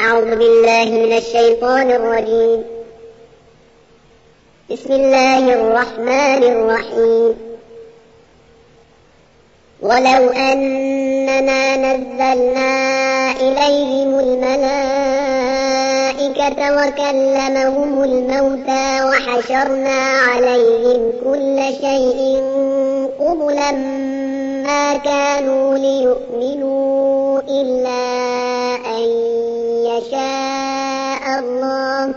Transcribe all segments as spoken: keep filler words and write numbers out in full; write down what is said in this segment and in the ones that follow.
أعوذ بالله من الشيطان الرجيم. بسم الله الرحمن الرحيم. ولو أننا نزلنا إليهم الملائكة وكلمهم الموتى وحشرنا عليهم كل شيء قبلا ما كانوا ليؤمنوا إلا أن يشاء الله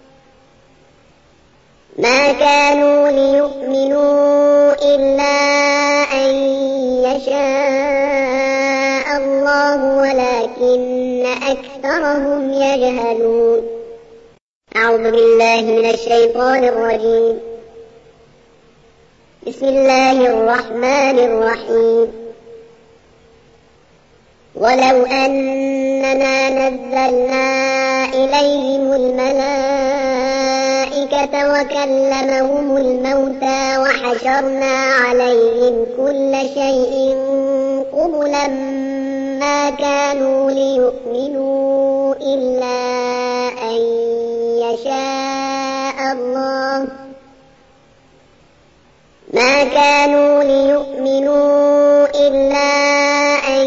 ما كانوا ليؤمنوا إلا أن يشاء الله ولكن أكثرهم يجهلون. أعوذ بالله من الشيطان الرجيم. بسم الله الرحمن الرحيم. ولو أننا نزلنا إليهم الملائكة وكلمهم الموتى وحشرنا عليهم كل شيء قبلا ما كانوا ليؤمنوا إلا أن يشاء الله ما كانوا ليؤمنوا إلا أن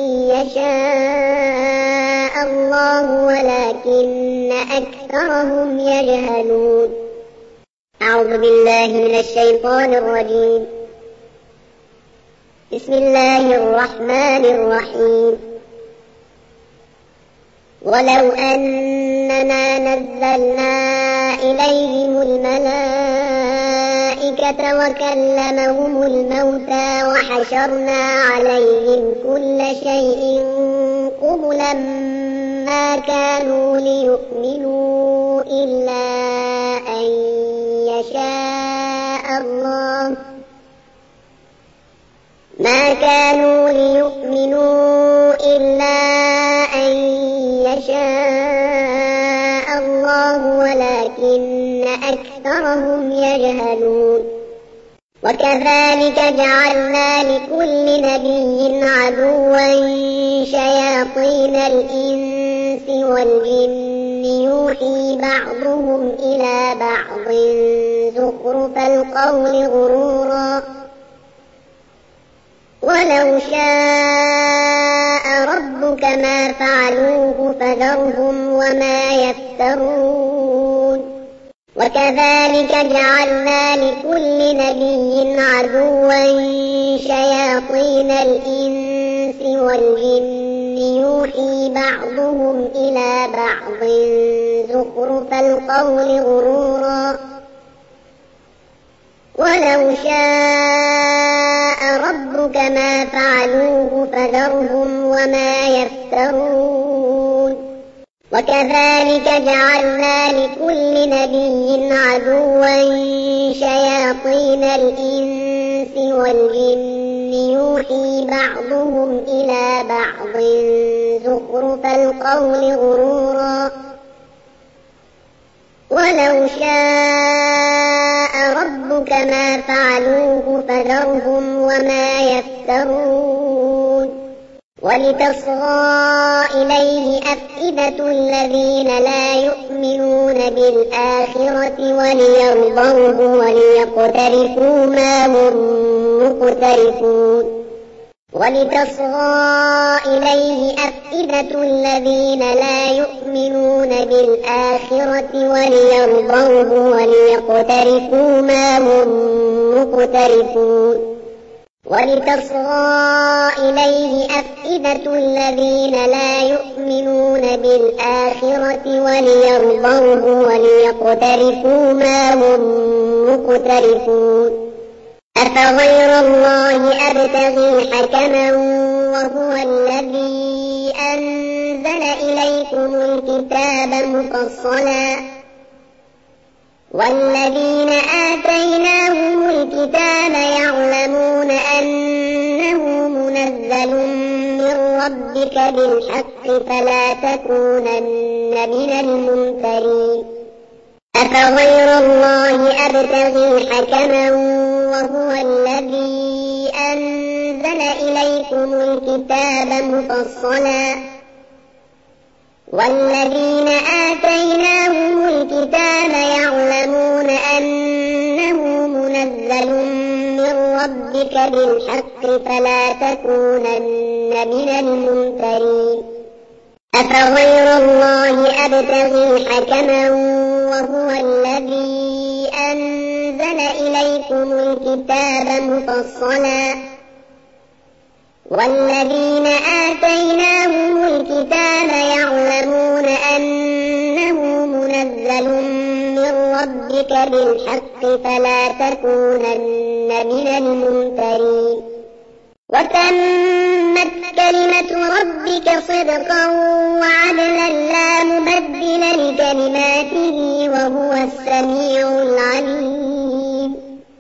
يشاء الله ولكن أكثرهم يجهلون. أعوذ بالله من الشيطان الرجيم. بسم الله الرحمن الرحيم. ولو أننا نزلنا إليهم الملائكة وكلمهم الموتى وحشرنا عليهم كل شيء قبلا ما كانوا ليؤمنوا إلا أن يشاء الله ما كانوا ليؤمنوا إلا أن يشاء الله ولكن أكثرهم يجهلون. وكذلك جعلنا لكل نبي عدوا شياطين الإنس والجن يوحي بعضهم إلى بعض زخرف القول غرورا ولو شاء ربك ما فعلوه فذرهم وما يفترون. وكذلك جعلنا لكل نبي عدوا شياطين الإنس والجن يوحي بعضهم إلى بعض زخرف القول غرورا ولو شاء ربك ما فعلوه فذرهم وما يفترون. وكذلك جعلنا لكل نبي عدوا شياطين الإنس والجن يوحي بعضهم إلى بعض زخرف القول غرورا ولو شاء ربك ما فعلوه فذرهم وما يفترون. ولتصغى إليه أفئدة الذين لا يؤمنون بالآخرة وليرضوه وليقترفوا ما هم مقترفون. ولتصغى إليه أفئدة الذين لا يؤمنون بالآخرة وليرضوه وليقترفوا ما هم مقترفون. ولتصغى إليه أفئدة الذين لا يؤمنون بالآخرة وليرضوه وليقترفوا ما هم مقترفون. أفغير الله أبتغي حكما وهو الذي أنزل إليكم الكتاب مفصلا والذين آتيناهم الكتاب يعلمون أنه منزل من ربك بالحق فلا تكونن من الممترين. أفغير الله أبتغي حكما وهو الذي أنزل إليكم الكتاب مفصلا والذين آتيناهم الكتاب يعلمون أنه منزل من ربك بالحق فلا تكونن من الممترين أفغير الله أبتغي حكما وهو الذي أنزل إليكم الكتاب مفصلا والذين آتيناهم الكتاب يعلمون أنه منزل من ربك بالحق فلا تكونن من الممترين وتمت كلمة ربك صدقا وعدلا لا مبدل لكلماته وهو السميع العليم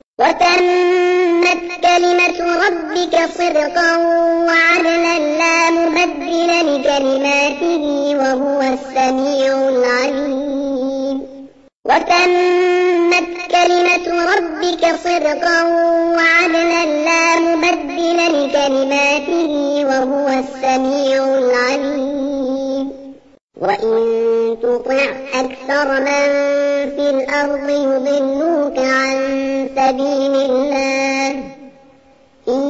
وتمت كلمة ربك صدقا وعدلا لا مبدل لكلماته وهو السميع العليم وتمت كلمة ربك صدقا وعدلا لا مبدل لكلماته وهو السميع العليم وإن تطع أكثر من في الأرض يضلوك عن سبيل الله إن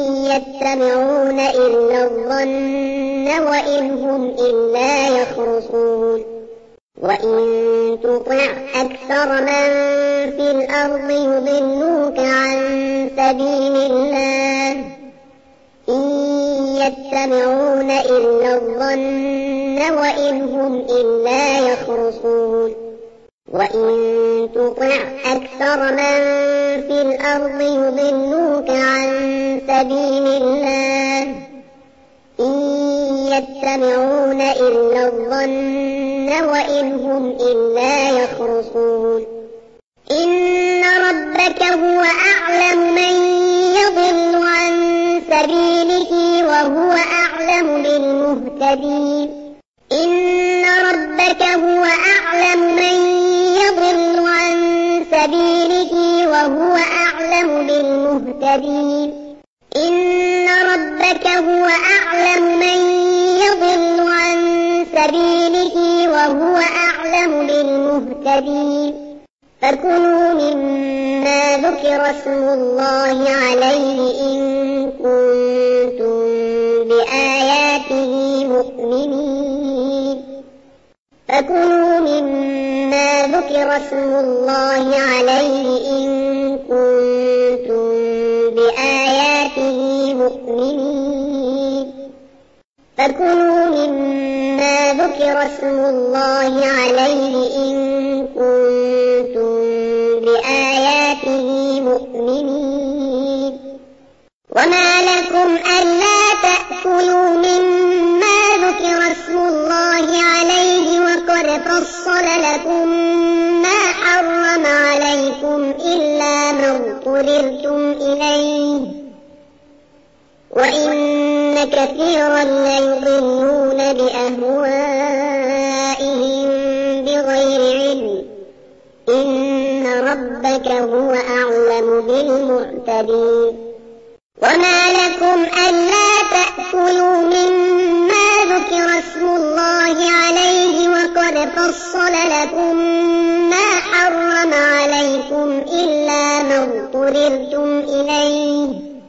يتبعون إلا الظن وإن هم إلا يخرصون وإن تطع أكثر من في الأرض يضلوك عن سبيل الله إن يتبعون إلا الظن وإن هم إلا يخرصون وإن تطع أكثر من في الأرض يضلوك عن سبيل الله إن يتبعون إلا الظن وإن هم إلا يخرصون إن ربك هو أعلم من يضل عن سبيله وهو أعلم بالمهتدين إن ربك هو أعلم من يضل عن سبيله وهو أعلم بالمهتدين إن ربك هو أعلم من يضل عن سبيله وهو أعلم بالمهتدين فكلوا مما ذكر اسم الله عليه إن كنتم بآياته مؤمنين فكلوا مما ذكر اسم الله عليه إن كنتم بآياته مؤمنين فكلوا مما ذكر اسم الله عليه إن كنتم بآياته مؤمنين وما لكم ألا تأكلوا مما ذكر اسم الله عليه وقد فصل لكم ما حرم عليكم إلا ما اضطررتم إليه وإن كثيرا ليضلون بأهوائهم بغير علم إن ربك هو أعلم بالمعتدين وما لكم ألا تأكلوا مما ذكر اسم الله عليه وقد فصل لكم ما حرم عليكم إلا ما اضطررتم إليه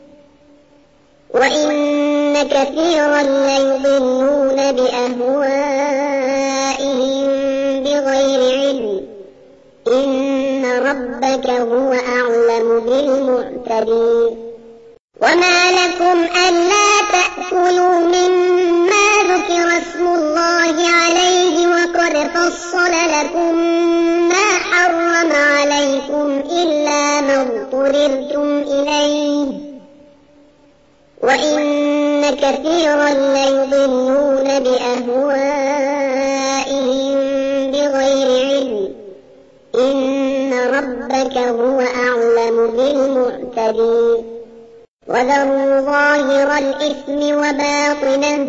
وإن كثيرا ليضلون بأهوائهم بغير علم إن ربك هو أعلم بالمعتدين وما لكم ألا تأكلوا مما ذكر اسم الله عليه وقد فصل لكم ما حرم عليكم إلا ما اضطررتم إليه وإن كثيرا ليضلون بأهوائهم بغير علم إن ربك هو أعلم بالمعتدين وذروا ظاهر الإثم وباطنه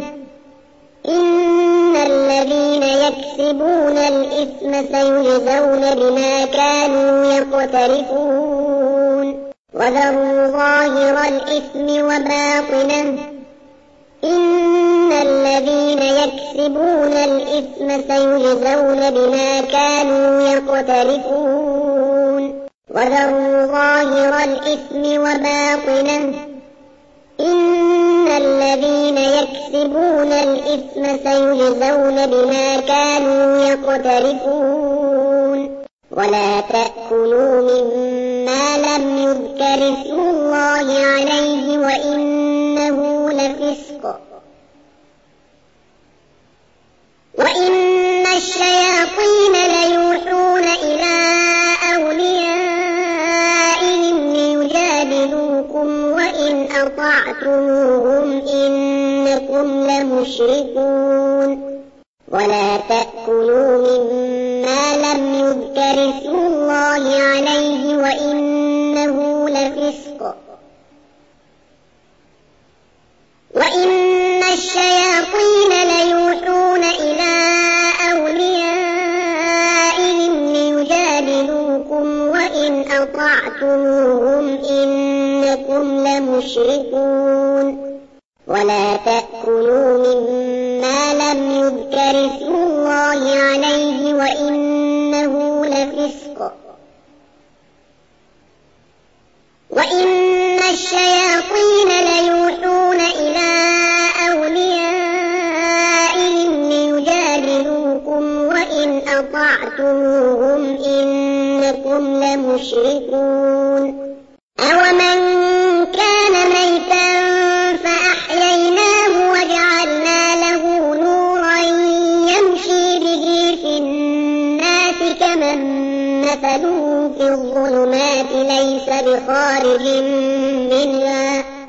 إن الذين يكسبون الإثم سيجزون بما كانوا يقترفون وذروا ظاهر الإثم وباطنه إن الذين يكسبون الإثم سيجزون بما كانوا يقترفون وذروا ظاهر الإثم وباطنه إن الذين يكسبون الإثم سيجزون بما كانوا يقترفون ولا تأكلوا مما لم يذكر اسم الله عليه وإنه لفسق وإن الشياطين ليوحون إلى أوليائهم ليجادلوكم وإن أطعتموهم إنكم لمشركون ولا تأكلوا مما لم يذكر اسم الله عليه وإنه لفسق وإن الشياطين ليوحون إلى أوليائهم ليجادلوكم وإن أطعتموهم إنكم لمشركون ولا تأكلوا مما لم يذكر اسم الله عليه وإنه لفسق وإن الشياطين ليوحون إلى أوليائهم ليجادلوكم وإن أطعتموهم إنكم لمشركون أومن كان ميتا فأحييناه وجعلنا له نورا يمشي به في الناس كمن مثله في الظلمات ليس بخارج منها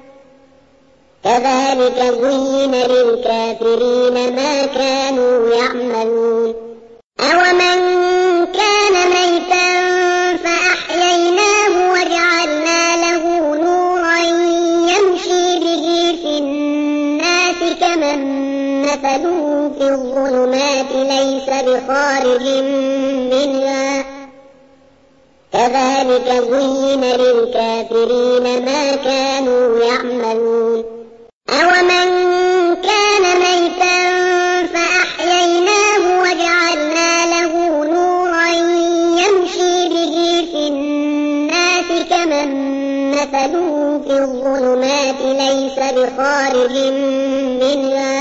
كذلك زين للكافرين ما كانوا يعملون أومن كان ميتا فأحييناه وجعلنا له نورا يمشي به في الناس كمن مثله في الظلمات ليس بخارج منها كذلك زين للكافرين ما كانوا يعملون أومن كان ميتا فأحييناه وجعلنا له نورا يمشي به في الناس كمن مثله في الظلمات ليس بخارج منها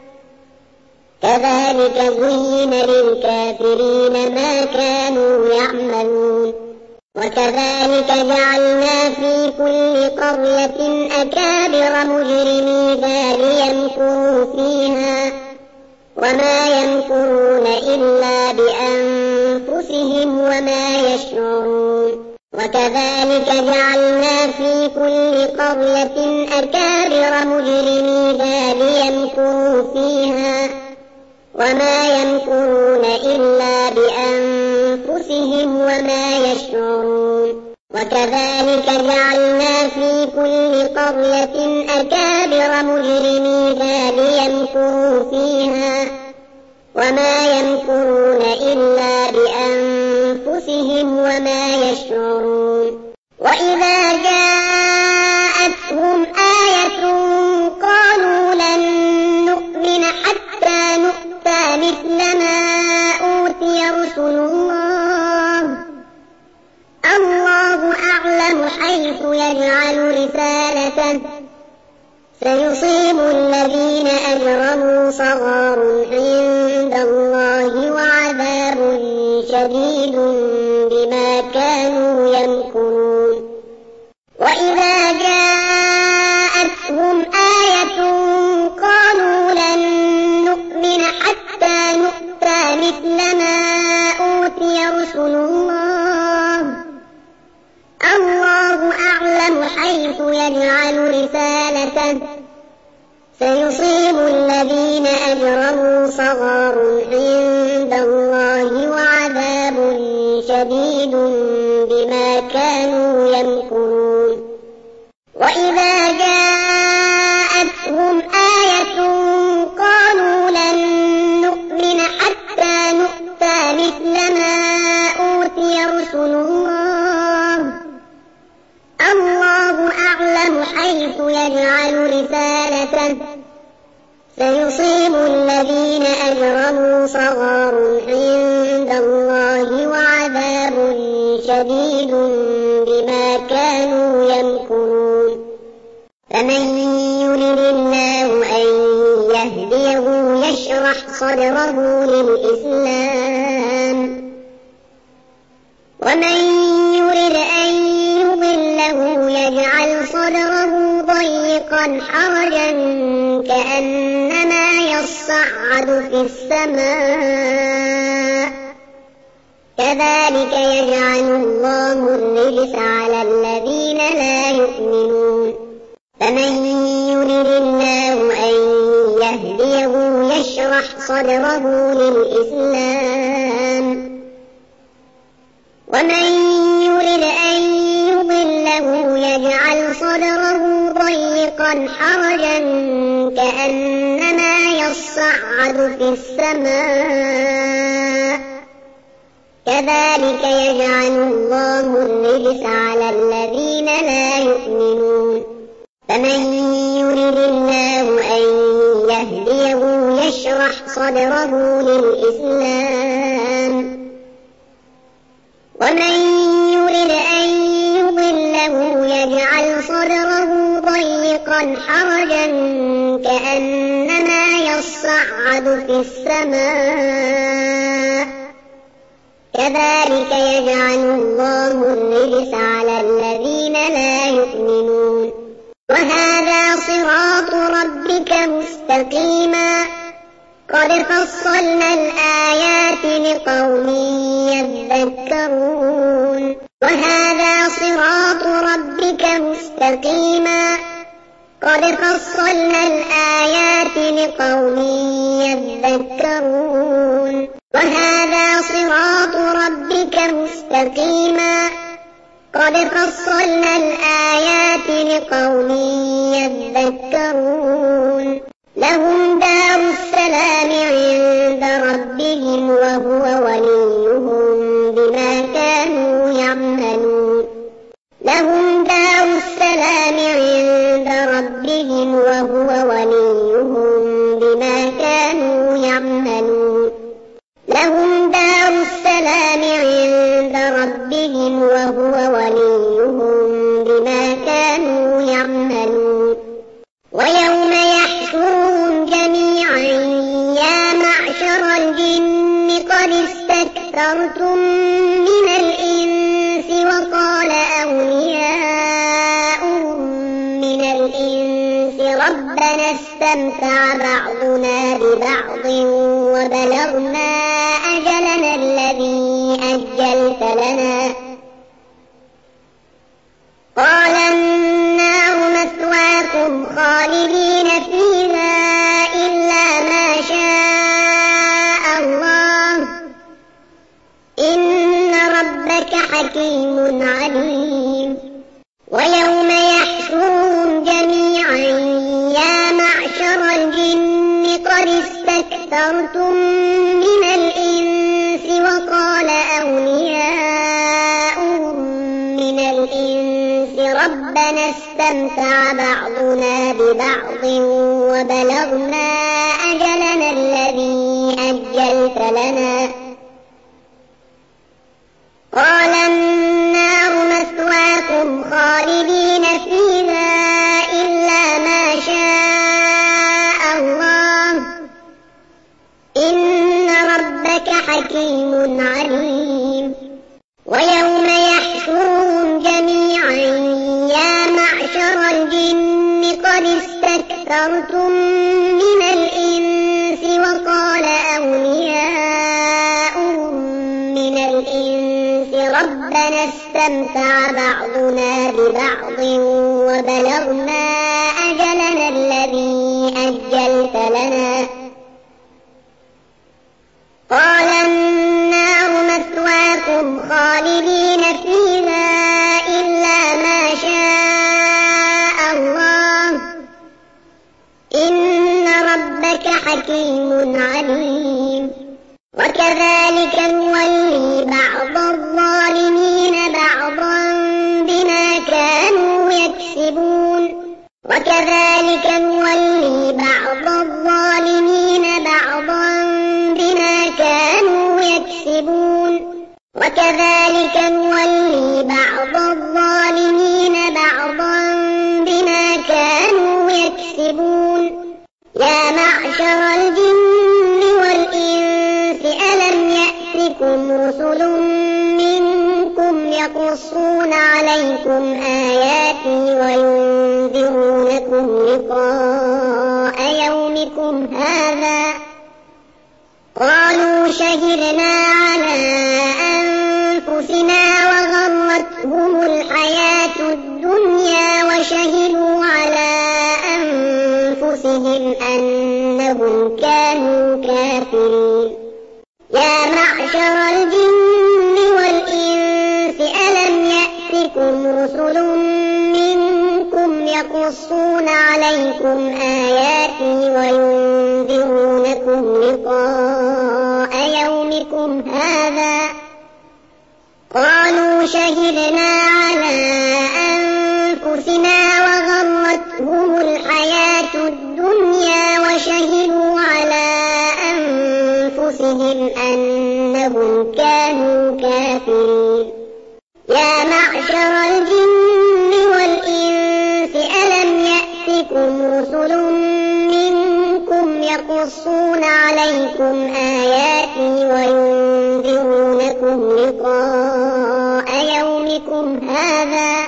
كذلك زين للكافرين ما كانوا يعملون وكذلك جعلنا في كل قرية أكابر مجرميها ليمكروا فيها وما يمكرون إلا بأنفسهم وما يشعرون وكذلك جعلنا في كل قرية أكابر مجرميها ليمكروا فيها وما يمكرون إلا بأنفسهم وما يشعرون وكذلك جعلنا في كل قرية أكابر مجرميها ليمكروا فيها وما يمكرون إلا بأنفسهم وما يشعرون وإذا جاءتهم آية قالوا لن نؤمن حتى نؤتى مثل ما أوتي رسل الله الله أعلم حيث يجعل رسالته سيصيب الذين أجرموا صغار عند الله وعذاب شديد بما كانوا يمكرون وإذا جاءتهم آية قالوا لن نؤمن حتى نؤتى مثل ما أوتي رسل الله الله أعلم حيث يجعل رسالته سيصيب الذين أجرموا صغار عند الله وعذاب شديد بما كانوا يمكرون وإذا جاءتهم آية قالوا لن نؤمن حتى نؤتى مثل ما أوتي رسل الله الله أعلم حيث يجعل رسالته سيصيب عند الله وعذاب شديد بما كانوا يمكرون فمن يرد الله أن يهديه يشرح صدره للإسلام ومن يرد أن يضله يجعل صدره ضيقا حرجا كأنما يصعد في السماء كذلك يجعل الله الرجس على الذين لا يؤمنون فمن يرد الله أن يهديه يشرح صدره للإسلام ومن يرد أن يضله يجعل صدره ضيقا حرجا كأنما يصعد في السماء كذلك يجعل الله الرجس على الذين لا يؤمنون فمن يرد الله أن يهديه يشرح صدره للإسلام ومن يرد أن يضله يجعل صدره ضيقا حرجا كأنما يصعد في السماء كذلك يجعل الله الرجس على الذين لا يؤمنون وهذا صراط ربك مستقيما قد فصلنا الآيات لقوم يذكرون وهذا صراط ربك مستقيما قد فصلنا الآيات لقوم يذكرون وهذا صراط ربك مستقيما قد فصلنا الآيات لقوم يذكرون لهم دار السلام عند ربهم وهو وليهم بما كانوا يعملون لهم دار السلام عند ربهم وهو وليهم بما كانوا يعملون لهم دار السلام عند ربهم وهو وليهم بما كانوا يعملون ويوم يحشرهم جميعا يا معشر الجن قد استكثرتم من الإنس وقال أولياؤهم من الإنس ربنا استمتع بعضنا ببعض وبلغنا أجلنا الذي أجلت لنا قال النار مثواكم خالدين فيها إلا ما شاء الله إن ربك حكيم عليم ويوم يحشرهم جميعا يا معشر الجن قد استكثرتم من الإنس وقال أولياؤهم من الإنس ربنا استمتع بعضنا ببعض وبلغنا أجلنا الذي أجلت لنا قال النار مثواكم خالدين فيها إلا ما شاء الله إن ربك حكيم عليم ويوم يحشرهم جميعا يا معشر الجن قد استكثرتم من الإنس وقال أولياؤهم من الإنس ربنا استمتع بعضنا ببعض وبلغنا أجلنا الذي أجلت لنا قال النار مثواكم خالدين فيها إلا ما شاء الله إن ربك حكيم عليم وكذلك نولي بعض الظالمين بعضا بما كانوا يكسبون وكذلك نولي بعض الظالمين بعضا بما كانوا يكسبون وكذلك نولي بعض الظالمين بعضا بما كانوا يكسبون يا معشر الجن والإنس ألم يأتكم رسل منكم يقصون عليكم آياتي وينذرونكم لقاء يومكم هذا قالوا شهدنا على أنفسنا وغرتهم الحياة الدنيا وشهدوا على أنفسهم أنهم كانوا كافرين يا معشر الجن والإنس ألم يأتكم رسل منكم يقصون عليكم آياتي وينذرونكم لقاء يومكم هذا قالوا شهدنا على أنفسنا وغرتهم الحياة الدنيا وشهدوا على أنفسهم أنهم كانوا كافرين يا معشر الجن والإنس ألم يأتكم رسل منكم يقصون عليكم آياتي وينذرونكم لقاء يومكم هذا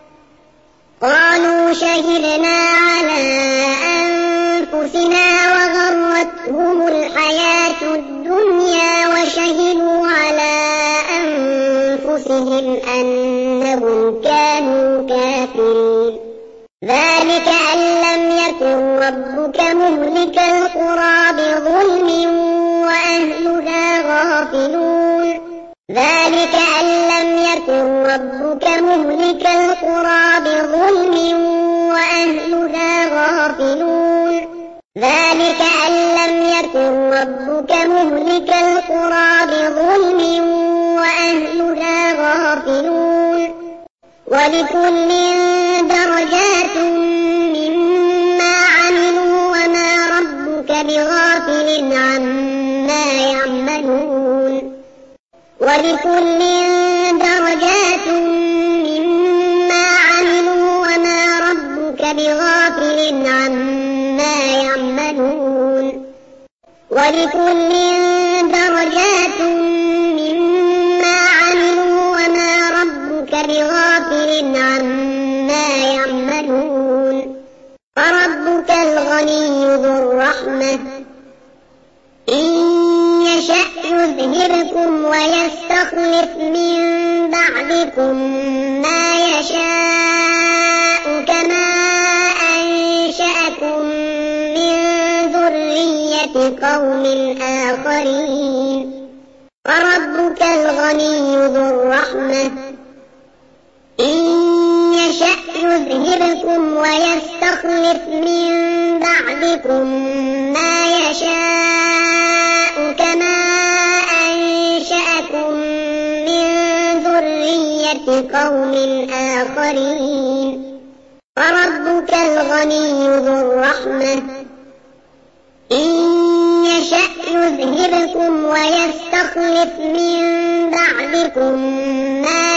قالوا شهدنا على أنفسنا وغرتهم الحياة الدنيا وشهدوا على أنفسهم أنهم كانوا كافرين ذلك أن لم يكن ربك مهلك القرى بظلم وأهلها غافلون ذلك أن لم يكن ربك مهلك القرى بظلم وأهلها غافلون ذلك أن لم يكن ربك مهلك القرى بظلم وأهلها غافلون ولكل درجات مما عملوا وما ربك بغافل عما يعملون ولكل درجات مما عملوا وما ربك بغافل عما يعملون ولكل درجات مما عملوا وما ربك بغافل عما يعملون فربك الغني ذو الرحمة إن يشأ يذهبكم ويستخلف من بعدكم ما يشاء كما أنشأكم من ذرية قوم آخرين فربك الغني ذو الرحمة إن يشأ يذهبكم ويستخلف من بعدكم ما يشاء كما أنشأكم من ذرية قوم آخرين فربك الغني ذو الرحمة إن يشأ يذهبكم ويستخلف من بعدكم ما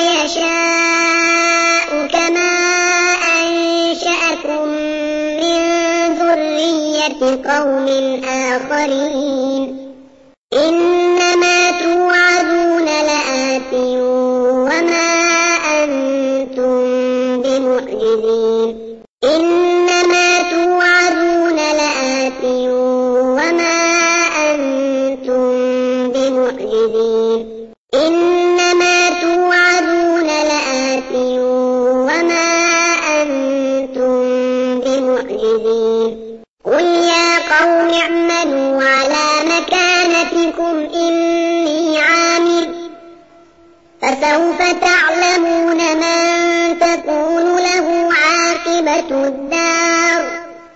يشاء كما أنشأكم من ذرية قوم آخرين إنما توعدون لآت وما أنتم بمعجزين إنما توعدون لآت وما أنتم بمعجزين إنما توعدون لآت وما أنتم بمعجزين قل يا قوم اعملوا على مكانتكم إني عامل فسوف تعلمون من تكون له عاقبة الدار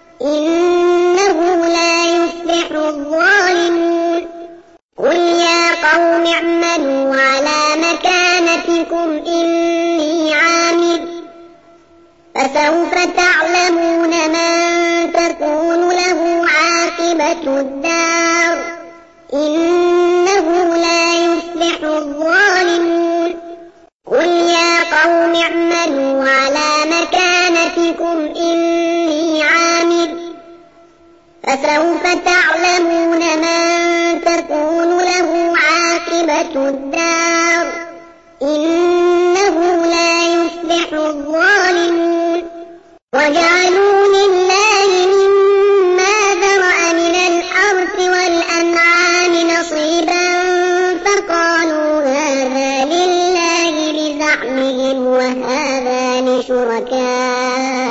إنه لا يفلح الظالمون قل يا قوم اعملوا على مكانتكم إني عامل فسوف تعلمون من تكون له عاقبة الدار إنه لا يفلح فسوف تعلمون من تكون له عاقبة الدار إنه لا يفلح الظالمون وجعلوا لله مما ذرأ من الحرث والأنعام نصيبا فقالوا هذا لله بزعمهم وهذا لشركائنا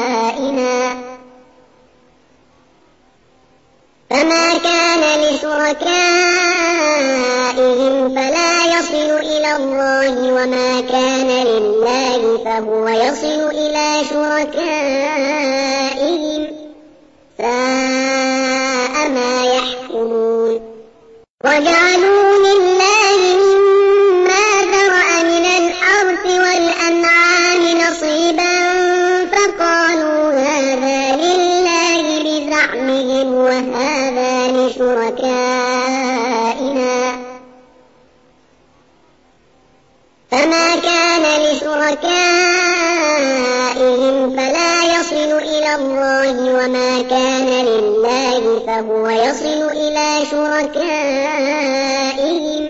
فما كان لشركائهم فلا يصل إلى الله وما كان لله فهو يصل إلى شركائهم ساء ما يحكمون وجعلوا لله مما ذرأ من الحرث والأنعام نصيبا فقالوا هذا لله بزعمهم وهذا لشركائنا فما كان لشركائهم فلا يصل إلى الله وما كان لله فهو يصل إلى شركائهم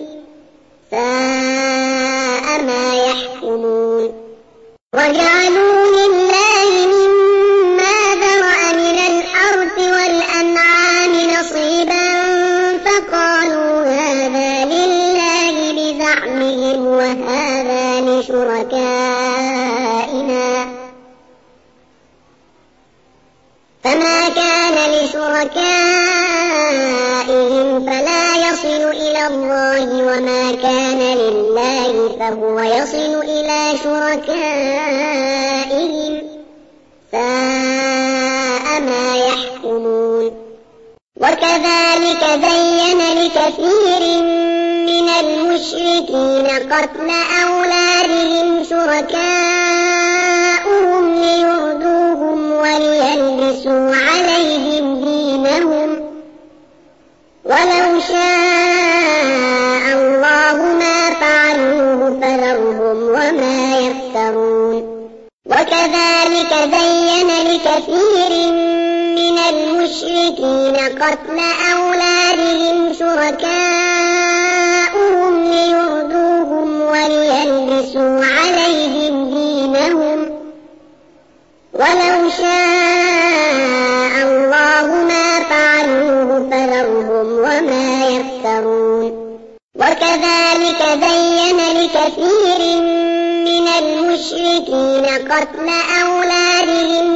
ساء ما يحكمون وجعلوا لله مما ذرأ من الحرث والأنعام نصيبا فقالوا هذا لله بزعمهم وهذا لشركائنا فما كان لشركائهم فلا يصل إلى الله وما كان لله فهو يصل إلى شركائهم ساء ما يحكمون وكذلك زين لكثير من المشركين قتل أولادهم شركاؤهم ليردوهم وليلبسوا عليهم دينهم ولو شاء الله ما فعلوه فذرهم وما يفترون وكذلك زين لكثير من المشركين قتل أولادهم شركاؤهم ليردوهم وليلبسوا عليهم دينهم ولو شاء الله ما فعلوه فذرهم وما يفترون وكذلك زين لكثير من المشركين قتل أولادهم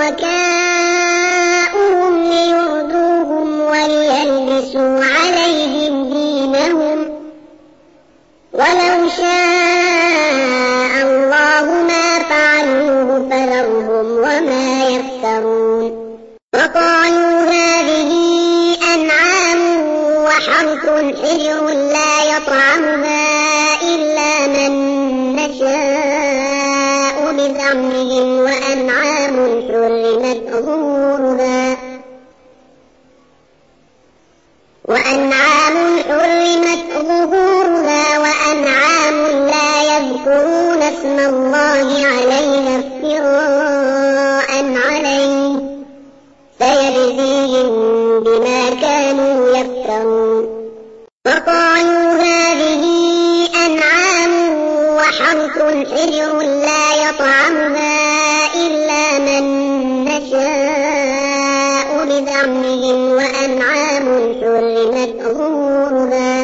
شركاؤهم ليردوهم وليلبسوا عليهم دينهم ولو شاء الله ما فعلوه فذرهم وما يفترون وقالوا هذه أنعام وحرث حجر لا يطعمها إلا من نشاء بزعمهم وأنعام حرمت ظهورها وأنعام حرمت ظهورها وأنعام لا يذكرون اسم الله عليها افتراء عليه سيجزيهم بما كانوا يفترون وقالوا هذه أنعام وحرث حجر لا يطعمها إلا من نشاء بزعمهم وأنعام حرمت ظهورها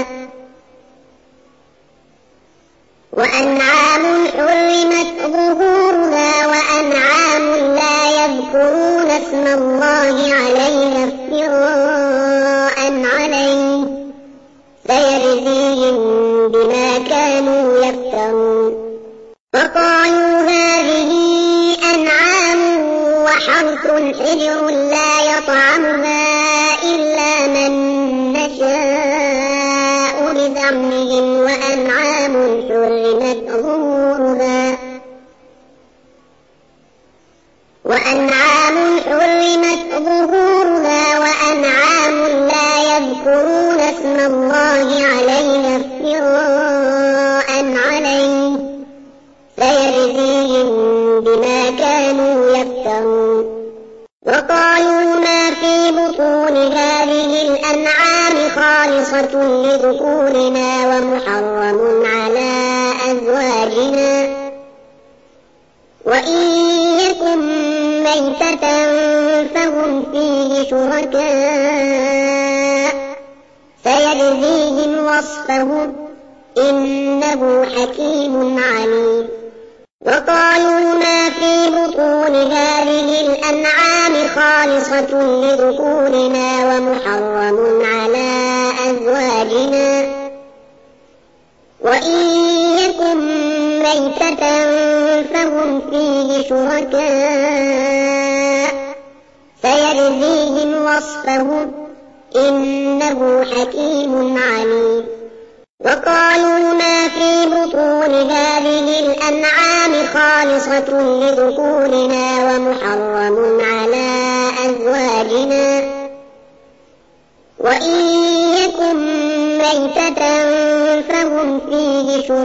وأنعام حرمت ظهورها وأنعام لا يذكرون اسم الله عليها افتراء عليه سيجزيهم بما كانوا يفترون وقالوا هذه أنعام وحرث حجر لا يطعمها إلا من نشاء بزعمهم وأنعام حرمت ظهورها وأنعام حرمت ظهورها وأنعام لا يذكرون اسم الله عليها افتراء عليه سيجزيهم بما كانوا يفترون وقالوا ما في بطون هذه للأنعام خالصة لذكورنا ومحرم على أزواجنا وإن يكن ميتة فهم فيه شركاء سيجزيهم وصفهم إنه حكيم عليم. وقالوا ما في بطون هذه الأنعام خالصة لذكورنا ومحرم على أزواجنا وإن يكن ميتة فهم فيه شركاء سيجزيهم وصفهم إنه حكيم عليم. وقالوا ما في بطون هذه الأنعام خالصة لذكورنا ومحرم على أزواجنا وإن يكن ميتة فهم فيه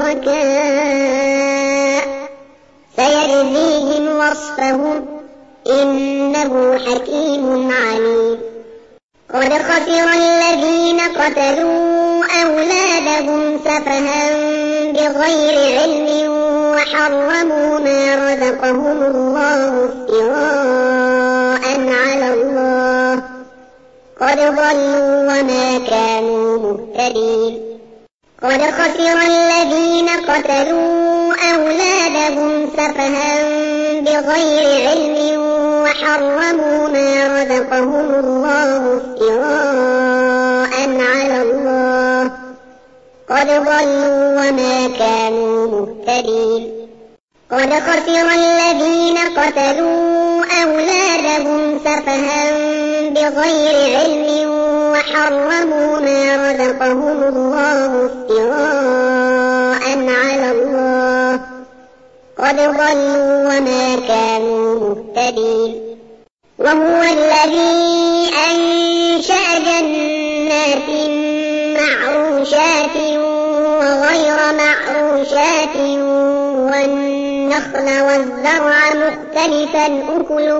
شركاء سيجزيهم وصفهم إنه حكيم عليم. قد خسر الذين قتلوا أولادهم سفها بغير علم وحرموا ما رزقهم الله افتراء على الله قد ضلوا وما كانوا مهتدين. قد خسر الذين قتلوا أولادهم سفها بغير علم وحرموا ما رزقهم الله افتراء على الله قد ضلوا وما كانوا مهتدين. قد خسر الذين قتلوا أولادهم سفها بغير علم وحرموا ما رزقهم الله افتراء على الله قد ضلوا وما كانوا مهتدين. وهو الذي أنشأ جنات معروشات وغير معروشات والنخل والزرع مختلفا أكله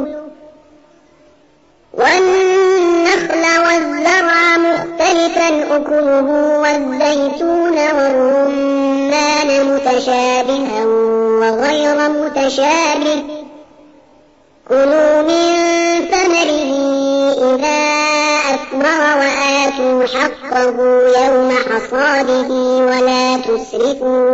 والنخل والزرع مختلفا أكله والزيتون والرمان متشابها وغير متشابه كلوا من ثمره إذا أثمر وآتوا حقه يوم حصاده ولا تسرفوا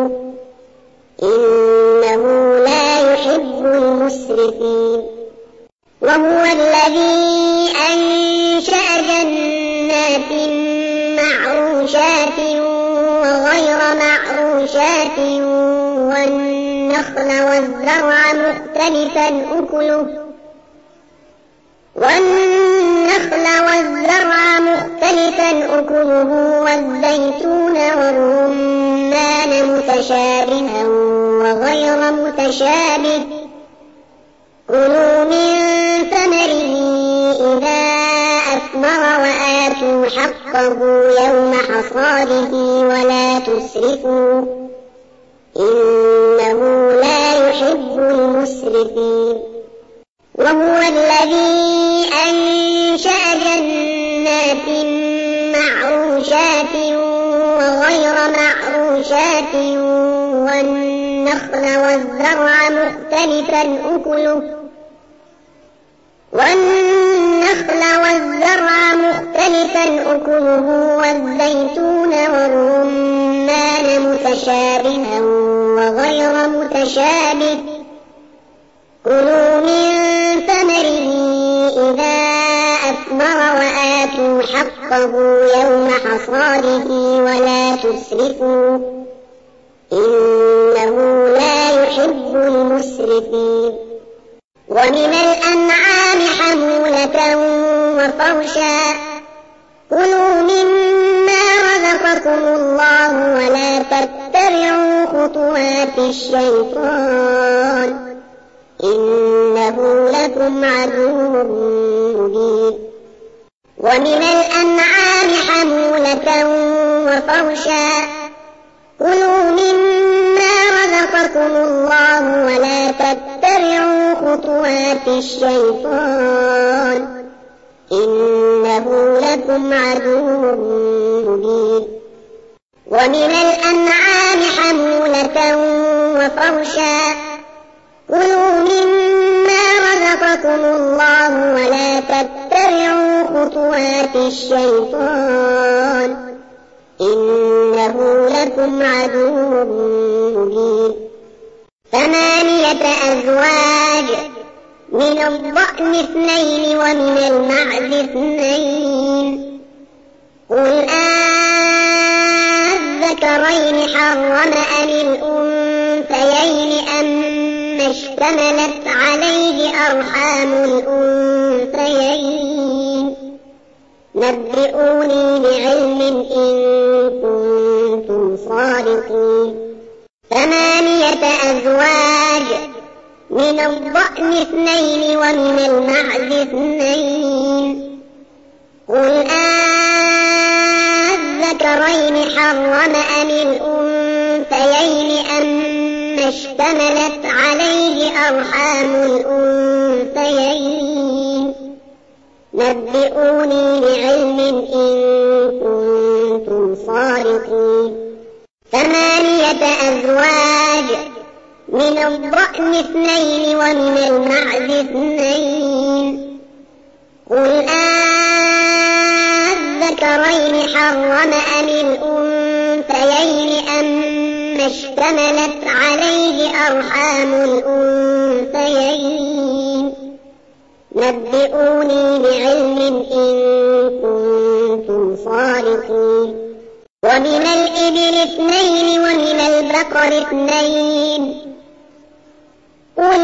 إنه لا يحب المسرفين. وهو الذي أنشأ جنات معروشات وغير معروشات والنخل والزرع مختلفا أكله والنخل والزرع مختلفا أكله والزيتون والرمان متشابها وغير متشابه كلوا من ثمره إذا أثمر وآتوا حقه يوم حصاده ولا تسرفوا إنه لا يحب المسرفين. وهو الذي أنشأ جنات معروشات وغير معروشات والنخل والزرع مختلفا أكله والنخل والزرع مختلفا أكله والزيتون والرمان متشابها وغير متشابه كلوا من ثمره إذا أثمر وآتوا حقه يوم حصاده ولا تسرفوا إنه لا يحب المسرفين. ومن الأنعام حمولة وفرشا كلوا مما رزقكم الله ولا تتبعوا خطوات الشيطان إنه لكم عدو مبين. ومن الأنعام حمولة وفرشا كلوا مما رزقكم الله ولا تتبعوا خطوات الشيطان إنه لكم عدو مبين. ومن الأنعام حمولة وفرشا كلوا مما رزقكم الله ولا تتبعوا خطوات الشيطان إنه لكم عدو مبين. ثمانية أزواج من الضأن اثنين ومن المعز اثنين قل أذكرين حرم أم الأنثيين أما اشتملت عليه أرحام الأنثيين نبئوني بعلم إن كنتم صادقين. ثمانية أزواج من الضأن اثنين ومن المعز اثنين قل أذكرين حرم أم الأنثيين أما اشتملت عليه أرحام الأنثيين نبئوني بعلم إن كنتم صادقين. ثمانية أزواج من الضأن اثنين ومن المعز اثنين قل أذكرين حرم أم الأنثيين أما اشتملت عليه أرحام الأنثيين نبئوني بعلم إن كنتم صادقين. ومن الإبل اثنين ومن البقر اثنين قل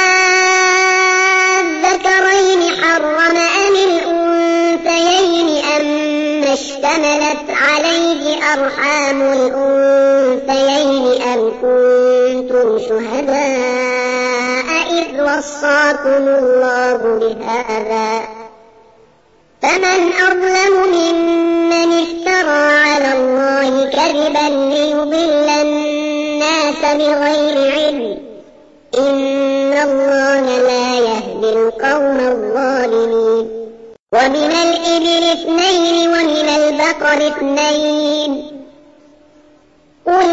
أذكرين حرم أم الأنثيين أما اشتملت عليه أرحام الأنثيين أم كنتم شهداء إذ وصاكم الله بهذا فمن أظلم ممن افترى على الله كذبا ليضل الناس بغير علم إن الله لا يهدي القوم الظالمين. ومن الإبل اثنين ومن البقر اثنين قل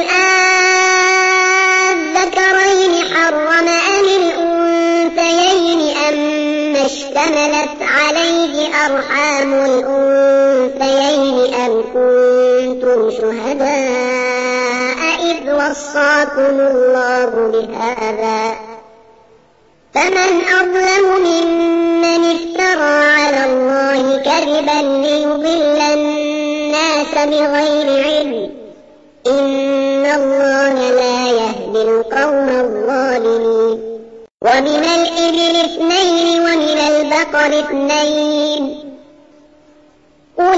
أذكرين حرم أم الأنثيين أما اشتملت عليه أرحام الأنثيين أم كنتم شهداء إذ وصاكم الله بهذا فمن أظلم ممن افترى على الله كذبا ليضل الناس بغير علم إن الله لا يهدي القوم الظالمين. ومن الإبل اثنين ومن البقر اثنين قل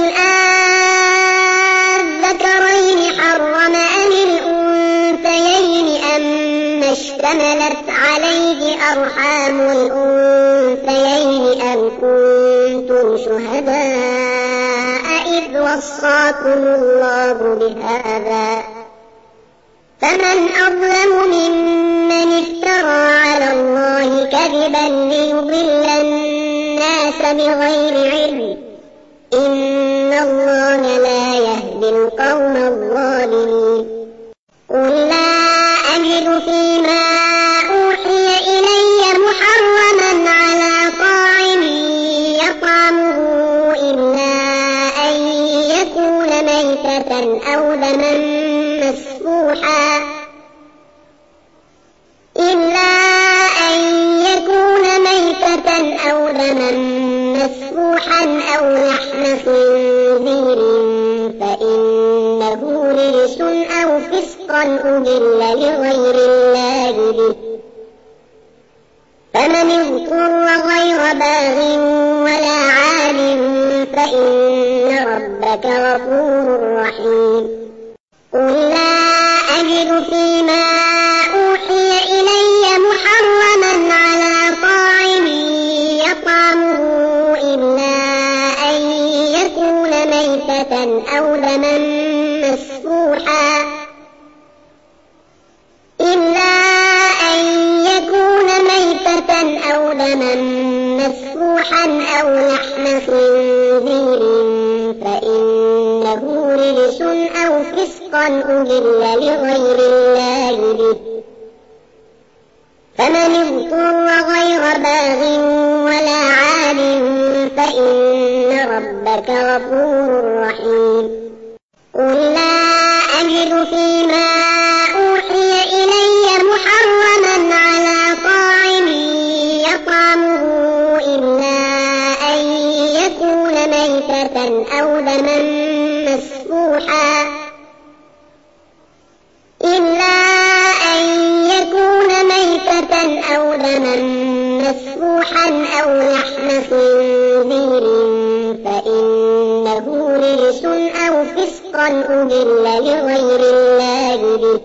أذكرين حرم أم الأنثيين أما اشتملت عليه أرحام الأنثيين أم كنتم شهداء إذ وصاكم الله بهذا فمن أظلم ممن افترى على الله كذبا ليضل الناس بغير علم إن الله لا يهدي القوم الظالمين. قل لا أجد فيما أوحي إلي محرما على طاعم يطعمه إلا أن يكون ميتة أو دما مسفوحا إلا أن يكون ميتة أو دما مسفوحا أو لحم خنزير فإنه رجس أو فسقا أهل لغير الله به فمن اضطر غير باغ ولا عاد فإن ربك غفور رحيم. قل لا أجد فيما أوحي إلي محرما على طاعم يطعمه إلا أن يكون ميتة أو دما مسفوحا إلا أن يكون ميتة أو دما مسفوحا أو لحم خنزير فسقا أهل لغير الله به فمن اضطر غير باغ ولا عاد فإن ربك غفور رحيم قل لا أجد فيما أوحي إلي محرما على طاعم يطعمه إلا أن يكون ميتة أو دما مسفوحا إلا أن يكون ميتة أو دما مسفوحا أو لحم خنزير فإنه رجس أو فسقا أهل لغير الله به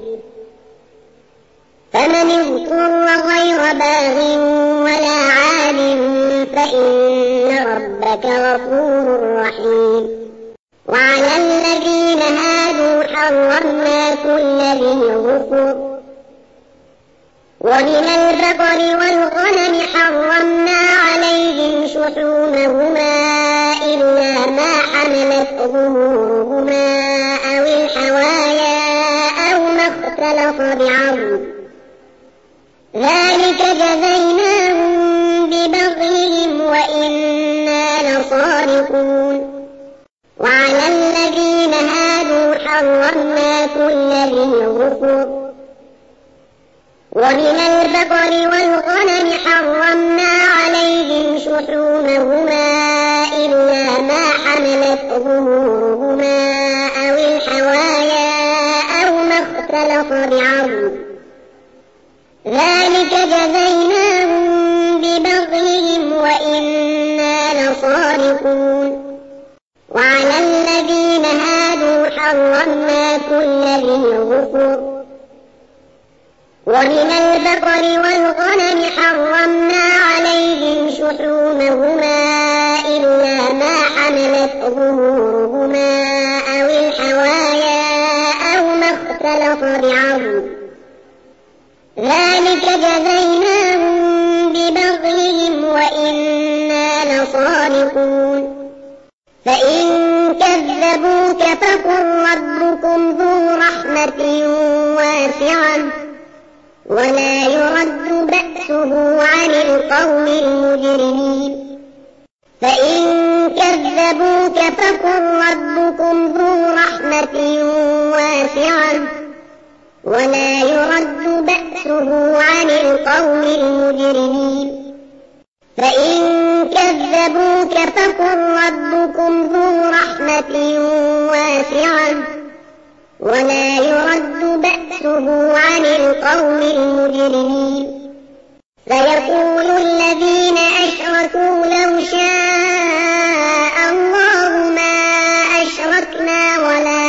فمن اضطر غير باغ ولا عاد فإن ربك غفور رحيم وعلى الذين هادوا حرمنا كل ذي ظفر ومن البقر والغنم حرمنا عليهم شحومهما إلا ما حملت ظهورهما أو الحوايا أو ما اختلط بعظم ذلك جزيناهم ببغيهم وإنا لصادقون وعلى الذين هادوا حرمنا كل ذي ظفر ومن البقر والغنم حرمنا عليهم شحومهما إلا ما حملت ظهورهما أو الحوايا أو ما اختلط بعظم ذلك جزيناهم ببغيهم وإنا لصادقون وعلى الذين هادوا حرمنا كل ذي ظفر ومن البقر والغنم حرمنا عليهم شحومهما إلا ما حملت ظهورهما أو الحوايا أو ما اختلط بعظم ذلك جزيناهم ببغيهم وإنا لصادقون فإن كذبوك فقل ربكم ذو رحمة واسعة ولا يرد بأسه عن القوم المجرمين فإن كذبوك فقل ربكم ذو رحمة واسعة ولا يرد بأسه عن القوم المجرمين فإن كذبوك فقل ربكم ذو رحمة واسعة ولا يرد بأسه عن القوم المجرمين فيقول الذين أشركوا لو شاء الله ما أشركنا ولا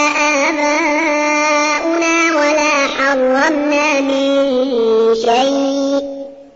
آباؤنا ولا حرمنا من شيء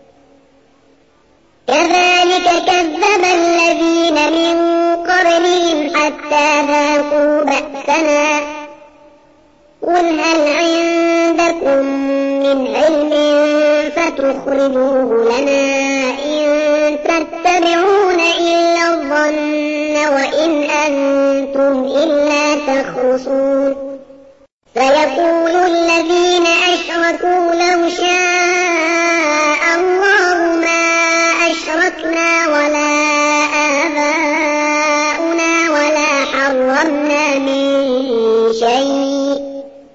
كذلك كذب الذين من قبلهم حتى ذاقوا بأسنا قل هل عندكم من علم فتخرجوه لنا إن تتبعون إلا الظن وإن أنتم إلا تخرصون فيقول الذين أشركوا لو شاء الله ما أشركنا ولا آباؤنا ولا حرمنا من شيء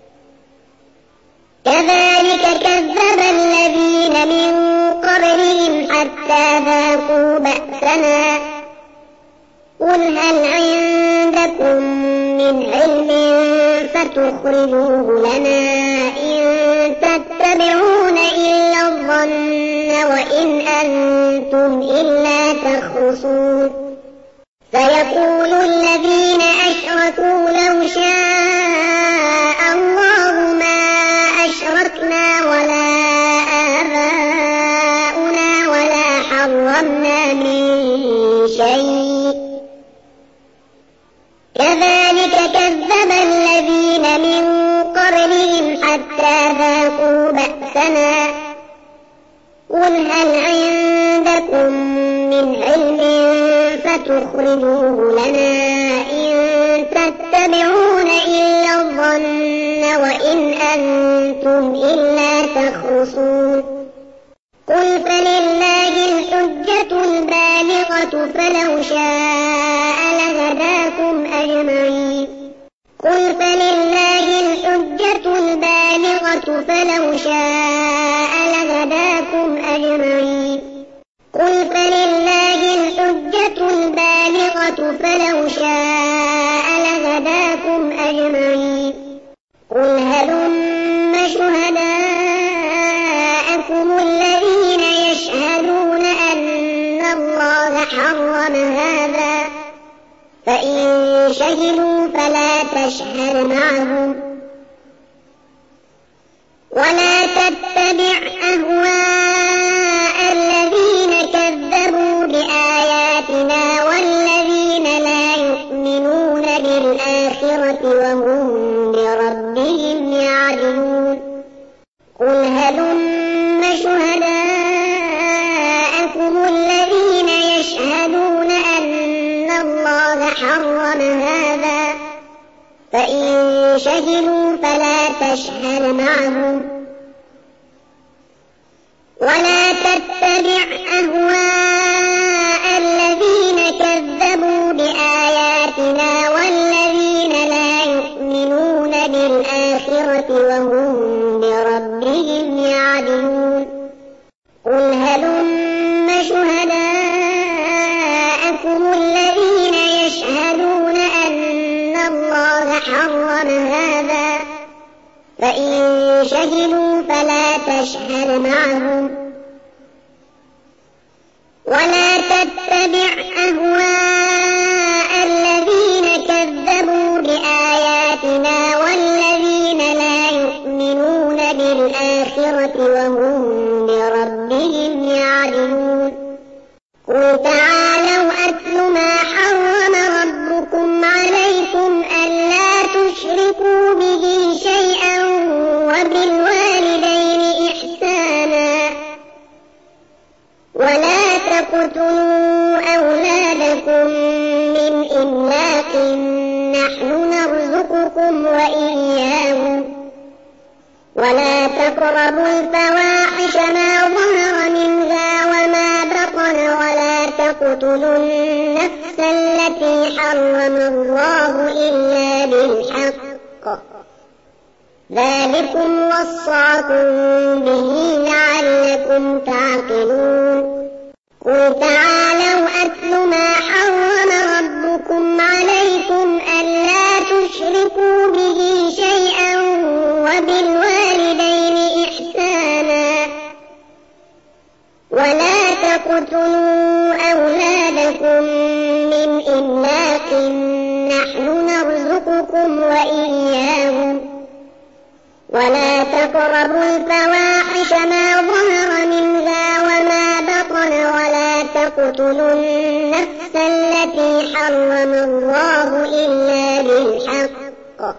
كذلك كذب الذين من قبلهم حتى ذاقوا بأسنا قل هل عندكم من علم فتخرجوه لنا إن تتبعون إلا الظن وإن أنتم إلا تخرصون فيقول الذين أشركوا لو شاء الله ما أشركنا ولا آباؤنا ولا حرمنا من شيء كذلك كذب الذين من قبلهم حتى ذاقوا بأسنا قل هل عندكم من علم فتخرجوه لنا إن تتبعون إلا الظن وإن أنتم إلا تخرصون قل فلله الحجة البالغة فلو شاء لهداكم أجمعين قل فلله الحجة البالغة فلو شاء لهداكم أجمعين قل فلله الحجة البالغة فلو شاء لهداكم أجمعين قل هلم شهداءكم الذين يشهدون أن الله حرم هذا فإن شهدوا فلا تشهد معهم ولا تتبع أهواء الذين كذبوا بآياتنا والذين لا يؤمنون بالآخرة وهم بربهم يعدلون قل هلم شهداءكم الذين يشهدون أن الله حرم هذا فإن شهدوا فلا تشهد معهم ولا تتبع أهواء الذين كذبوا بآياتنا والذين لا يؤمنون بالآخرة وهم بربهم يعدلون قل هلم شهداءكم الذين يشهدون أن الله حرم هذا فإن شهدوا فلا تشهد معهم ولا تتبع أهواء الذين كذبوا بآياتنا والذين لا يؤمنون بالآخرة وهم بربهم يعدلون قل تعالوا أتل ما حرم ربكم عليكم ألا تشركوا به شيئا وبالوالدين إحسانا ولا تقتلوا أولادكم من إملاق نحن نرزقكم وإياهم ولا تقربوا الفواحش ما ظهر منها وما بطن ولا تقتلوا النفس التي حرم الله إلا بالحق ذلكم وصاكم به لعلكم تعقلون قل تعالوا أتل ما حرم ربكم عليكم ألا تشركوا به شيئا وبالوالدين إحسانا ولا تقتلوا أولادكم من إملاق نحن نرزقكم وإياهم ولا تقربوا الفواحش ما ظهر منها وما بطن ولا تقتلوا النفس التي حرم الله إلا بالحق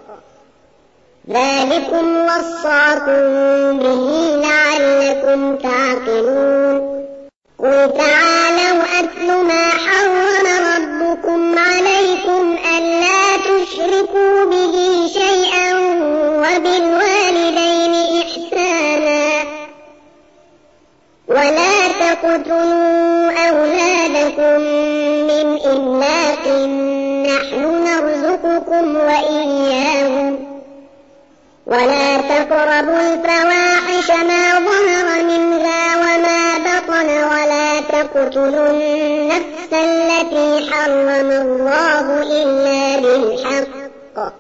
ذلكم وصاكم به لعلكم تعقلون قل تعالوا أتل ما حرم ربكم عليكم ألا تشركوا به شيئا وبالوالدين إحسانا ولا تقتلوا أولادكم من إملاق نحن نرزقكم وإياهم ولا تقربوا الفواحش ما ظهر منها وما بطن ولا تقتلوا النفس التي حرم الله إلا بالحق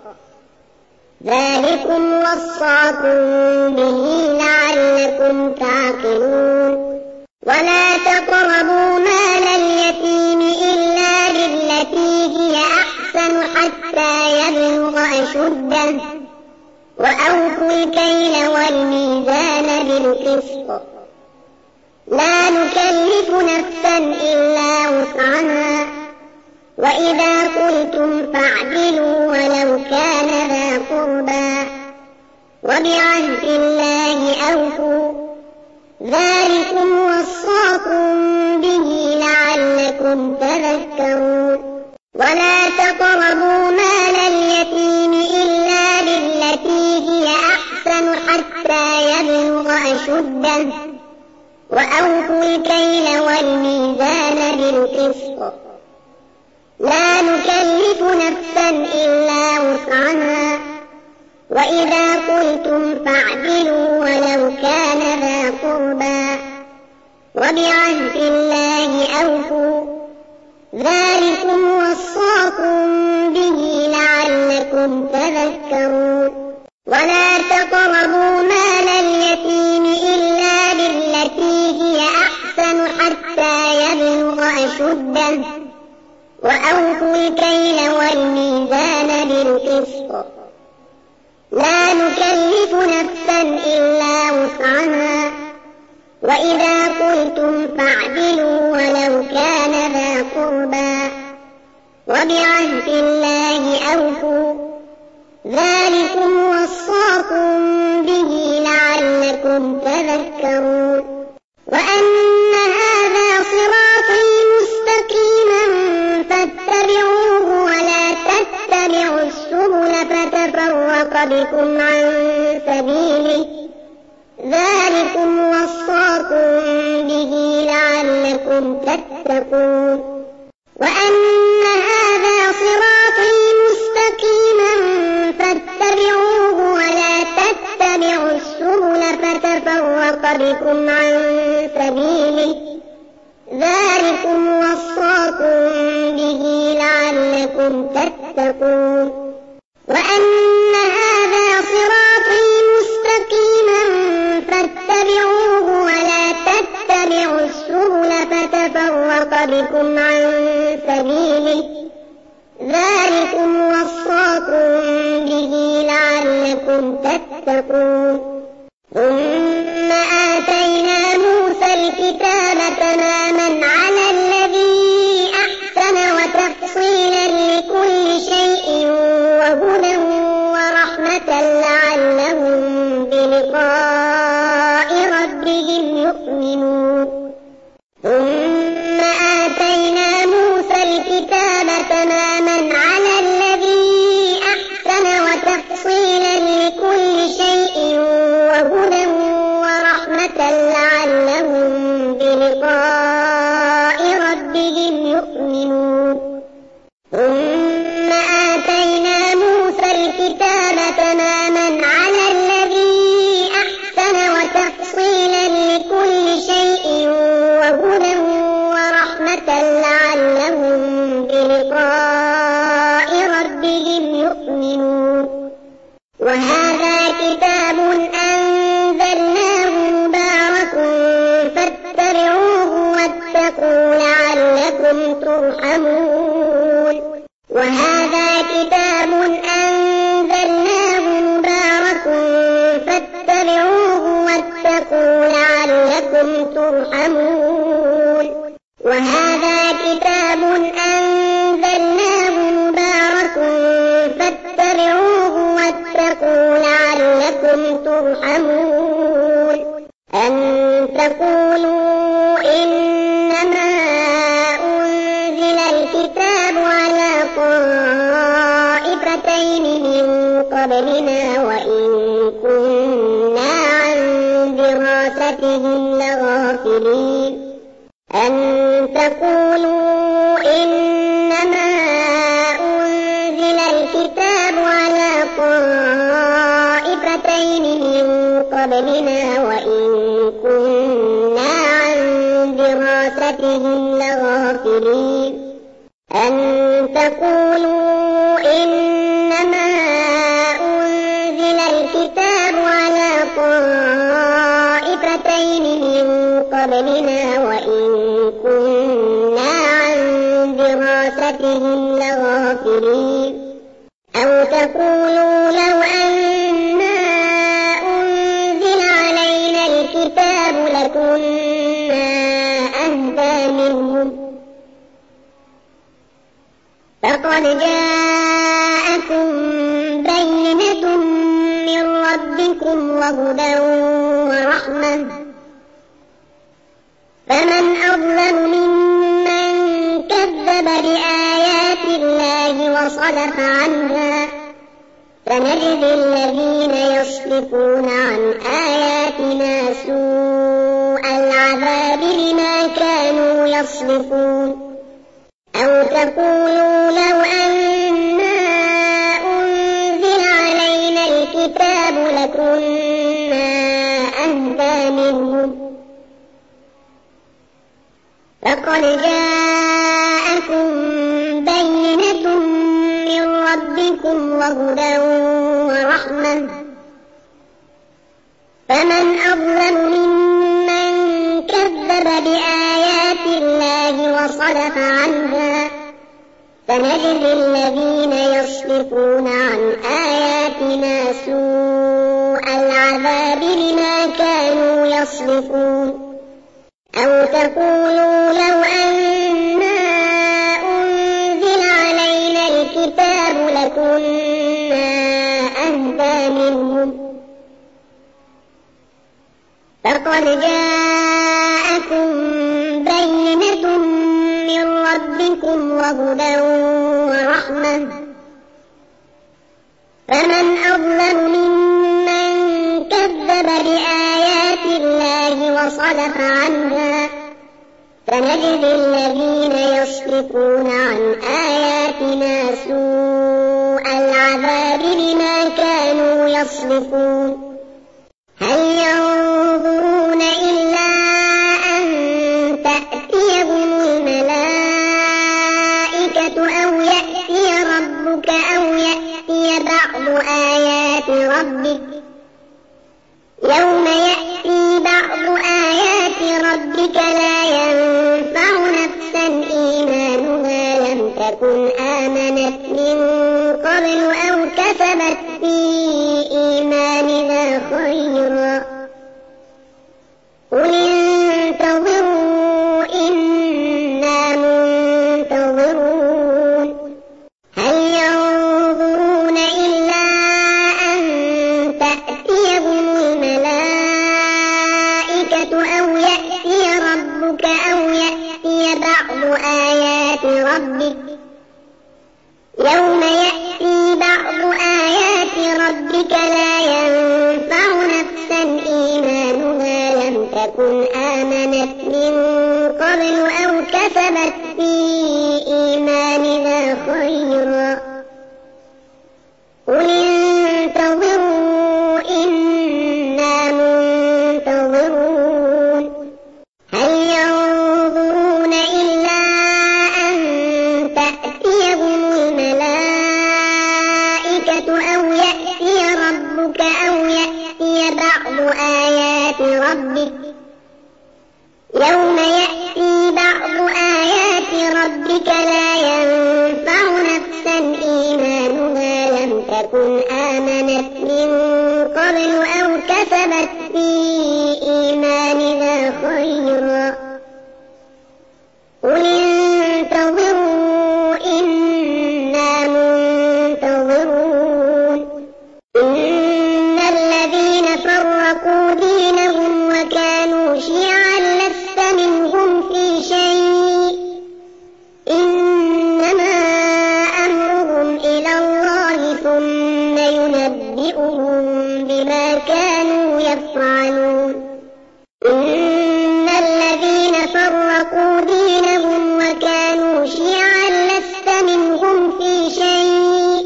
ذلكم وصاكم به لعلكم تعقلون ولا تقربوا مال اليتيم إلا بالتي هي أحسن حتى يبلغ أشده وأوفوا الكيل والميزان بالقسط لا نكلف نفسا إلا وسعها وإذا قلتم فاعدلوا ولو كان ذا قربى وبعهد الله أوفوا ذلكم وصاكم به لعلكم تذكرون ولا تقربوا مال اليتيم إلا بالتي هي أحسن أشده وأوفوا الكيل والميزان بالقسط لا نكلف نفسا إلا وسعها وإذا قلتم فاعدلوا ولو كان ذا قربى وبعهد الله أوفوا ذلكم وصاكم به لعلكم تذكرون ولا تقربوا مال اليتيم إلا بالتي هي أحسن حتى يبلغ أشده وأوفوا الكيل والميزان بالقسط لا نكلف نفسا إلا وسعها وإذا قلتم فاعدلوا ولو كان ذا قربى وبعهد الله أوفوا ذلكم وصاكم به لعلكم تذكرون وأن هذا صراطي مستقيما فاتبعوه ولا تتبعوا السبل فتفرق بكم عن سبيله ذلكم وصاكم به لعلكم تتقون وأن هذا صراطي مستقيما فاتبعوه ولا تتبعوا السبل فتفرق بكم عن سبيله ذلكم وصاكم به لعلكم تتقون وأن هذا صراطي مستقيما فاتبعوه ولا تتبعوا السبل فتفرق بكم عن سبيله ذلكم وصاكم به لعلكم تتقون ثم آتينا موسى الكتاب تماما على الذي أحسن وتفصيلا لكل شيء وهدى ورحمة لعلهم بلقاء ربهم يؤمنون ثم آتينا موسى الكتاب تماما على الذي أحسن وتفصيلا لكل شيء وهدى ورحمة لعلهم بلقاء ربهم يؤمنون ثم آتينا موسى الكتاب تماما على الذي أحسن وتفصيلا لكل شيء وهدى ورحمة لعلهم بلقاء ربهم يؤمنون وهذا كتاب أنزلناه مبارك فاتبعوه واتقوا لعلكم ترحمون وهذا كتاب أنزلناه مبارك فاتبعوه واتقوا لعلكم ترحمون وهذا كتاب أنزلناه مبارك فاتبعوه واتقوا لعلكم ترحمون أن تقولوا إنما أنزل الكتاب على طائفتين من قبلنا وإن كنا عن دراستهم لغافلين أن تقولوا إنما أنزل الكتاب على طائفتين من قبلنا وإن كنا عن دراستهم لغافلين أن تقولوا إنما أنزل الكتاب على طائفتين من قبلنا وإن كنا عن دراستهم لغافلين أو تقولوا لو أنا أنزل علينا الكتاب لكنا أهدى منهم فقد جاءكم بينة من ربكم وهدى ورحمة فمن أظلم ممن كذب بآيات الله وصدف عنها سنجزي الذين يصدفون عن آياتنا آياتنا سوء العذاب بما كانوا يصدفون أو تقولوا لو أنا أنزل علينا الكتاب لكنا أهدى منهم فقد جاءكم بينة من ربكم وهدى ورحمة فمن أظلم ممن كذب بآيات الله وصدف عنها سنجزي الذين يصدفون عن آياتنا سوء العذاب بما كانوا يصدفون أو تقولوا لو أنا أنزل علينا الكتاب لكنا أهدى منهم فقد جاءكم بينة من ربكم وهدى ورحمة فمن أظلم ممن كذب بآيات الله وصدف عنها سنجزي الذين يصدفون عن آياتنا سوء العذاب بما كانوا يصدفون هل ينظرون إلا أن تأتيهم الملائكة أو يأتي ربك أو يأتي بعض آيات ربك يوم يأتي بعض آيات ربك لا ينفع نفسا إيمانها لم تكن آمنت من قبل أو كسبت في إيمانها خيرا قل انتظروا إنا منتظرون هل ينظرون إلا أن تأتيهم الملائكة أو يأتي ربك أو يأتي بعض آيات ربك يوم يأتي بعض آيات ربك لا ينفع نفسا إيمانها لم تكن آمنت من قبل أو كسبت في إيمانها خيرا قل انتظروا إنا منتظرون هل ينظرون إلا أن تأتيهم الملائكة أو يأتي ربك أو يأتي بعض آيات ربك يوم يأتي بعض آيات ربك لا ينفع نفسا إيمانها لم تكن آمنت من قبل أو كسبت في إيمانها خيرا قل انتظروا إنا منتظرون إن الذين فرقوا دينهم وكانوا شيعا لست منهم في شيء إنما أمرهم إلى الله ثم ينبئهم بما كانوا يفعلون إن الذين فرقوا دينهم وكانوا شيعا لست منهم في شيء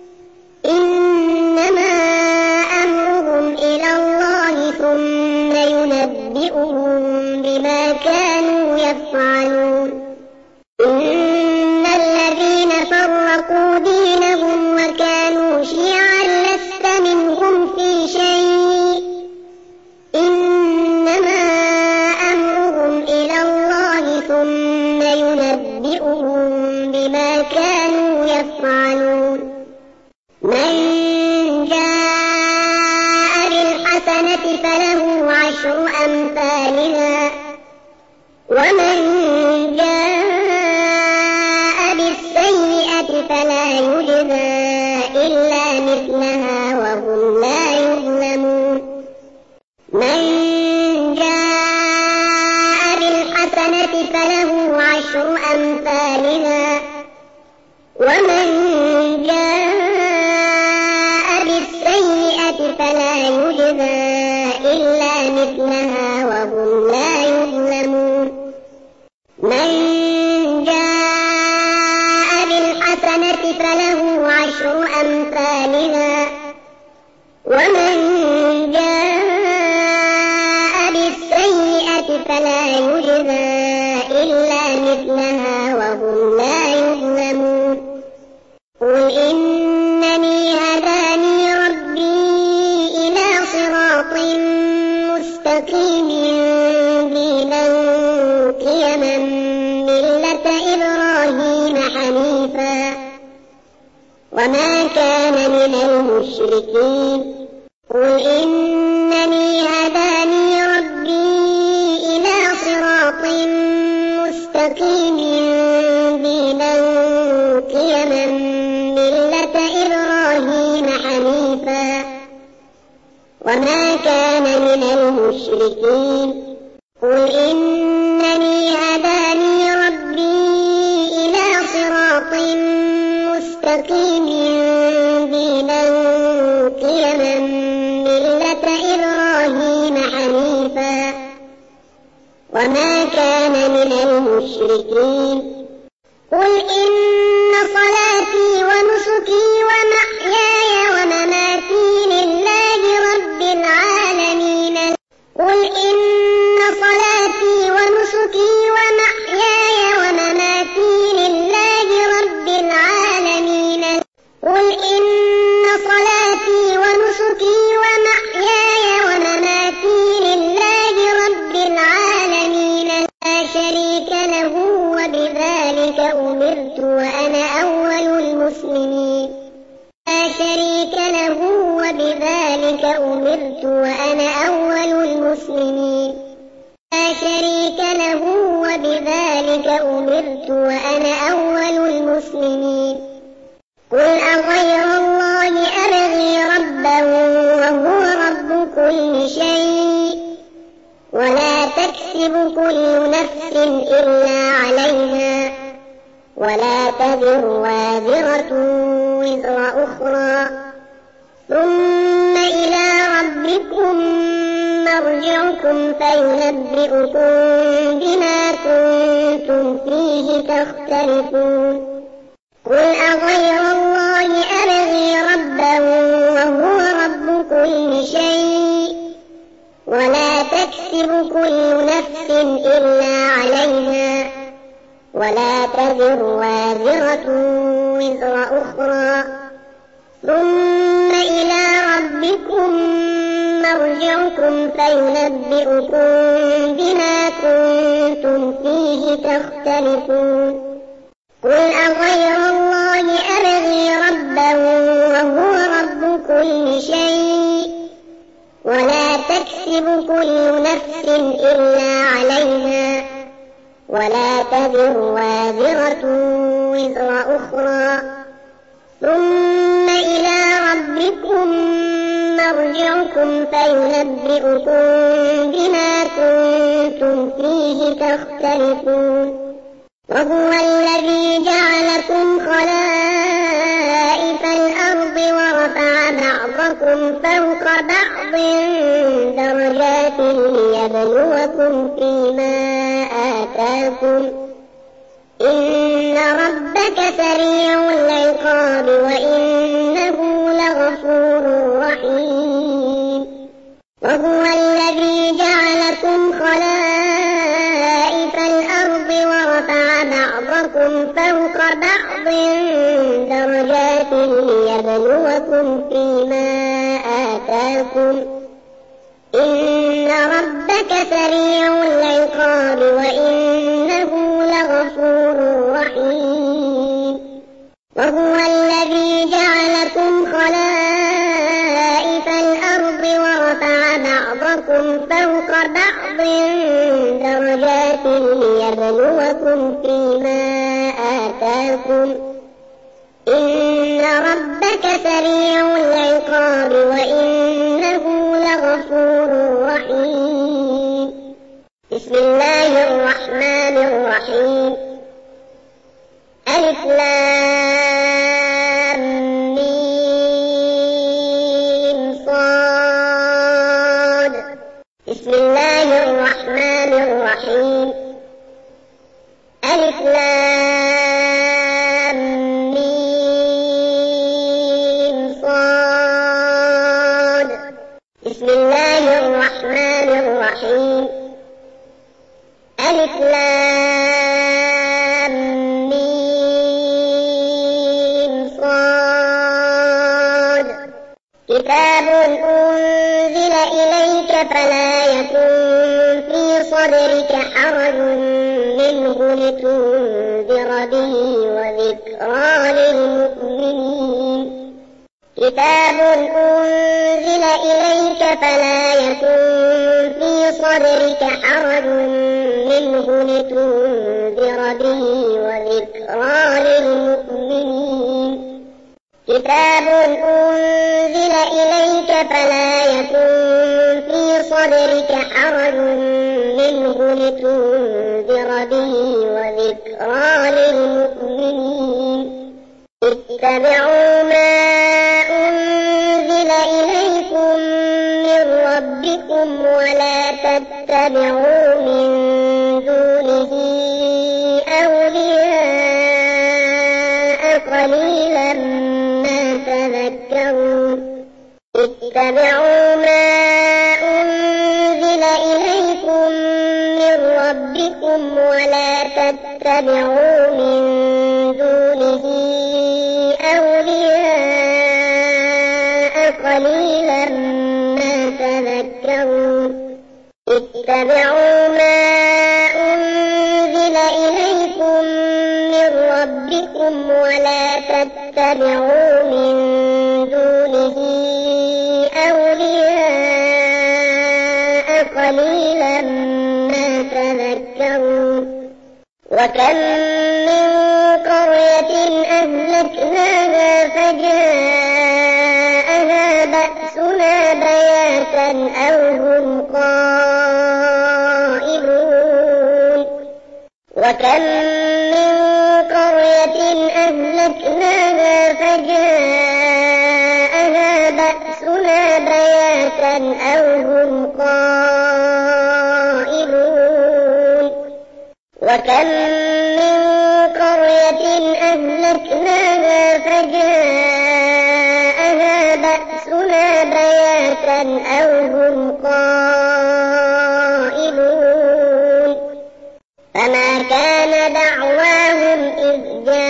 إنما أمرهم إلى الله ثم ينبئهم بما كانوا يفعلون إن الذين فرقوا دينهم وكانوا شيعا لست منهم في شيء إنما أمرهم إلى الله ثم ينبئهم بما كانوا يفعلون من جاء بالحسنة فله عشر أمثالها ومن جاء بالسيئة فلا يجزى إلا مثلها وهم لا يظلمون من جاء بالحسنة فله عشر أمثالها ومن جاء بالسيئة فلا يجزى إلا إلا مثلها وهم لا يظلمون من جاء بالحسنة فله عشر أمثالها ومن جاء بالسيئة فلا يجزى إلا مثلها وهم لا يظلمون قل إنني هداني ربي إلى صراط مستقيم دينا قيما ملة إبراهيم حنيفا وما كان من المشركين قل إنني هداني ربي إلى صراط مستقيم دينا قيما ملة إبراهيم حنيفا وما كان من المشركين قل إنني هداني ربي إلى صراط مستقيم دينا قيما ملة إبراهيم حنيفا وما كان من المشركين قل إن صلاتي ونسكي ومحياي ومماتي لله رب العالمين قل إن صلاتي ونسكي ومحياي ومماتي لله رب العالمين قل إن صلاتي ونسكي ومحياي ومماتي لله رب العالمين لا شريك له وبذلك أمرت وأنا أول المسلمين لا شريك له وبذلك أمرت وأنا أول المسلمين لا شريك له وبذلك أمرت وأنا أول المسلمين قل أغير الله أبغي ربا وهو رب كل شيء ولا تكسب كل نفس إلا عليها ولا تزر وازرة وزر أخرى ثم إلى ربكم مرجعكم فينبئكم بما كنتم فيه تختلفون قل أغير الله أبغي ربا وهو رب كل شيء ولا تكسب كل نفس إلا عليها ولا تزر وازرة وزر أخرى ثم إلى ربكم مرجعكم فينبئكم بما كنتم فيه تختلفون قل أغير الله أبغي ربا وهو رب كل شيء ولا تكسب كل نفس إلا عليها ولا تزر وازرة وزر أخرى ثم إلى ربكم مرجعكم فينبئكم بما كنتم فيه تختلفون وهو الذي جعلكم خلائف الأرض ورفع بعضكم فوق بعض درجات ليبلوكم فيما آتاكم إن ربك سريع العقاب وإنه لغفور رحيم وهو الذي جعلكم خلائف الأرض ورفع بعضكم فوق بعض درجات ليبلوكم فيما آتاكم إن ربك سريع العقاب وإنه لغفور رحيم وهو الذي جعلكم خلائف الأرض ورفع بعضكم فوق بعض درجات ليبلوكم فيما آتاكم إن ربك سريع العقاب وإنه لغفور رحيم بسم الله الرحمن الرحيم ألف لام ميم صاد بسم الله الرحمن الرحيم ألف لام ميم صاد بسم الله الرحمن الرحيم ألف لام ميم صاد كتاب أنزل إليك فلا يكن في صدرك حرج منه لتنذر به وذكرى للمؤمنين كتاب أنزل إليك فلا يكن في صدرك حرج منه لتنذر به وذكرى للمؤمنين كتاب أنزل إليك فلا يكن في صدرك حرج منه لتنذر به وذكرى للمؤمنين اتبعوا ما أنزل إليكم من ربكم ولا تتبعوا من دونه أولياء قليلا ما تذكرون اتبعوا ما أنزل إليكم من ربكم ولا تتبعوا من دونه أولياء قليلا ما تذكرون اتبعوا ما أنزل إليكم من ربكم ولا تتبعوا من دونه أولياء قليلا ما تذكرون وكم من قرية أهلكناها فجاءها بأسنا بياتا أو هم قائلون وكم من قرية أهلكناها فجاءها بأسنا بياتا أو هم قائلون وكم من قرية أهلكناها فجاءها بأسنا بياتا أو هم قائلون فما كان دعواهم إذ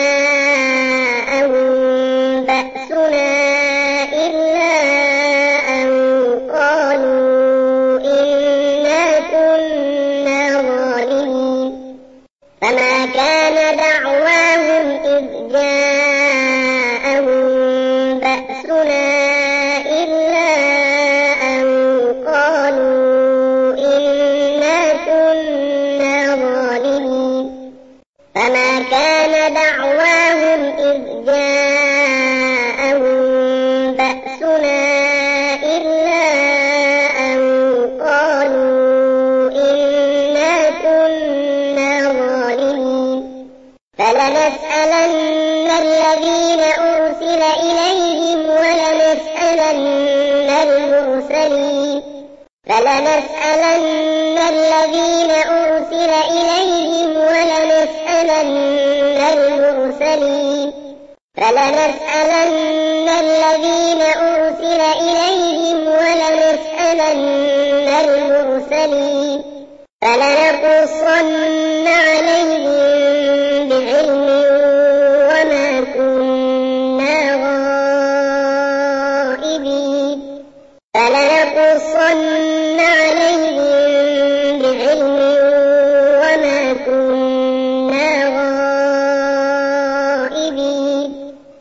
جاءهم بأسنا إلا أن قالوا إنا كنا ظالمين فما كان دعواهم إذ جاءهم بأسنا إلا أن قالوا إنا كنا ظالمين فما كان دعواهم إذ جاءهم بأسنا إلا أن قالوا إنا كنا ظالمين فلنسألن الذين أرسل إليهم ولنسألن المرسلين فلنسألن الذين أرسل إليهم ولنسألن المرسلين فلنسألن الذين أرسل إليهم ولنسألن المرسلين فلنقصن عليهم بعلم وما كنا غائبين فلنقصن عليهم بعلم وما كنا غائبين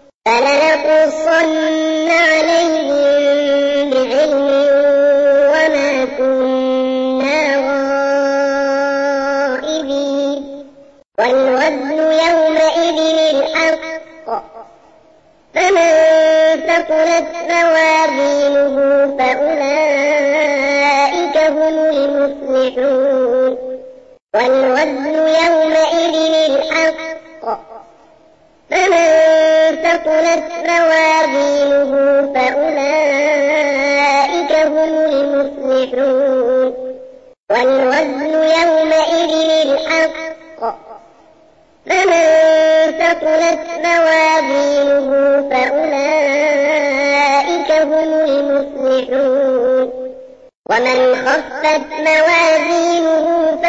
فلنقصن عليهم بعلم وما كنا غائبين والوزن يومئذ الحق فمن ثقلت موازينه فأولئك هم المفلحون والوزن يومئذ الحق فمن ثقلت موازينه فأولئك هم المفلحون والوزن يومئذ الحق فمن ثقلت موازينه فأولئك هم المفلحون ومن خفت موازينه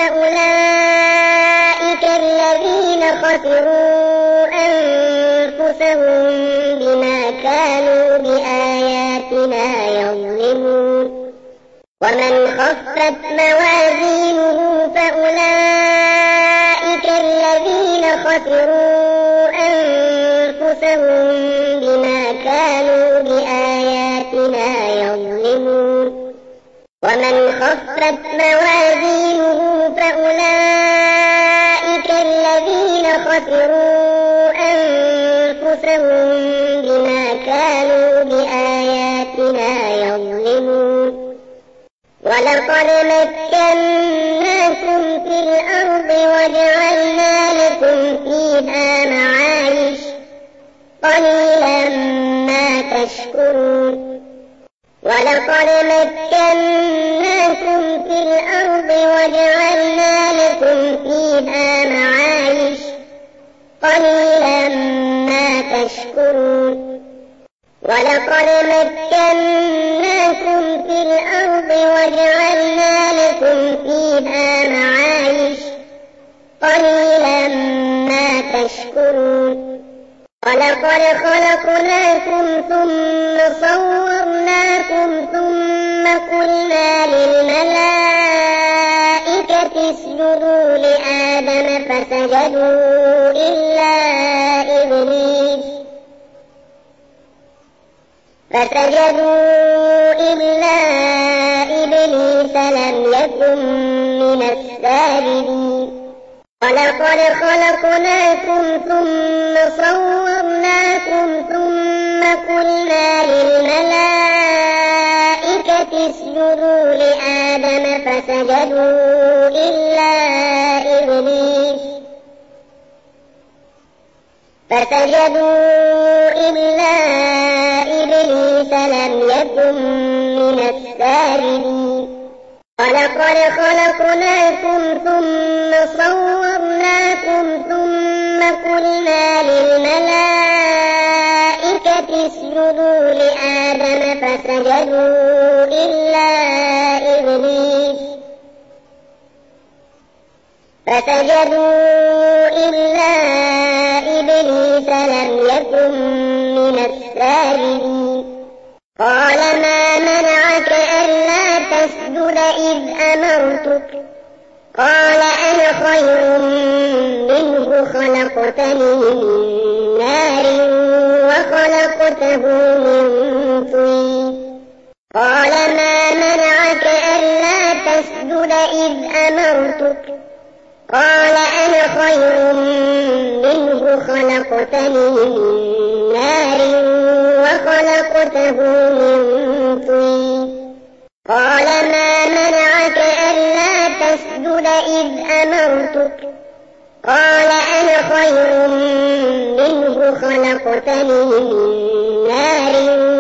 فأولئك الذين خسروا أنفسهم بما كانوا بآياتنا يظلمون ومن خفت موازينه فأولئك الذين خسروا أنفسهم بما كانوا بآياتنا يظلمون ومن خفت موازينه فأولئك الذين خسروا أنفسهم بما كانوا بآياتنا يظلمون ولقد مكناكم في الأرض وجعلنا لكم فيها معايش قليلا ما تشكرون ولقد مكناكم في الأرض وجعلنا لكم فيها معايش قليلا ما تشكرون ولقد مكناكم في الأرض وجعلنا لكم فيها معايش قليلا ما تشكرون ولقد خلقناكم ثم صورناكم ثم قلنا للملائكة اسجدوا لآدم فسجدوا إلا إبليس فسجدوا إلا إبليس لم يكن من الساجدين ولقد خلقناكم ثم صورناكم ثم قلنا للملائكة اسجدوا لآدم فسجدوا إلا إبليس فسجدوا إلا إبليس لم يكن من الساجدين ولقد خلقناكم ثم صورناكم ثم قلنا للملائكة اسجدوا لآدم فسجدوا إلا إبليس فسجدوا إلا إبليس لم يكن من الساجدين قال ما منعك ألا تسجد إذ أمرتك قال أنا خير منه خلقتني من نار وخلقته من طين قال ما منعك ألا تسجد إذ أمرتك قال أنا خير منه خلقتني من نار وخلقته من طين قال ما منعك ألا تسجد إذ أمرتك قال أنا خير منه خلقتني من نار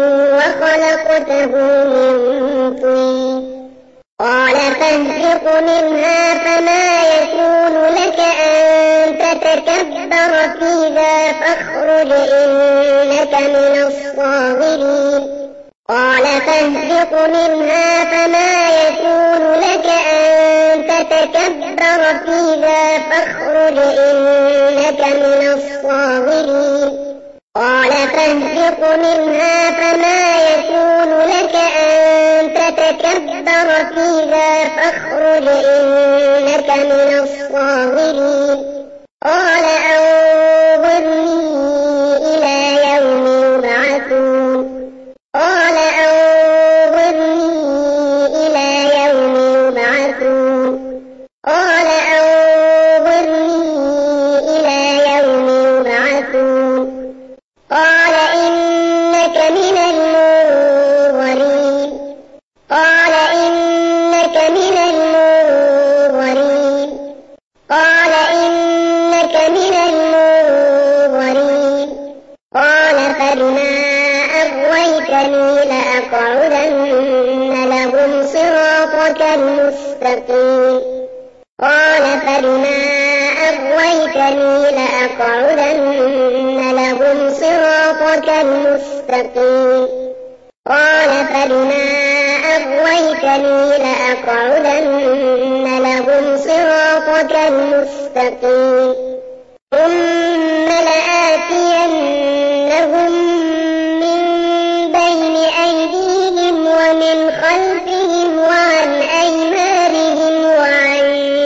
وخلقته من طين قال فاهبط منها فما يكون لك أن تتكبر فيها فاخرج إنك من الصاغرين قال فاهبط منها فما يكون لك أن تتكبر فيها فاخرج إنك من الصاغرين قال فاهبط منها فما يكون لك أن تتكبر فيها فاخرج إنك من الصاغرين قال أنظرني إلى يوم يبعثون قال أنظرني إلى يوم يبعثون قال أنظرني إلى يوم يبعثون قال إنك من المنظرين قال إنك من المنظرين قال إنك من المنظرين قال فبما أغويتني لأقعدن لهم صراطك المستقيم قال فبما أغويتني لأقعدن لهم صراطك المستقيم قال فبما أغويتني لأقعدن لهم صراطك المستقيم ثم لآتينهم من بين أيديهم ومن خلفهم وعن أيمانهم وعن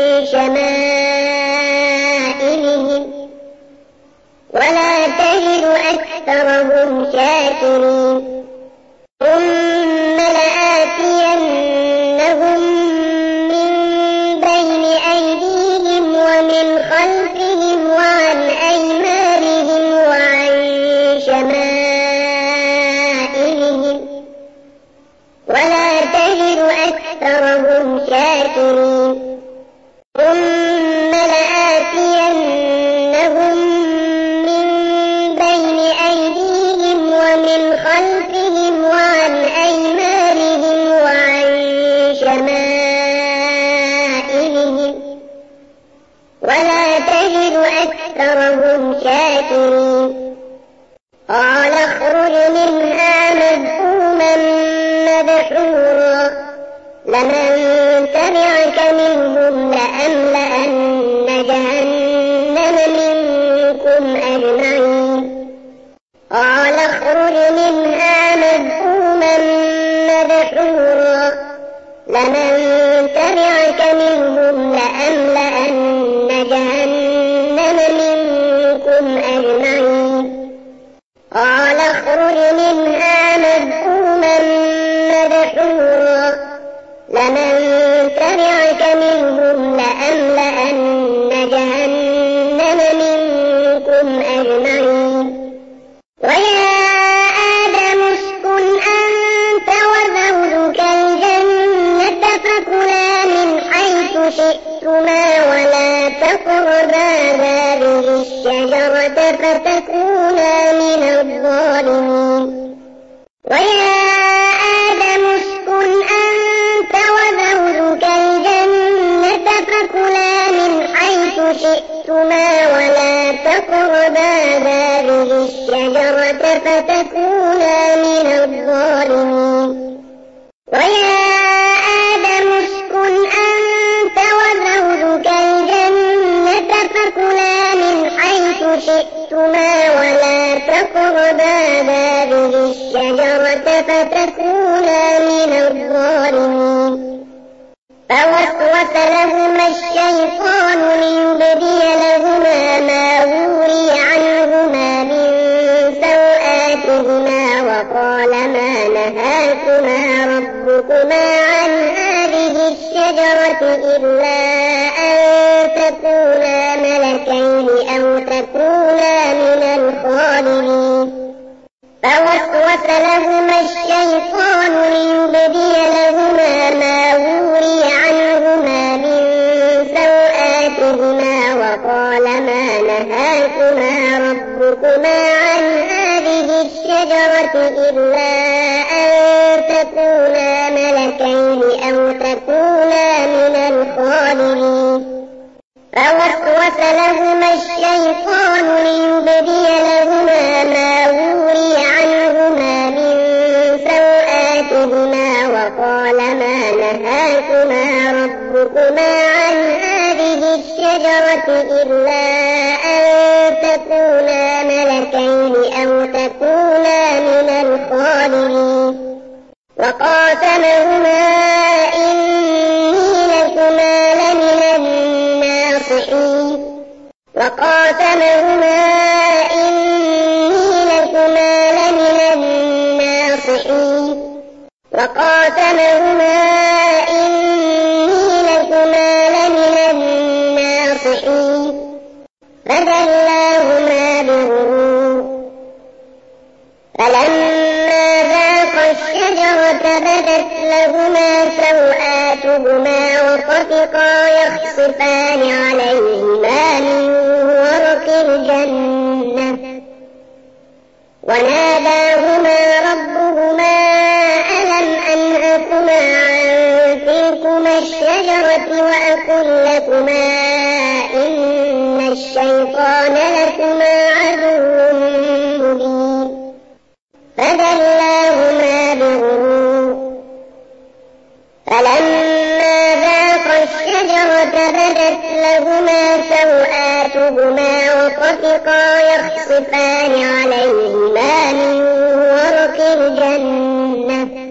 شمائلهم ولا تجد أكثرهم شاكرين ثم لآتينهم من بين أيديهم ومن خلفهم وعن أيمانهم وعن شمائلهم ولا تجد أكثرهم شاكرين ثم لآتينهم من بين أيديهم ومن خلفهم وعن أيمانهم وعن شمائلهم ولا تجد أكثرهم شاكرين قال اخرج منها مذءوما مدحورا لمن تبعك منهم لأملأن جهنم منكم أجمعين قال اخرج منها مذءوما مدحورا لمن تبعك منهم لأملأن جهنم منكم أجمعين قال اخرج منها مذءوما مدحورا لمن تبعك منهم لأملأن جهنم منكم أجمعين ويا آدم اسكن أنت وزوجك الجنة فكلا من حيث شئتما ولا تقربا هذه الشجرة فتكونا من الظالمين ويا آدم اسكن أنت وزوجك الجنة فكلا من حيث شئتما ولا تقربا هذه الشجرة فتكونا من الظالمين ويا آدم اسكن أنت وزوجك الجنة فكلا من حيث شئتما ولا تقربا هذه الشجرة فتكونا من الظالمين فوسوس لهما الشيطان ليبدي لهما ما وري عنهما من سوآتهما وقال ما نهاكما ربكما عن هذه الشجرة إلا أن تكونا ملكين أو تكونا من الخالدين فوسوس لهما الشيطان ليبدي لهما ما وري عنهما من سوآتهما وقال ما نهاكما ربكما عن هذه الشجرة إلا أن تكونا ملكين أو تكونا من الخالدين فوسوس لهما الشيطان ليبدي لهما ما وري عنهما من سوآتهما وقال ما نهاكما ربكما عن هذه الشجرة إلا أن تكونا ملكين أو تكونا من الخالدين وقاسمهما إني لكما لمن الناصحين وقاسمهما إني لكما لمن الناصحين وقاسمهما إني لكما لمن الناصحين فدلاهما بغرور فلما ذاقا الشجرة بدت لهما سوآتهما وطفقا يخصفان عليهما من ورق الجنة وناداهما ربهما ألم أنهكما عن الشجرة وأقل لكما إن الشيطان لكما عدو مبين فدلاهما بغرور فلما ذاقا الشجرة بدت لهما سوآتهما وطفقا يخصفان عليهما من ورق الجنة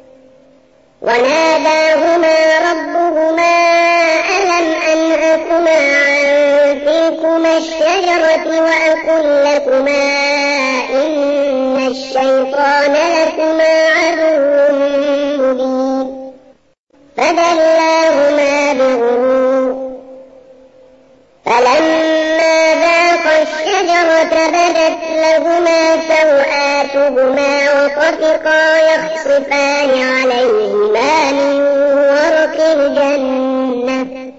وناداهما ربهما ألم أنهكما عن تلكما الشجرة وأقل لكما إن الشيطان لكما عدو مبين فدلاهما بغرور فلما ذاقا الشجرة بدت لهما سوآتهما وطفقا يخصفان عليهما من ورق الجنة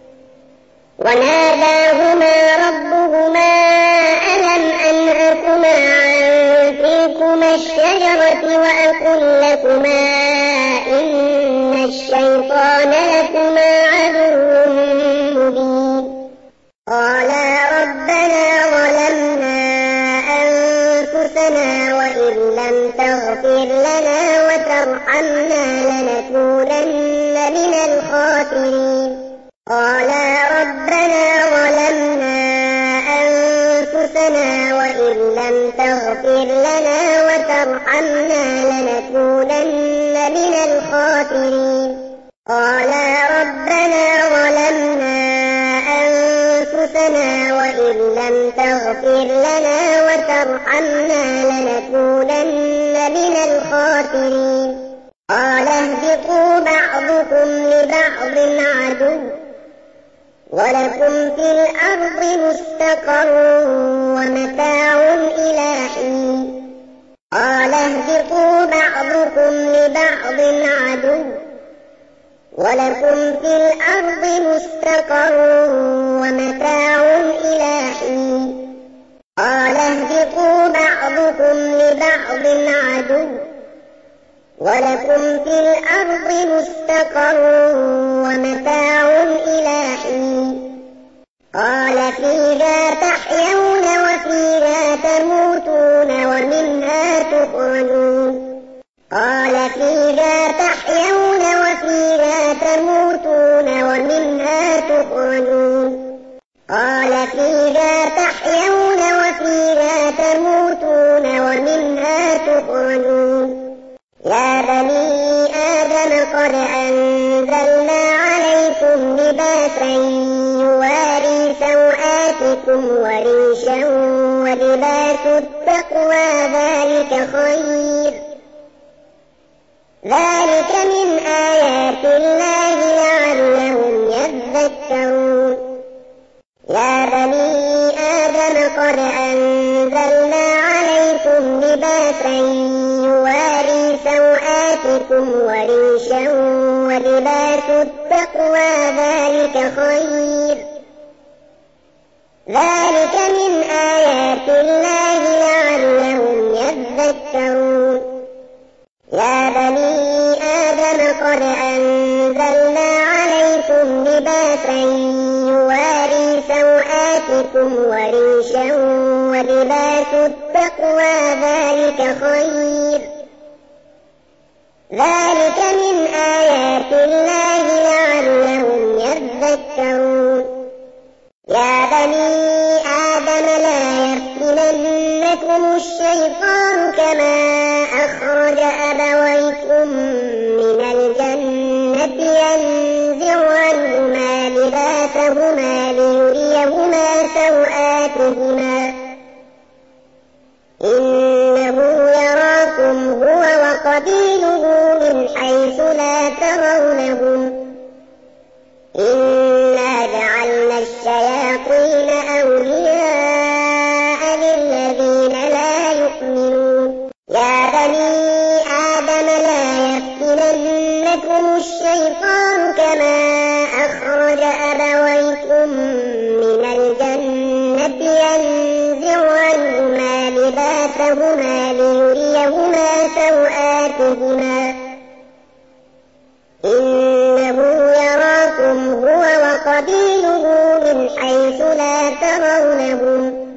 وناداهما ربهما ألم أنهكما عن تلكما الشجرة وأقل لكما إن الشيطان لكما عدو مبين قالا ربنا ظلمنا أنفسنا وإن لم تغفر لنا وترحمنا لنكونن من الخاسرين قالا ربنا ظلمنا أنفسنا وإن لم تغفر لنا وترحمنا لنكونن من الخاسرين قالا ربنا ظلمنا أنفسنا وإن لم تغفر لنا وترحمنا لنكونن من الخاسرين قال اهبطوا بعضكم لبعض عدو ولكم في الأرض مستقر ومتاع إلى حين قال اهبطوا بعضكم لبعض عدو ولكم في الأرض مستقر ومتاع إلى حين قال اهبطوا بعضكم لبعض عدو ولكم في الأرض مستقر ومتاع إلى حين قال فيها تحيون وفيها تموتون ومنها تخرجون قال فيها تحيون وفيها تموتون ومنها تخرجون قال فيها تحيون وفيها تموتون ومنها تخرجون يا بني آدم قد أنزلنا عليكم لباسا يواري سوآتكم وريشا ولباس التقوى ذلك خير ذلك من آيات الله لعلهم يذكرون يا بني آدم قد أنزلنا عليكم لباسا يواري سوآتكم وريشا ولباس التقوى ذلك خير ذلك من آيات الله لعلهم يذكرون يا بني آدم قد أنزلنا عليكم لباسا يواري سوآتكم وريشا ولباس التقوى ذلك خير ذلك من آيات الله لعلهم يذكرون يا بني آدم لا يفتننكم الشيطان كما أخرج أبويكم من الجنة ينزع عنهما لباسهما ليريهما سوآتهما إنه يراكم هو وقبيله من حيث لا ترونهم إنا جعلنا الشياطين أولياء للذين لا يؤمنون يا بني آدم لا يفتننكم الشيطان كما أخرج أبويكم من الجنة ينزع عنهما لباسهما ليريهما سوآتهما إنه لا ترونهم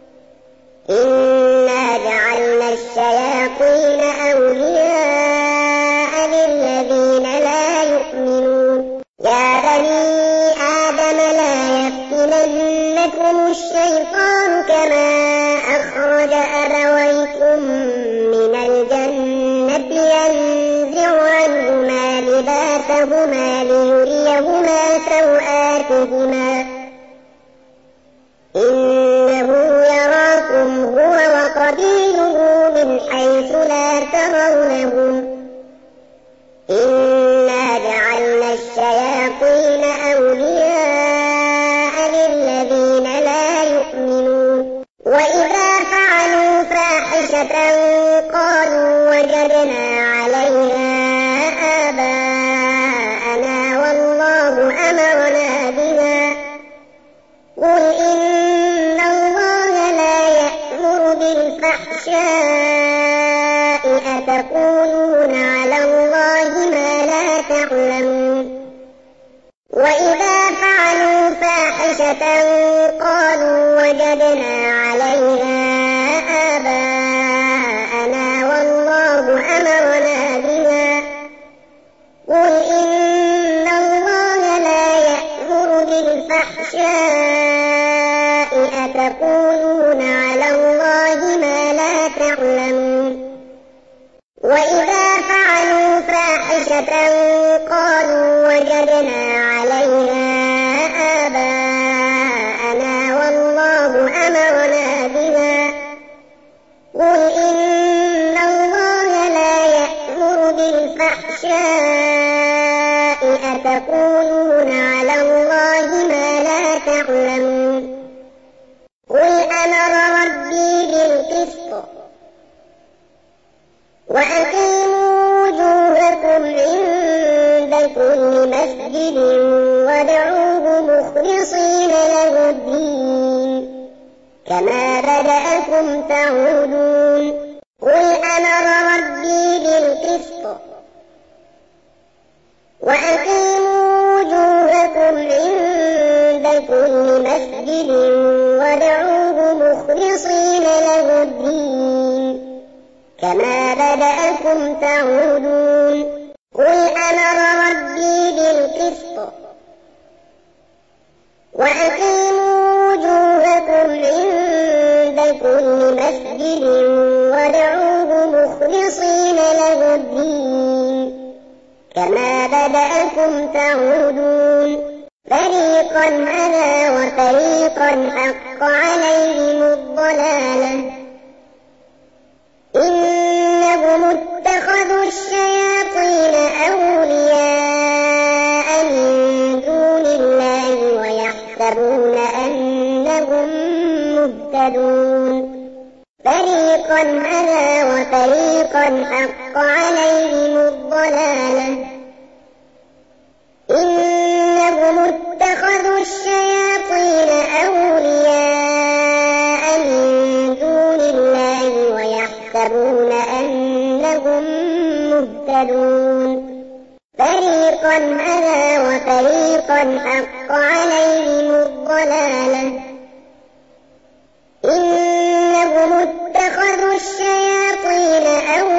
إنا جعلنا الشياطين أولياء للذين لا يؤمنون يا بني آدم لا يفتننكم الشيطان كما أخرج أبويكم من الجنة ينزع عنهما لباسهما ليريهما سوآتهما إنه يراكم هو وقبيله من حيث لا ترونهم إنا جعلنا الشياطين أولياء للذين لا يؤمنون وإذا فعلوا فاحشة قالوا وجدنا عليها آباءنا والله أمرنا بها قل إن الله لا يأمر بالفحشاء أتقولون على الله ما لا تعلمون وإذا فعلوا فاحشة قالوا وجدنا عليها آباءنا والله أمرنا بها قل إن الله لا يأمر بالفحشاء أتقولون على الله ما لا تعلمون وإذا فعلوا فاحشة قالوا وجدنا عليها آباءنا والله أمرنا بها قل إن الله لا يأمر بالفحشاء أتقولون على الله ما لا تعلمون قل أمر ربي بالقسط وأقيموا وجوهكم عند كل مسجد وادعوه مخلصين له الدين كما بدأكم تعودون قل أمر ربي بالقسط وأقيموا وجوهكم عند كل مسجد وادعوه مخلصين له الدين كما بدأكم تعودون قل أمر ربي بالقسط وأقيموا وجوهكم عند كل مسجد وادعوه مخلصين له الدين كما بدأكم تعودون فريقا هدى وفريقا حق عليهم الضلالة إنهم اتخذوا الشياطين أولياء من دون الله ويحسبون أنهم مهتدون فريقا هدى وفريقا حق عليهم الضلالة إنهم اتخذوا الشياطين أولياء من دون الله ويحسبون أنهم مهتدون فريقا هدى وفريقا حق عليهم الضلالة إنهم اتخذوا الشياطين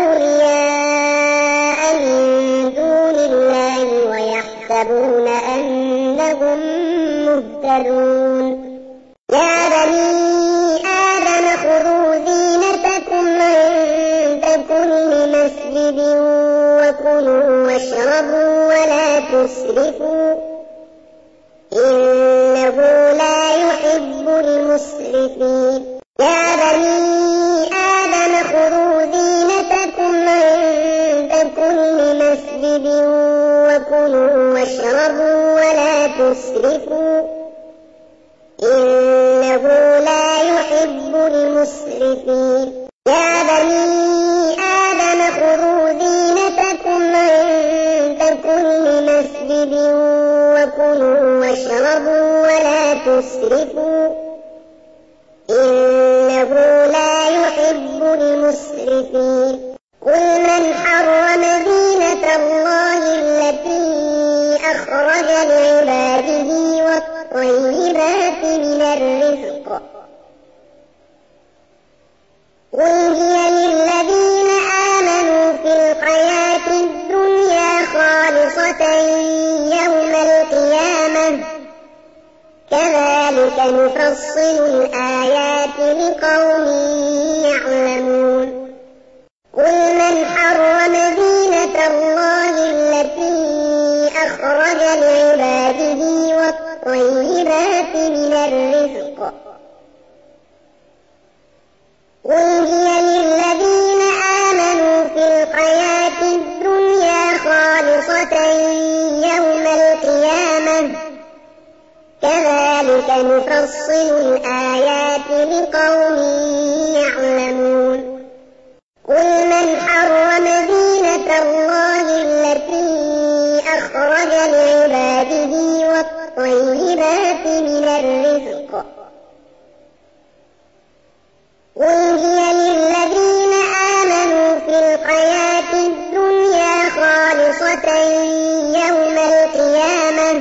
أولياء من دون الله ويحسبون أنهم مهتدون يا بني آدم خذوا زينتكم عند كل مسجد وكلوا واشربوا ولا تسرفوا إنه لا يحب المسرفين يا بني آدم خذوا زينتكم عند كل مسجد وكلوا واشربوا ولا تسرفوا إنه لا يحب المسرفين يا بني آدم خذوا زينتكم عند كل مسجد وكلوا واشربوا ولا تسرفوا إنه لا يحب المسرفين قل من حرم زينة الله التي أخرج لعباده والطيبات من الرزق قل هي للذين آمنوا في الحياة الدنيا خالصة يوم القيامة كذلك نفصل الآيات لقوم يعلمون قل من حرم زينة الله التي أخرج لعباده والطيبات من الرزق قل هي للذين آمنوا في الحياة الدنيا خالصة يوم القيامة كذلك نفصل الآيات لقوم يعلمون قل من حرم زينة الله التي أخرج لعباده والطيبات من الرزق قل هي للذين آمنوا في الحياة الدنيا خالصة يوم القيامة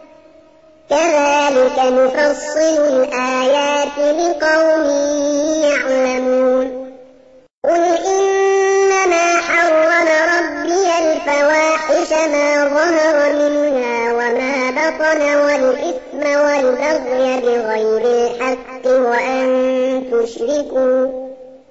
كذلك نفصل الآيات لقوم يعلمون قل إنما حرم ربي الفواحش ما ظهر منها وما بطن والإثم والبغي بغير الحق وأن تشركوا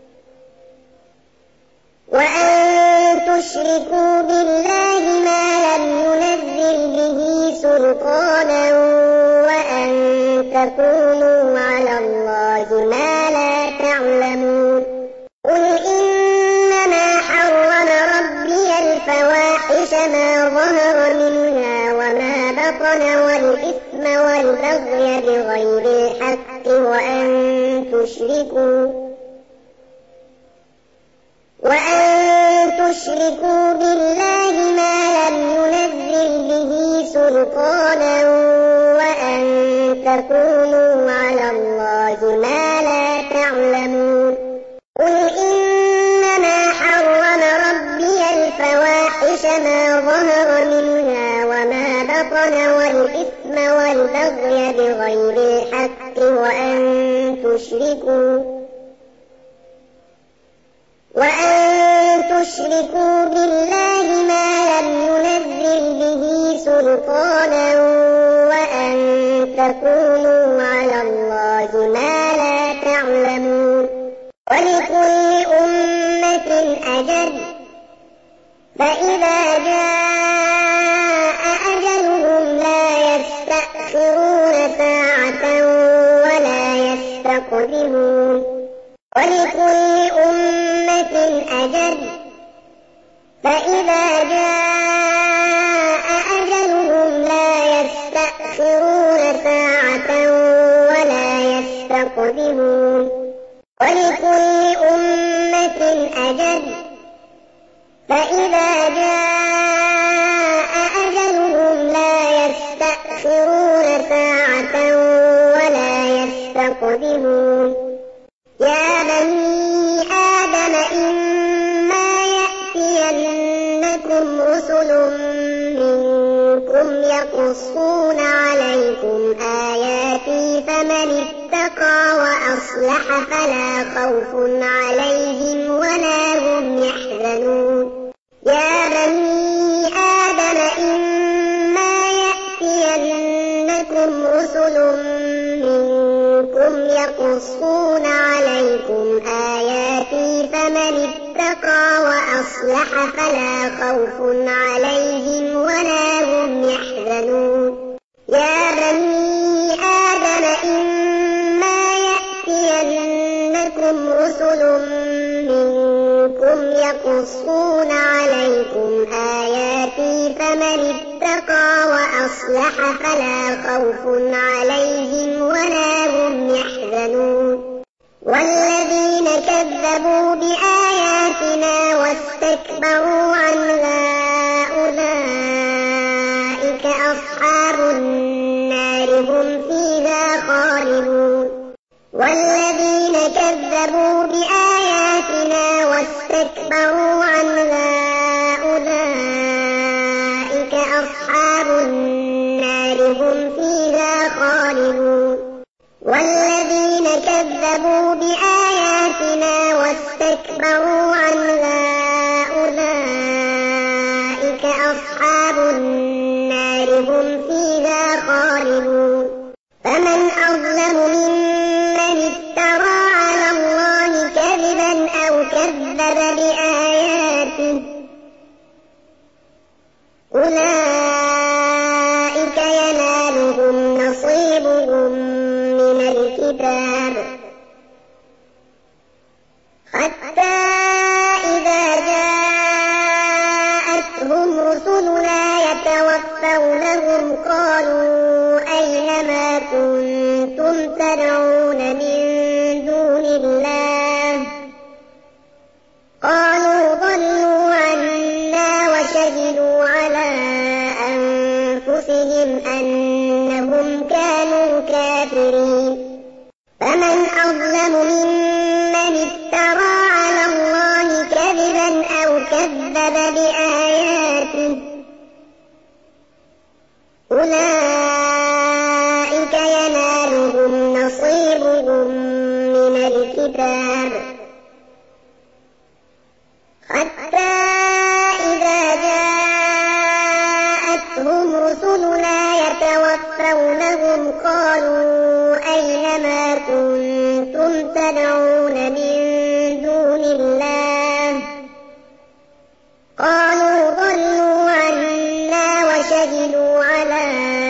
وأن تشركوا بالله ما لم ينزل به سلطانا وأن تقولوا على الله ما لا تعلمون قل إنما حرم ربي الفواحش ما ظهر منها وما بطن والإثم والبغي بغير الحق وأن تشركوا وأن تشركوا بالله ما لم ينزل به سلطانا وأن تقولوا على الله ما لا تعلمون قل إنما حرم ربي الفواحش ما ظهر منها وما بطن والإثم والبغي بغير الحق وأن تشركوا وأن تشركوا بالله ما لم ينزل به سلطانا وأن تقولوا على الله ما لا تعلمون ولكل أمة أجل فإذا جاء أجلهم لا يستأخرون ساعة ولا يستقدمون ولكل أمة أجل فإذا جاء أجلهم لا يستأخرون ساعة ولا يستقدمون ولكل أمة أجل فإذا جاء أجلهم لا يستأخرون ساعة ولا يستقدمون يا بني آدم إما يأتينكم رسل منكم يقصون عليكم آياتي فمن اتقى وأصلح فلا خوف عليهم ولا هم يحزنون يا بني آدم إما يأتينكم رسل منكم يقصون عليكم آياتي فمن اتقى وأصلح فلا خوف عليهم ولا هم يحزنون يا بني آدم إما يأتينكم رسل منكم يقصون عليكم آياتي فمن اتقى وأصلح فلا خوف عليهم ولا هم يحزنون والذين كذبوا بآياتنا واستكبروا عنها أولئك أصحاب النار هم فيها خالدون والذين كذبوا بآياتنا واستكبروا عنها أولئك أصحاب النار هم فيها خالدون والذين كذبوا بآياتنا واستكبروا عنها أولئك أصحاب النار هم فيها خالدون فمن أظلم ممن افترى على الله كذبا أو كذب بآياته أولئك ينالهم نصيبهم من الكتاب حتى إذا جاءتهم رسلنا يتوفونهم قالوا أين ما كنتم تدعون من دون الله قالوا ضلوا عنا وشهدوا على أنفسهم أنهم كانوا كافرين فمن أظلم ممن افترى على الله كذبا أو كذب بآياته أولئك ينالهم نصيبهم من الكتاب حتى إذا جاءتهم رسلنا يتوفونهم قالوا أين ما كنتم تدعون من دون الله قالوا ضلوا عنا وشهدوا على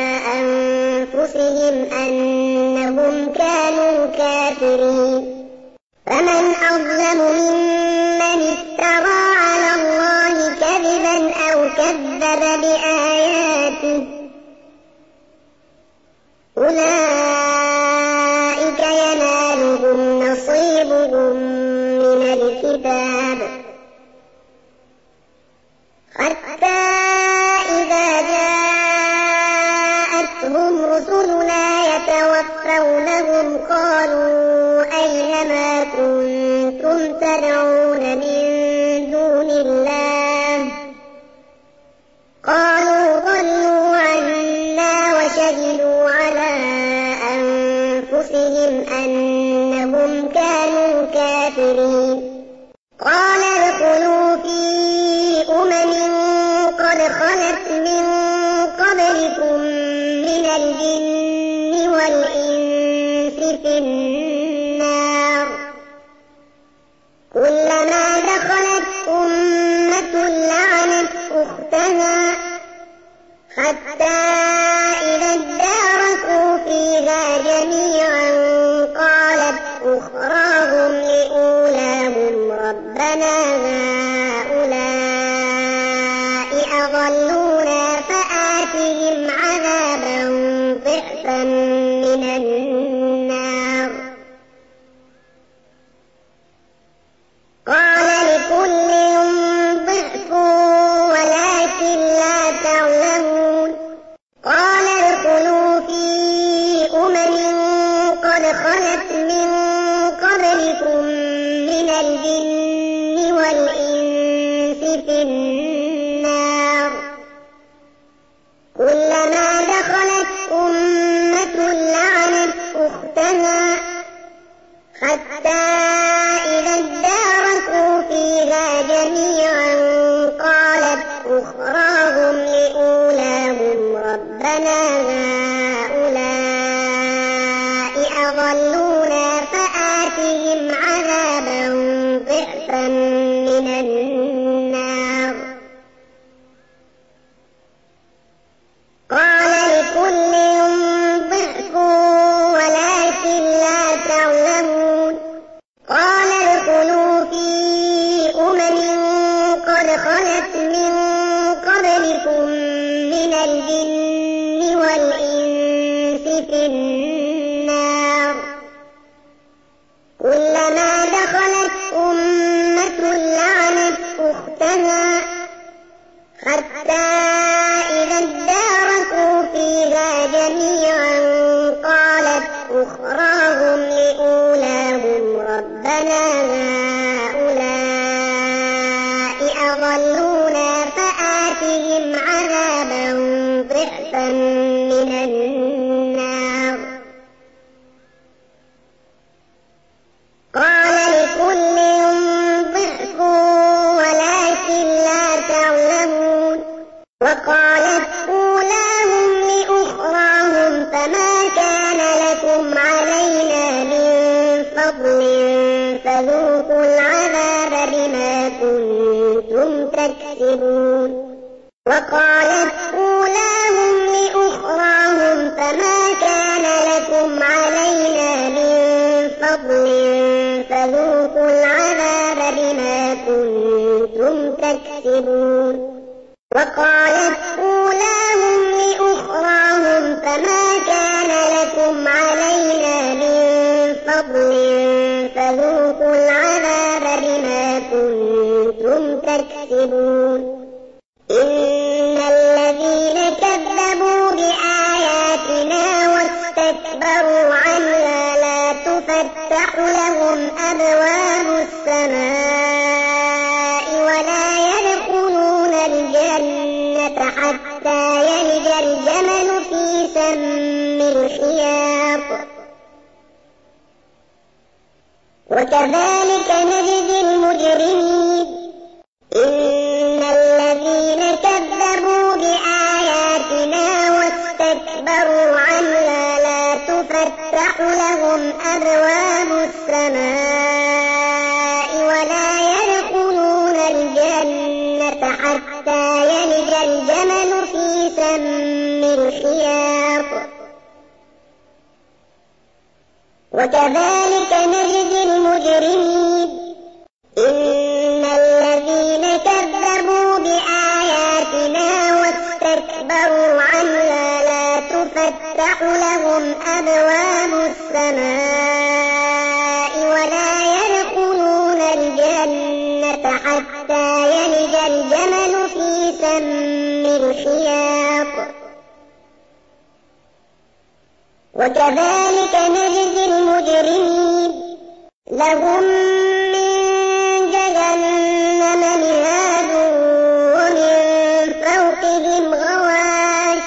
أنفسهم أنهم كانوا كافرين فمن أظلم ممن افترى على الله كذبا أو كذب بآياته أولئك ينالهم نصيبهم من الكتاب حتى إذا جاءتهم رسلنا يتوفونهم قالوا أين ما كنتم تدعون من دون الله قالوا ضلوا عنا وشهدوا على أنفسهم أنهم كانوا كافرين قال ادخلوا في أمم قد خلت من قبلكم من الجن والإنس في النار كلما دخلت أمة لعنت أختها حتى إذا اداركوا فيها جميعا قالت أخراهم لأولاهم ربنا هؤلاء أضلونا فآتهم عذابا ضعفا من النار قال لكل ضعف ولكن لا تعلمون قال ادخلوا في أمم قد خلت من قبلكم من الجن والإنس في النار كلما دخلت أمة لعنت أختها حتى إذا اداركوا فيها جميعا قالت أخراهم لأولاهم ربنا هؤلاء أضلونا فآتهم عذابا ضعفا من النار قال لكل ضعف ولكن لا تعلمون قال ادخلوا في أمم قد خلت من قبلكم من الجن والإنس في النار كلما دخلت أمة لعنت أختها حتى إذا اداركوا فيها جميعا قالت أخراهم لأولاهم ربنا هؤلاء أضلونا فآتهم عذابا ضعفا من من النار. قال لكل ضعف ولكن لا تعلمون. وقالت أولاهم لأخراهم فما كان لكم علينا من فضل فذوقوا العذاب بما كنتم تكسبون. وقالت أولاهم لأخراهم فما كان لكم علينا من فضل فذوقوا العذاب بما كنتم تكسبون. وقالت أولاهم لأخراهم فما كان لكم علينا من فضل فذوقوا العذاب بما كنتم تكسبون. إن الذين كذبوا بآياتنا واستكبروا عنها لا تفتح لهم أبواب السماء ولا يدخلون الجنة حتى يلج الجمل في سم الخياط وكذلك نجزي المجرمين. إن الذين كذبوا بآياتنا واستكبروا عنها لا تفتح لهم أبواب السماء ولا يدخلون الجنة حتى يلج الجمل في سم الخياط وكذلك نجزي المجرمين. إن الذين كذبوا بآياتنا واستكبروا عنها لا تفتح لهم أبواب السماء ولا يدخلون الجنة حتى يلج الجمل في سم الخياط وكذلك نجزي المجرمين. لهم من جهنم مهاد ومن فوقهم غواش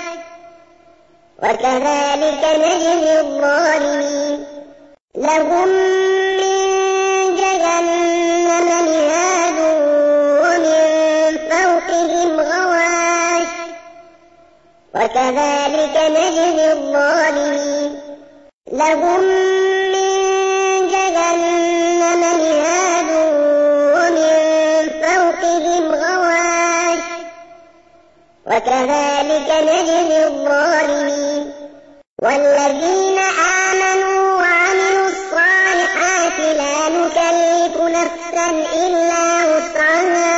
وكذلك نجزي الظالمين. لهم من جهنم مهاد ومن فوقهم غواش وكذلك نجزي الظالمين. لهم من جهنم مهاد ومن فوقهم غواش وكذلك نجزي الظالمين. والذين آمنوا وعملوا الصالحات لا نكلف نفسا إلا وسعها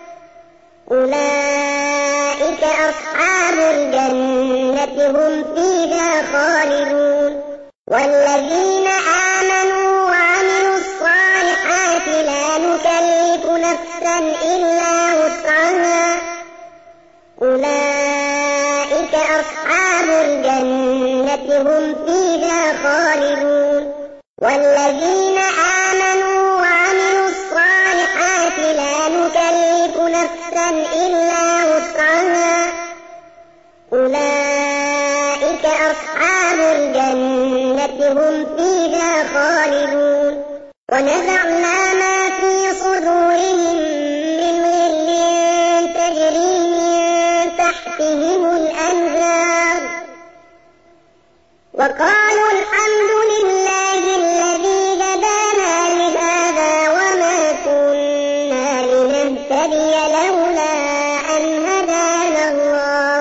أولئك أصحاب الجنة هم فيها خالدون. والذين آمنوا وعملوا الصالحات لا نكلف نفسا إلا وسعها أولئك أصحاب الجنة هم فيها خالدون. والذين آمنوا وعملوا الصالحات لا نكلف نفسا إلا وسعها أولئك أصحاب الجنة هم فيها خالدون. ونزعنا ما في صدورهم من غل تجري من تحتهم الأنهار وقالوا الحمد لله الذي هدانا لهذا وما كنا لنهتدي لولا أن هدانا الله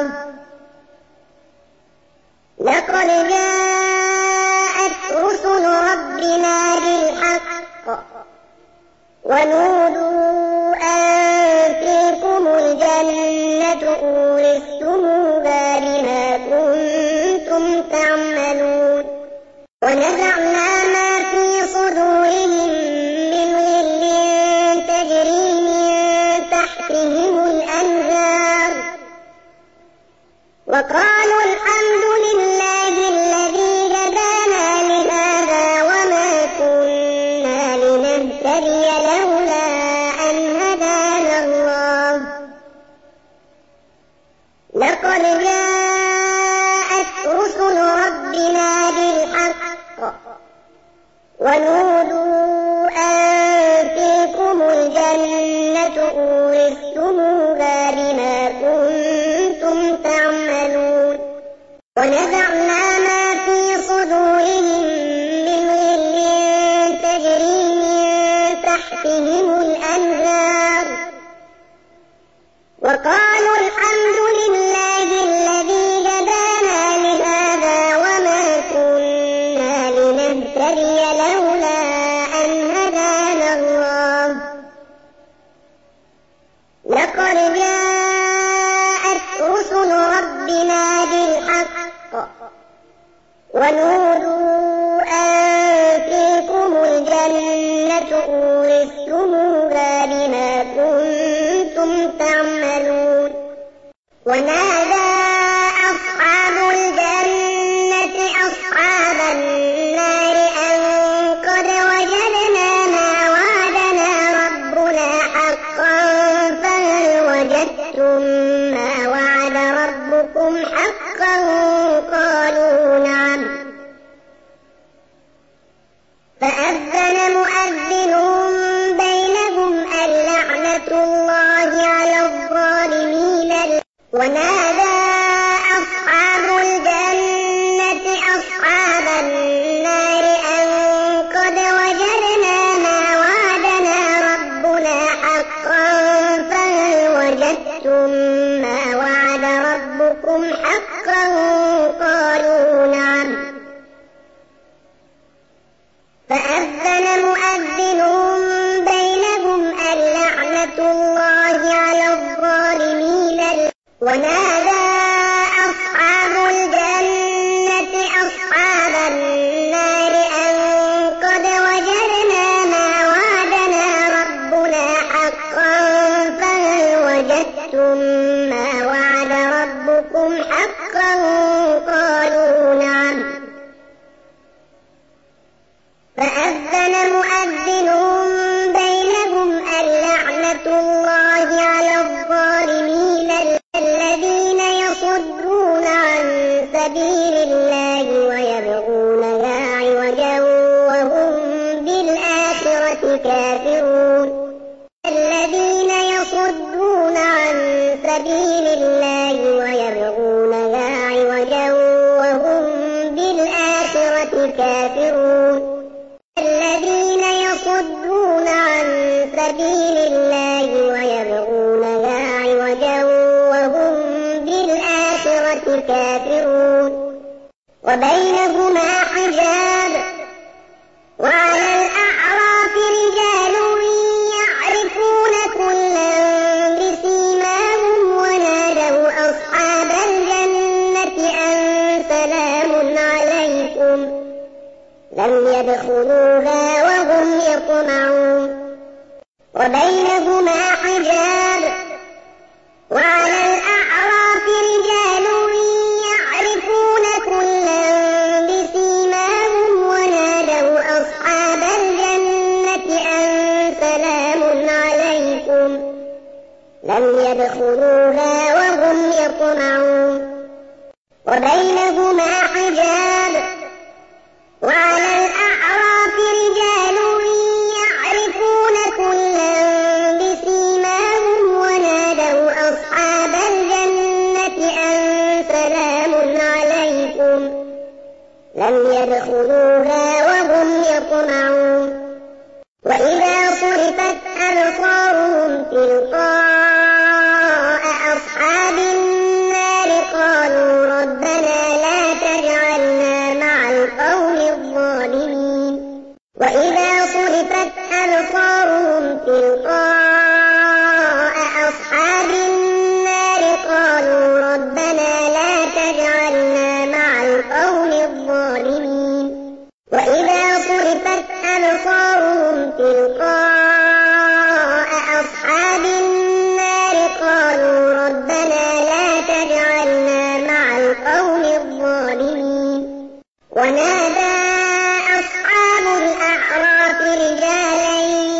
لقد جاءت رسل ربنا بالحق ونودوا أن تلكم الجنة أورثتموها بما كنتم تعملون. ونزعنا ما في صدورهم من غل تجري من تحتهم الأنهار وقالوا الحمد لله الذي هدانا لهذا وما كنا لنهتدي لولا أن هدانا الله لقد جاءت ونودوا أن تلكم الجنة أورثتموها بما كنتم تعملون ونزعنا ما في صدورهم من غل تجري من تحتهم الأنهار وقالوا الحمد لله الذي هدانا لهذا وما كنا لنهتدي لولا أن هدانا الله لقد جاءت رسل ربنا بالحق ونودوا أن تلكم الجنة أورثتموها بما كنتم تعملون ونادى أصحاب الجنة أصحاب النار أن قد وجدنا ما وعدنا ربنا حقا فهل وجدتم ما وعد ربكم حقا قالوا نعم فأذن مؤذن بينهم اللعنة الله على الظالمين ونادى أصحاب الجنة أصحاب النار أن قد وجدنا ما وعدنا ربنا حقا فهل وجدتم ما وعد ربكم حقا قالوا نعم فأذن مؤذن بينهم اللعنة الله على الظالمين ونادى أصحاب الجنة أصحاب النار أن قد وجدنا ما وعدنا ربنا حقا فهل وجدتم ما وعد ربكم حقا قالوا نعم فأذن مؤذن بينهم اللعنة الله على الظالمين الذين يصدون عن سبيل الله ويبغونها عوجا وهم بالآخرة كافرون الذين يصدون عن سبيل الله ويبغونها عوجا وهم بالآخرة كافرون الذين يصدون عن سبيل الله ويبغونها عوجا وهم بالآخرة كافرون وبينهما حجاب وعلى الأعراف رجال يعرفون كلا بسيماهم ونادوا أصحاب الجنة أن سلام عليكم لم يدخلوها وهم يطمعون وبينهما حجاب وعلى الأعراف رجال يعرفون كلا بسيماهم ونادوا أصحاب الجنة أن سلام عليكم لم يدخلوها وهم يطمعون وبينهما حجاب وعلى الأعراف رجال يعرفون كلا بسيماهم ونادوا أصحاب الجنة أن سلام عليكم لم يدخلوها وهم يطمعون وإذا صرفت أبصارهم تلقاء أصحاب النار قالوا ربنا لا تجعلنا مع القوم الظالمين وإذا صرفت أبصارهم تلقاء أصحاب النار قالوا ربنا لا تجعلنا مع القوم الظالمين وإذا صرفت أبصارهم تلقاء أصحاب النار قالوا ربنا لا تجعلنا مع القوم الظالمين ونادى أصحاب الأعراف رجالا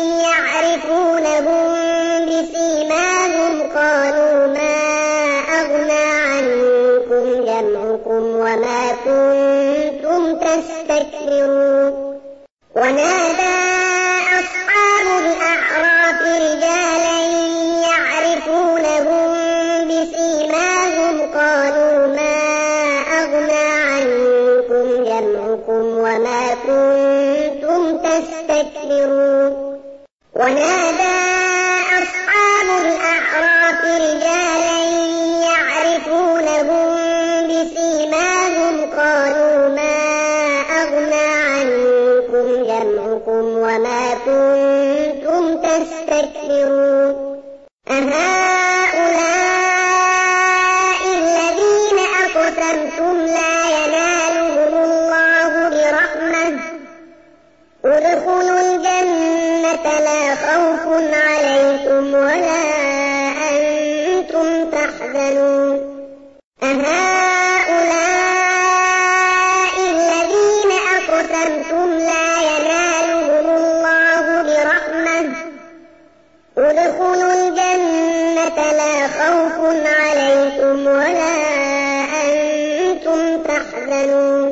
يعرفونهم بسيماهم قالوا ما أغنى عنكم جمعكم وما كنتم تستكبرون ونادى أصحاب الأعراف رجالا يعرفونهم بسيماهم قالوا ما أغنى عنكم جمعكم وما كنتم تستكبرون ونادى أصحاب الأعراف رجالا يعرفونهم بسيماهم قالوا ما أغنى عنكم جمعكم وما كنتم تستكبرون أهؤلاء الذين أقسمتم لا ينالهم الله برحمة ادخلوا الجنة لا خوف عليكم ولا أنتم تحزنون أهؤلاء الذين أقسمتم لا ينالهم الله برحمة ادخلوا الجنة لا خوف عليكم ولا أنتم تحزنون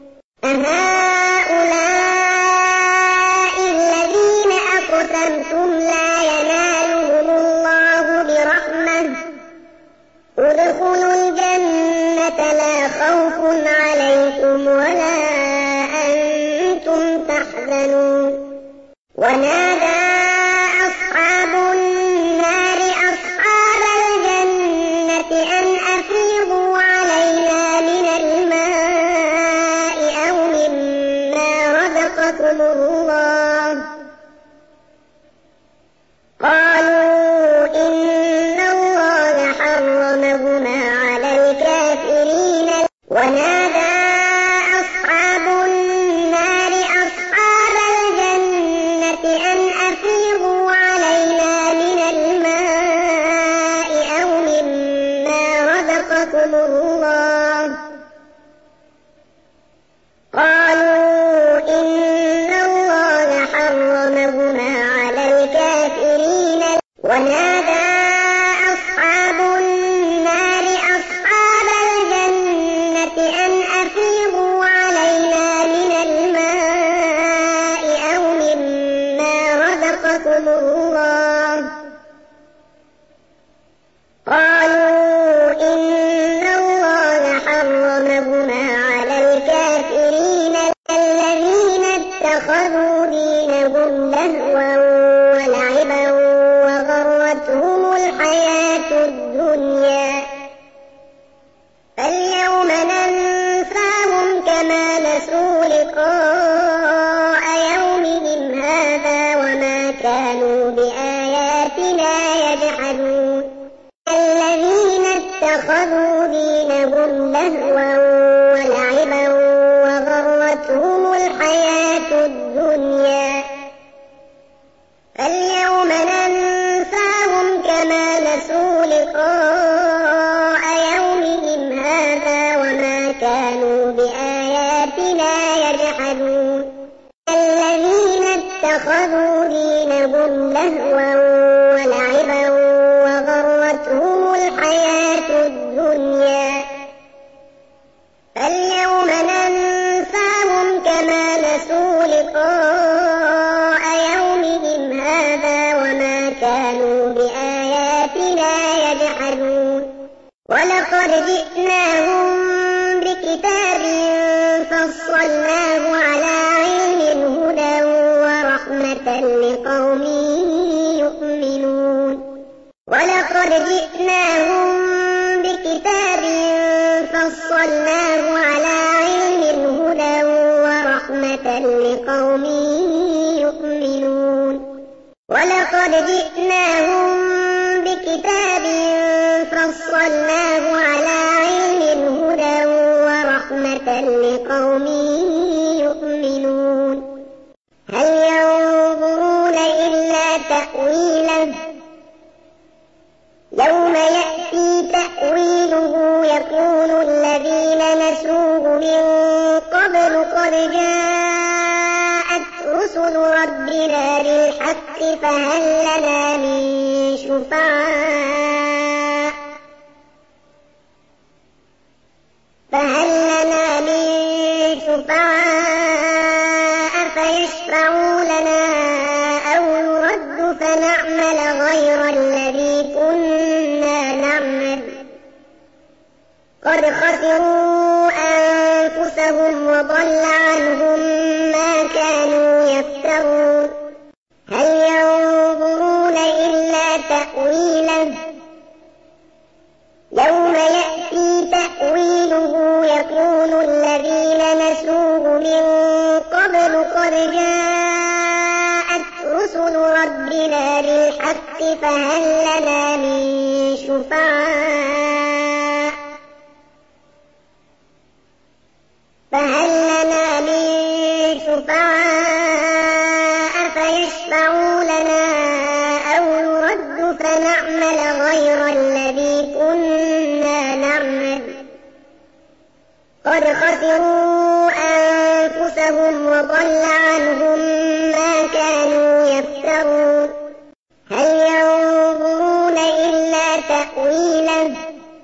أهؤلاء الذين أقسمتم لا ينالهم الله برحمة ادخلوا الجنة لا خوف عليكم ولا أنتم تحزنون ونادى أصحاب النار أصحاب الجنة أن أفيضوا علينا من الماء أو مما رزقكم الله قالوا إن الله حرمهما على الكافرين ونادى أصحاب النار أصحاب الجنة أن أفيضوا علينا من الماء أو مما رزقكم الله قالوا إن الله حرمهما على الكافرين ونادى أصحاب النار أصحاب الجنة أن أفيضوا علينا من الماء أو مما رزقكم الله قالوا إن الله حرمهما على الكافرين الذين اتخذوا دينهم لهوا ولعبا وغرتهم الحياة الدنيا فاليوم ننساهم كما نسوا لقاء يومهم هذا وما كانوا بآياتنا يجحدون الذين اتخذوا دينهم لهوا ولعبا وغرتهم الحياة الدنيا فاليوم ننساهم كما نسوا لقاء يومهم هذا وما كانوا بآياتنا يجحدون الذين اتخذوا دينهم لهوا ولعبا وغرتهم الحياة الدنيا فاليوم ننساهم كما نسوا لقاء يومهم هذا وما كانوا بآياتنا يجحدون ولقد جئناهم بكتاب فصلناه على علم هدى ورحمة لقوم يؤمنون ولقد جئناهم بكتاب فصلناه على علم هدى ورحمة لقوم يؤمنون ولقد جئناهم بكتاب فصلناه على علم هدى ورحمة لقوم يؤمنون هل ينظرون إلا تأويله يوم يأتي تأويله يقول الذين نسوه من قبل قد جاءت رسل ربنا بالحق فهل لنا من شفعاء فهل لنا من شفعاء فيشفعوا وضل عنهم ما كانوا يفترون هل ينظرون إلا تأويله يوم يأتي تأويله يقول الذين نسوه من قبل قد جاءت رسل ربنا بالحق فهل لنا من شفعاء فهل لنا من شفعاء فيشفعوا لنا أو نرد فنعمل غير الذي كنا نعمل قد خسروا أنفسهم وضل عنهم ما كانوا يفترون هل ينظرون إلا تأويله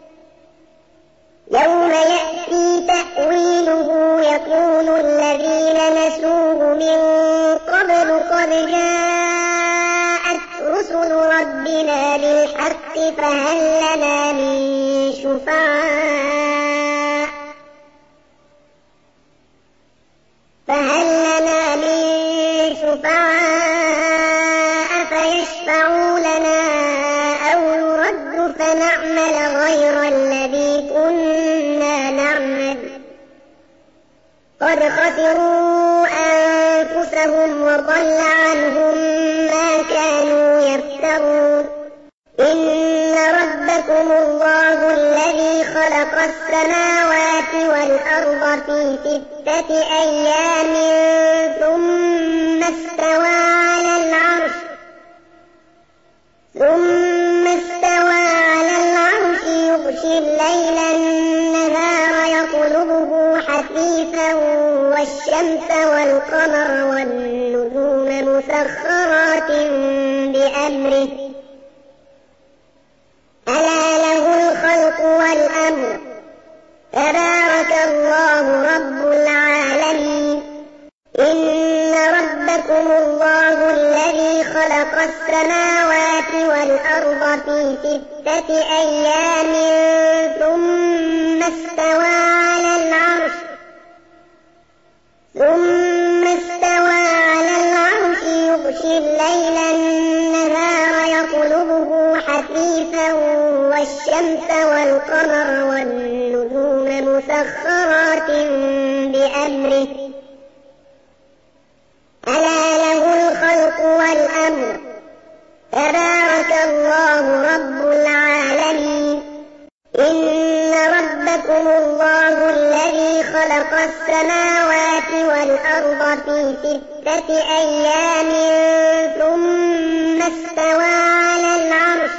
يوم يأتي تأويله يقول الذين نسوه من قبل قد جاءت رسل ربنا بالحق فهل لنا من شفعاء فهل لنا من شفعاء فيشفعوا لنا أو نرد فنعمل غير الذي كنا نعمل قد خسروا أنفسهم وضل عنهم ما كانوا يفترون إن ربكم الله الذي خلق السماوات والأرض في ستة أيام ثم استوى على العرش ثم استوى على العرش يغشي الليل النهار يطلبه حثيثا والشمس والقمر والنجوم مسخرات بأمره ألا له الخلق والأمر تبارك الله رب العالمين إن ربكم الله الذي خلق السماوات والأرض في ستة أيام ثم استوى على العرش ثم استوى على العرش يغشي الليل النهار يطلبه حثيثا والشمس والقمر والنجوم مسخرات بأمره ألا له الخلق والأمر تبارك الله رب العالمين إن ربكم الله الذي خلق السماوات والأرض في ستة أيام ثم استوى على العرش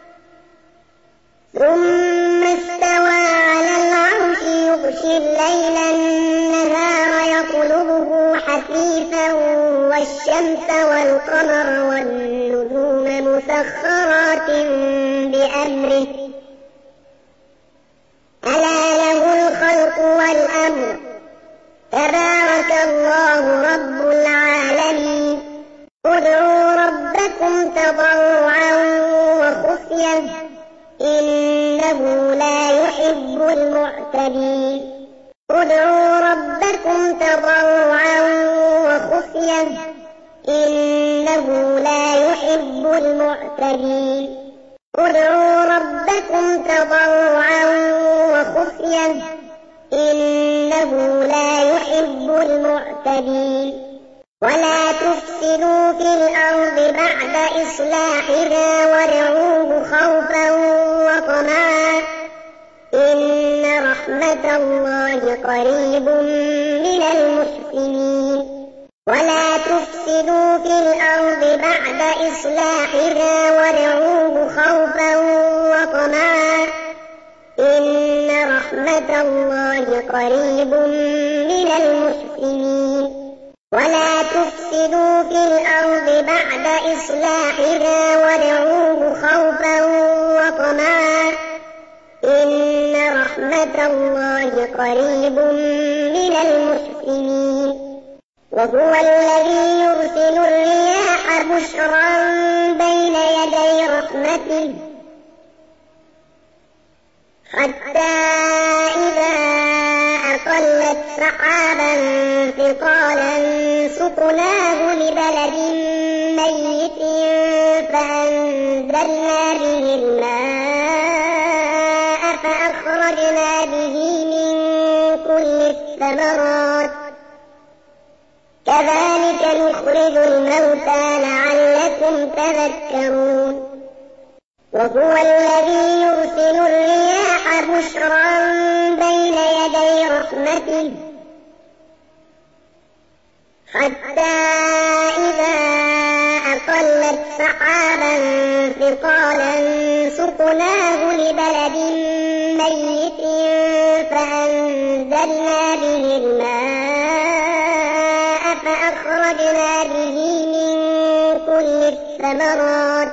ثم استوى على العرش يغشي الليل النهار يطلبه حثيثا والشمس والقمر والنجوم مسخرات بأمره ألا له الخلق والأمر تبارك الله رب العالمين ادعوا ربكم تضرعا وخفية إنه لا يحب المعتدين ادعوا ربكم تضرعا وخفية إنه لا يحب المعتدين ادعوا ربكم تضرعا وخفية إنه لا يحب المعتدين ولا تفسدوا في الأرض بعد إصلاحها وادعوه خوفا وطمعا إن رحمة الله قريب من المحسنين ولا تفسدوا في الأرض بعد إصلاحها وادعوه خوفا وطمعا إن رحمة الله قريب من المحسنين ولا تفسدوا في الأرض بعد إصلاحها وادعوه خوفا وطمعا إن رحمة الله قريب من المحسنين وهو الذي يرسل الرياح بشرا بين يدي رحمته حتى إذا أقلت سحابا ثقالا سقناه لبلد ميت فأنزلنا به الماء فأخرجنا به من كل الثمرات كذلك نخرج الموتى لعلكم تذكرون وهو الذي يرسل الرياح بشرا بين يدي رحمته حتى إذا أقلت سحابا ثقالا سقناه لبلد ميت فأنزلنا به الماء فأخرجنا به من كل الثمرات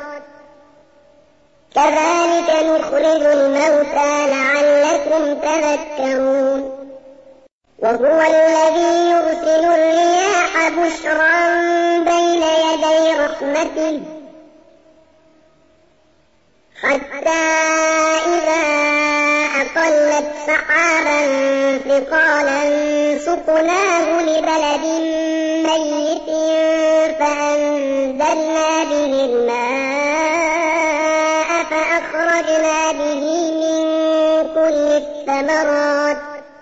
كذلك نخرج الموتى لعلكم تذكرون وهو الذي يرسل الرياح بشرا بين يدي رحمته حتى إذا أقلت سحابا ثقالا سقناه لبلد ميت فأنزلنا به الماء فأخرجنا به من كل الثمرات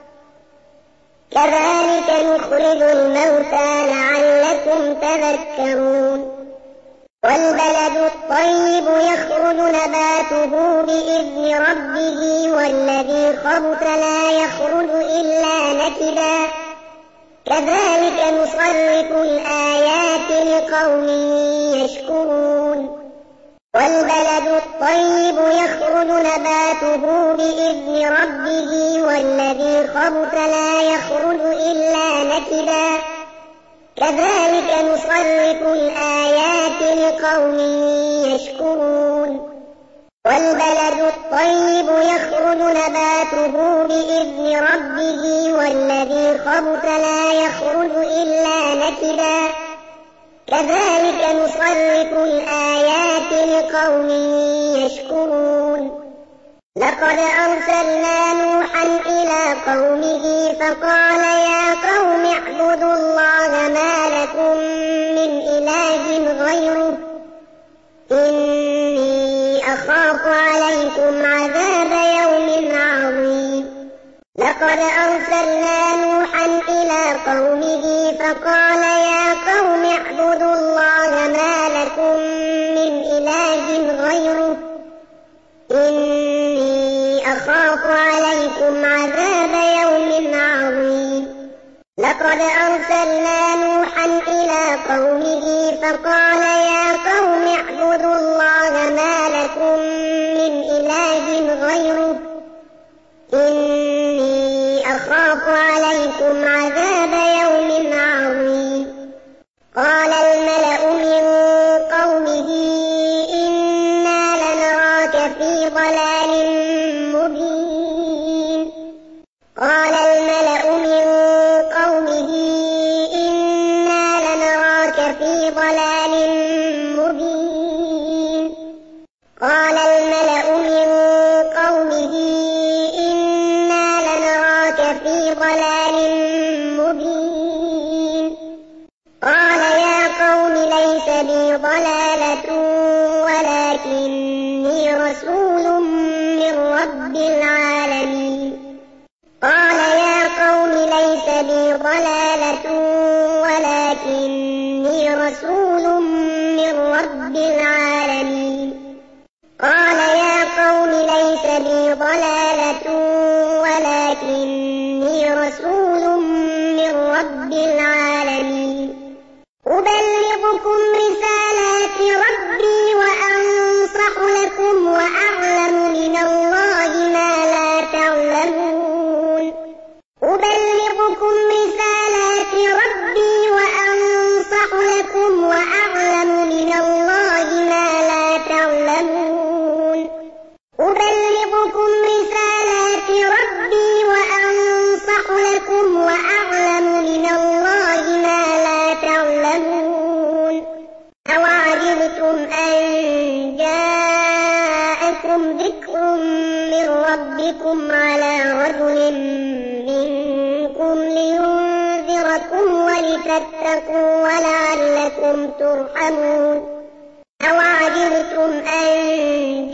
كذلك نخرج الموتى لعلكم تذكرون والبلد الطيب يخرج نباته بإذن ربه والذي خبث لا يخرج إلا نكدا كذلك نصرف الآيات لقوم يشكرون والبلد الطيب يخرج نباته بإذن ربه والذي خبث لا يخرج إلا نكدا كذلك نصرف الآيات لقوم يشكرون والبلد الطيب يخرج نباته بإذن ربه والذي خبث لا يخرج إلا نكدا كذلك نصرف الآيات لقوم يشكرون لقد أرسلنا نوحا إلى قومه فقال يا قوم اعبدوا الله ما لكم من إله غيره إني أخاف عليكم عذاب يوم عظيم لقد أرسلنا نوحا إلى قومه فقال يا قوم اعبدوا الله ما لكم من إله غيره إني أخاف عليكم عذاب يوم عظيم لقد أرسلنا نوحا إلى قومه فقال يا قوم اعبدوا الله ما لكم من إله غيره إني أخاف عليكم عذاب يوم عظيم قال الملأ من قومه إنا لنراك في ضلال مبين قال الملأ من قومه إنا لنراك في ضلال مبين قال الملأ من قومه إنا لنراك في ضلال مبين قال يا قوم ليس بي ضلالة ولكني رسول من رب العالمين قال يا قوم ليس بي ضلالة ولكني رسول من رب العالمين قال يا قوم ليس بي ضلالة ولكني رسول من رب العالمين أبلغكم رسالات ربي وأنصح لكم وأعلم من الله ما لا تعلمون أبلغكم رسالات ربي وأنصح لكم وأعلم من الله ما لا تعلمون أبلغكم رسالات ربي وأنصح لكم وأعلم من الله لينذركم ولتتقوا ولعلكم ترحمون أوعجبتم أن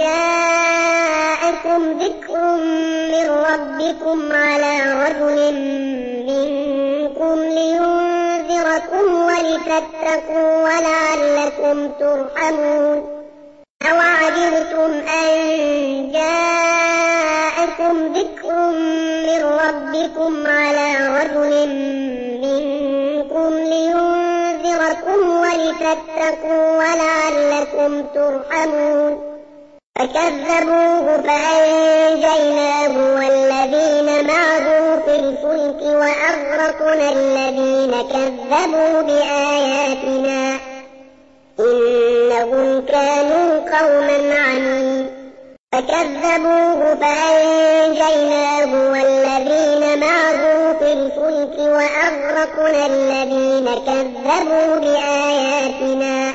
جاءكم ذكر من ربكم على رجل منكم لينذركم ولتتقوا ولعلكم ترحمون أوعجبتم أن جاءكم ذكر من ربكم على رجل منكم لينذركم ولتتقوا ولعلكم ترحمون فكذبوه فأنجيناه والذين معه في الفلك وأغرقنا الذين كذبوا بآياتنا إنهم كانوا قوما عمين فكذبوه فأنجيناه والذين معه في الفلك وأغرقنا الذين كذبوا بآياتنا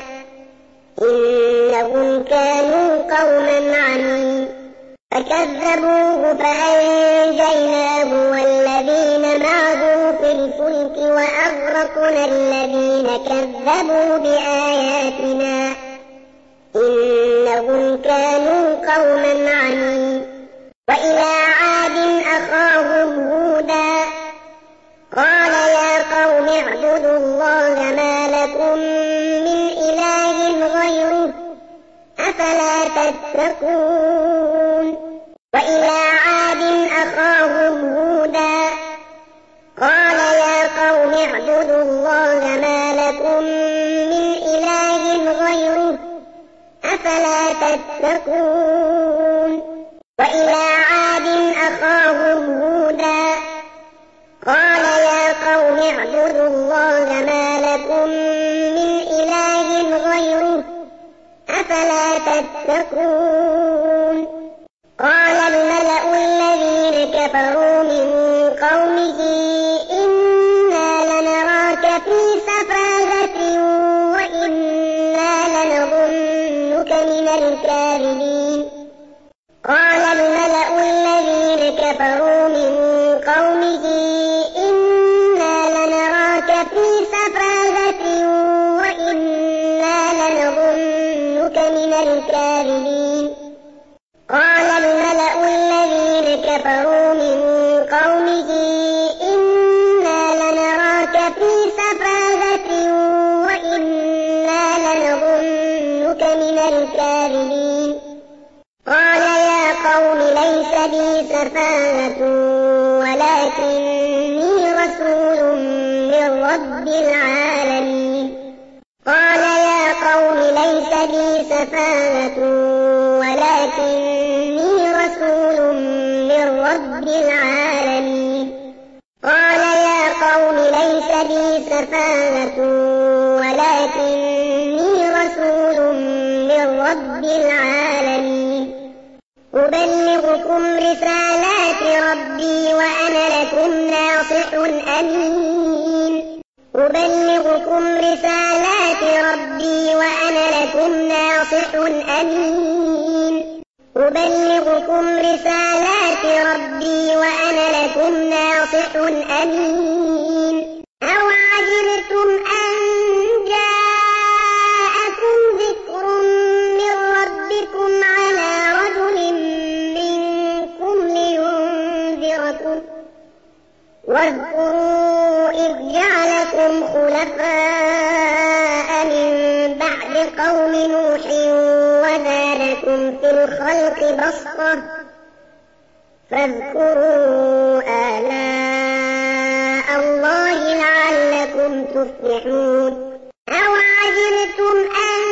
إنهم كانوا قوما عمين فكذبوه فأنجيناه والذين معه في الفلك وأغرقنا الذين كذبوا بآياتنا إنهم كانوا قوما عمين وإلى عاد أخاهم هودا قال يا قوم اعبدوا الله ما لكم من إله غيره أفلا تتقون وإلى عاد أخاهم هودا قال يا قوم اعبدوا الله ما لكم من إله غيره أفلا تتقون وإلى عاد أخاهم هودا قال يا قوم اعبدوا الله ما لكم من إله غيره أفلا تتقون قال الملأ الذين كفروا من قومه إنا لنراك في سفاهة وإنا لنظنك من الكاذبين قال الملأ الذين كفروا من قومه إنا لنراك في سفاهة وإنا لنظنك من الكاذبين قال الملأ الذين كفروا من قومه إنا لنراك في سفاهة وإنا لنظنك من الكاذبين قال يا قوم ليس بي سفاهة ولكني رسول من رب العالمين قال يا قوم ليس بي سفاهة ولكني رسول من رب العالمين قال يا قوم ليس بي سفاهة ولكني رسول من رب العالمين أبلغكم رسالات ربي وأنا لكم ناصح أمين أبلغكم رسالات ربي وأنا لكم ناصح أمين أبلغكم رسالات ربي وأنا لكم ناصح أمين أوعجبتم أن جاءكم ذكر من ربكم على رجل منكم لينذركم واذكروا إذ جعلكم خلفاء من بعد قوم نوح وزادكم في الخلق بسطة فاذكروا آلاء الله لعلكم تفلحون أوعجبتم أن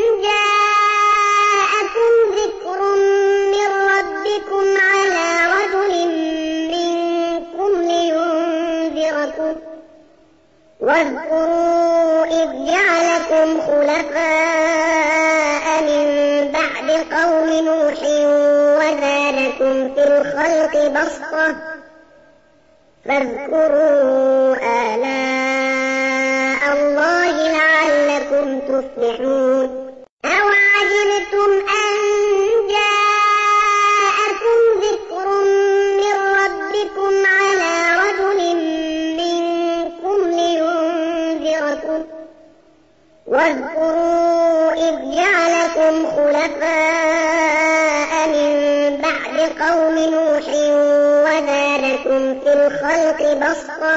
جاءكم ذكر من ربكم على رجل منكم لينذركم واذكروا إذ جعلكم خلفاء من بعد قوم نوح وزادكم في الخلق بسطة فاذكروا آلاء الله لعلكم تفلحون أوعجبتم أن جاءكم ذكر من ربكم على رجل منكم واذكروا إذ جعلكم خلفاء من بعد قوم نوح وزادكم في الخلق بسطة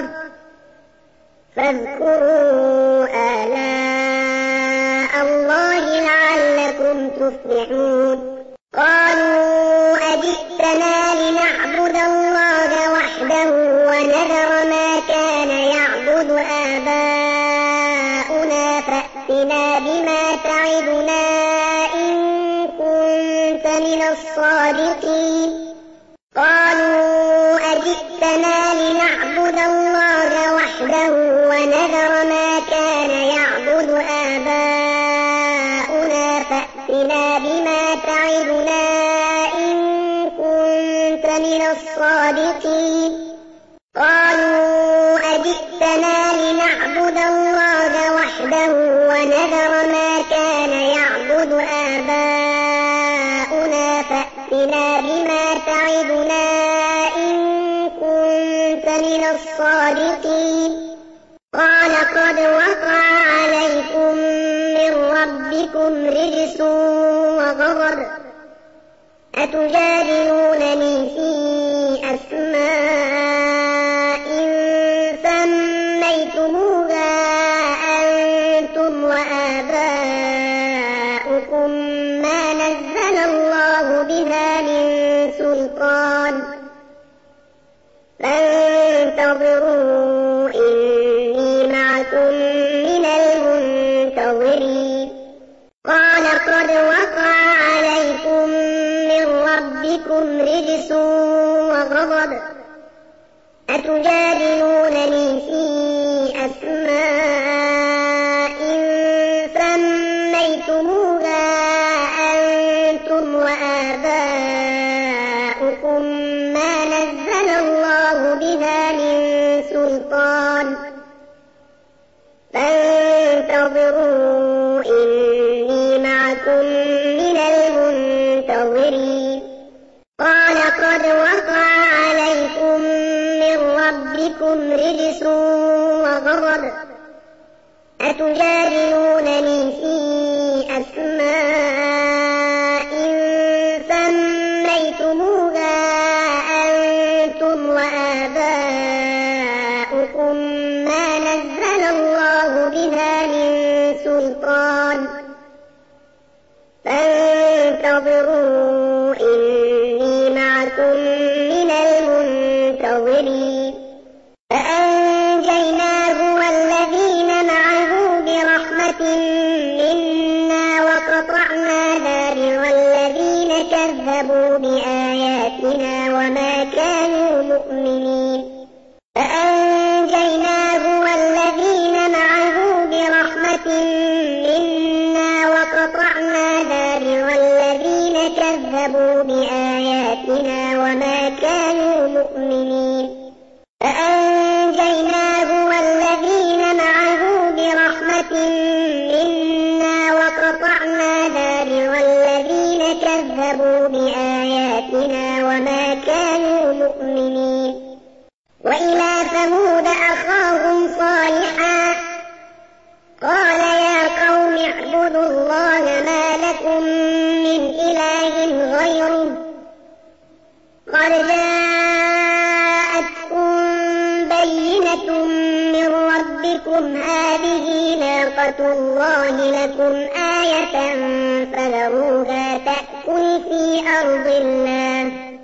فاذكروا آلاء الله لعلكم تفلحون قالوا أجئتنا لنعبد الله وحده ونذر ما كان يعبد آباؤنا فأتنا بما تعدنا إن كنت من الصادقين قالوا أجئتنا لنعبد الله وحده ونذر ما كان يعبد آباؤنا فأتنا بما تعدنا إن كنت من الصادقين قالوا أجئتنا لنعبد الله وحده ونذر ما كان يعبد آباؤنا فأتنا بما تعدنا إن كنت من الصادقين قال قد وقع عليكم من ربكم رجس وغضب أتجادلونني في أسماء سميتموها أنتم وآباؤكم ما نزل الله بها من سلطان فانتظروا إني معكم من المنتظرين قال قد وقع عليكم من ربكم رجس وغضب أتجادلونني في أسماء سميتموها أنتم وآباؤكم ما نزل الله بها من سلطان فانتظروا إني معكم من المنتظرين قال قد وقع عليكم من ربكم رجس وغضب أتجادلونني في أسماء سميتموها أنتم وآباؤكم ما نزل الله بها من سلطان فانتظروا إني معكم من المنتظرين فأنجيناه والذين معه برحمة منا وقطعنا دابر الذين كذبوا بآياتنا وما كانوا مؤمنين فأنجيناه والذين معه برحمة منا وقطعنا دابر الذين كذبوا بآياتنا وما كانوا مؤمنين فأنجيناه والذين معه برحمة منا وقطعنا دابر الذين كذبوا بآياتنا وما كانوا مؤمنين وإلى ثمود أخاهم صالحا قال يا قوم اعبدوا الله ما لكم من إله غيره قد جاءتكم بينة من ربكم هذه ناقة الله لكم آية فذروها تأكل في أرض الله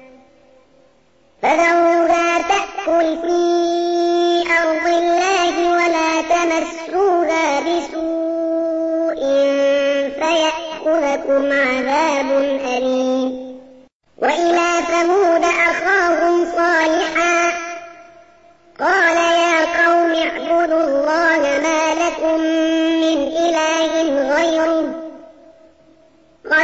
فذروها تأكل في أرض الله ولا تمسوها بسوء فيأخذكم عذاب أليم وإلى ثمود أخاهم صالحا قال يا قوم اعبدوا الله ما لكم من إله غيره قد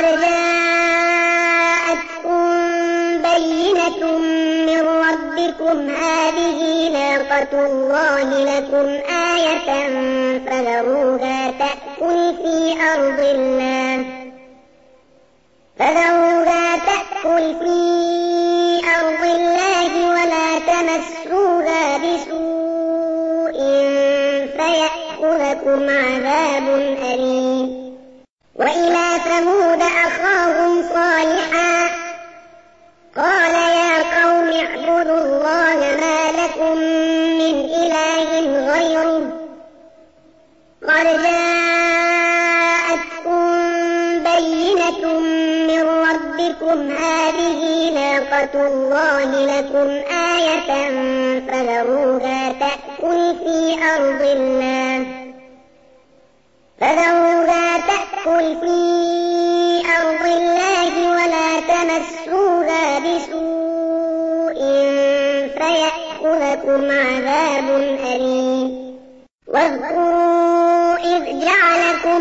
جاءتكم بينة من ربكم هذه ناقة الله لكم آية فذروها تأكل في أرض الله فذروها تأكل في أرض الله ولا تمسوها بسوء فيأخذكم فيأخذكم عذاب أليم. وإلى ثمود أخاهم صالحا قال يا قوم اعبدوا الله ما لكم من إله غيره قد جاءتكم بينة من ربكم هذه ناقة الله لكم آية فذروها تأكل في أرض الله فذروها تأكل في أرض الله ولا تمسوها بسوء فيأخذكم عذاب أليم. واذكروا إذ جعلكم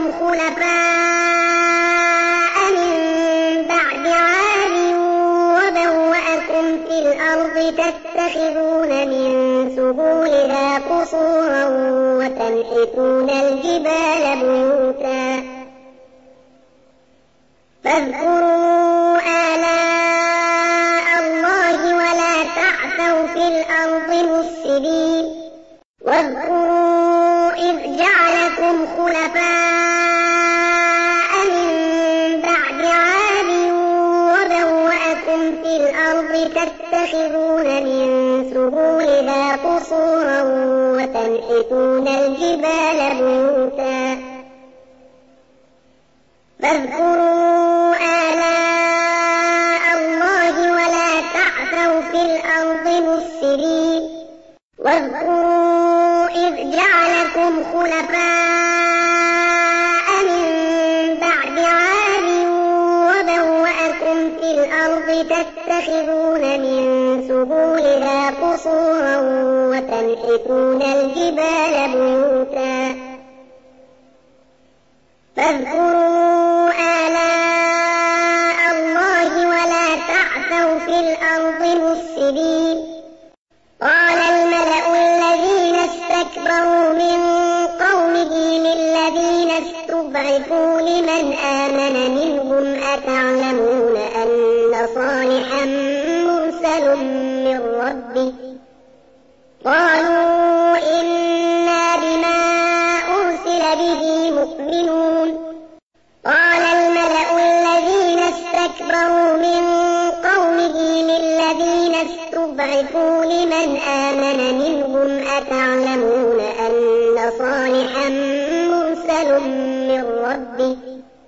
خلفاء من بعد عاد وبوأكم في الأرض تتخذون من سهولها قصورا وتنحتون الجبال بيوتا فاذكروا آلاء الله ولا تعثوا في الأرض مفسدين. واذكروا إذ جعلكم خلفاء من بعد عاد وبوأكم في الأرض تتخذون من سهولها قصورا وتنحتون الجبال بيوتا فاذكروا آلاء الله ولا تعثوا في الأرض مفسدين. واذكروا إذ جعلكم خلفاء من بعد عاد وبوأكم في الأرض تتخذون من سهولها قصورا وتنحتون الجبال بيوتا فاذكروا آلاء الله ولا تعثوا في الأرض مفسدين. قال الملأ الذين استكبروا من قومه للذين استضعفوا لمن آمن منهم أتعلمون أن صالحا مرسل من ربه قالوا إنا بما أرسل به مؤمنون. قال الملأ الذين استكبروا من قومه للذين استضعفوا لمن آمن منهم أتعلمون أن صالحا مرسل من ربه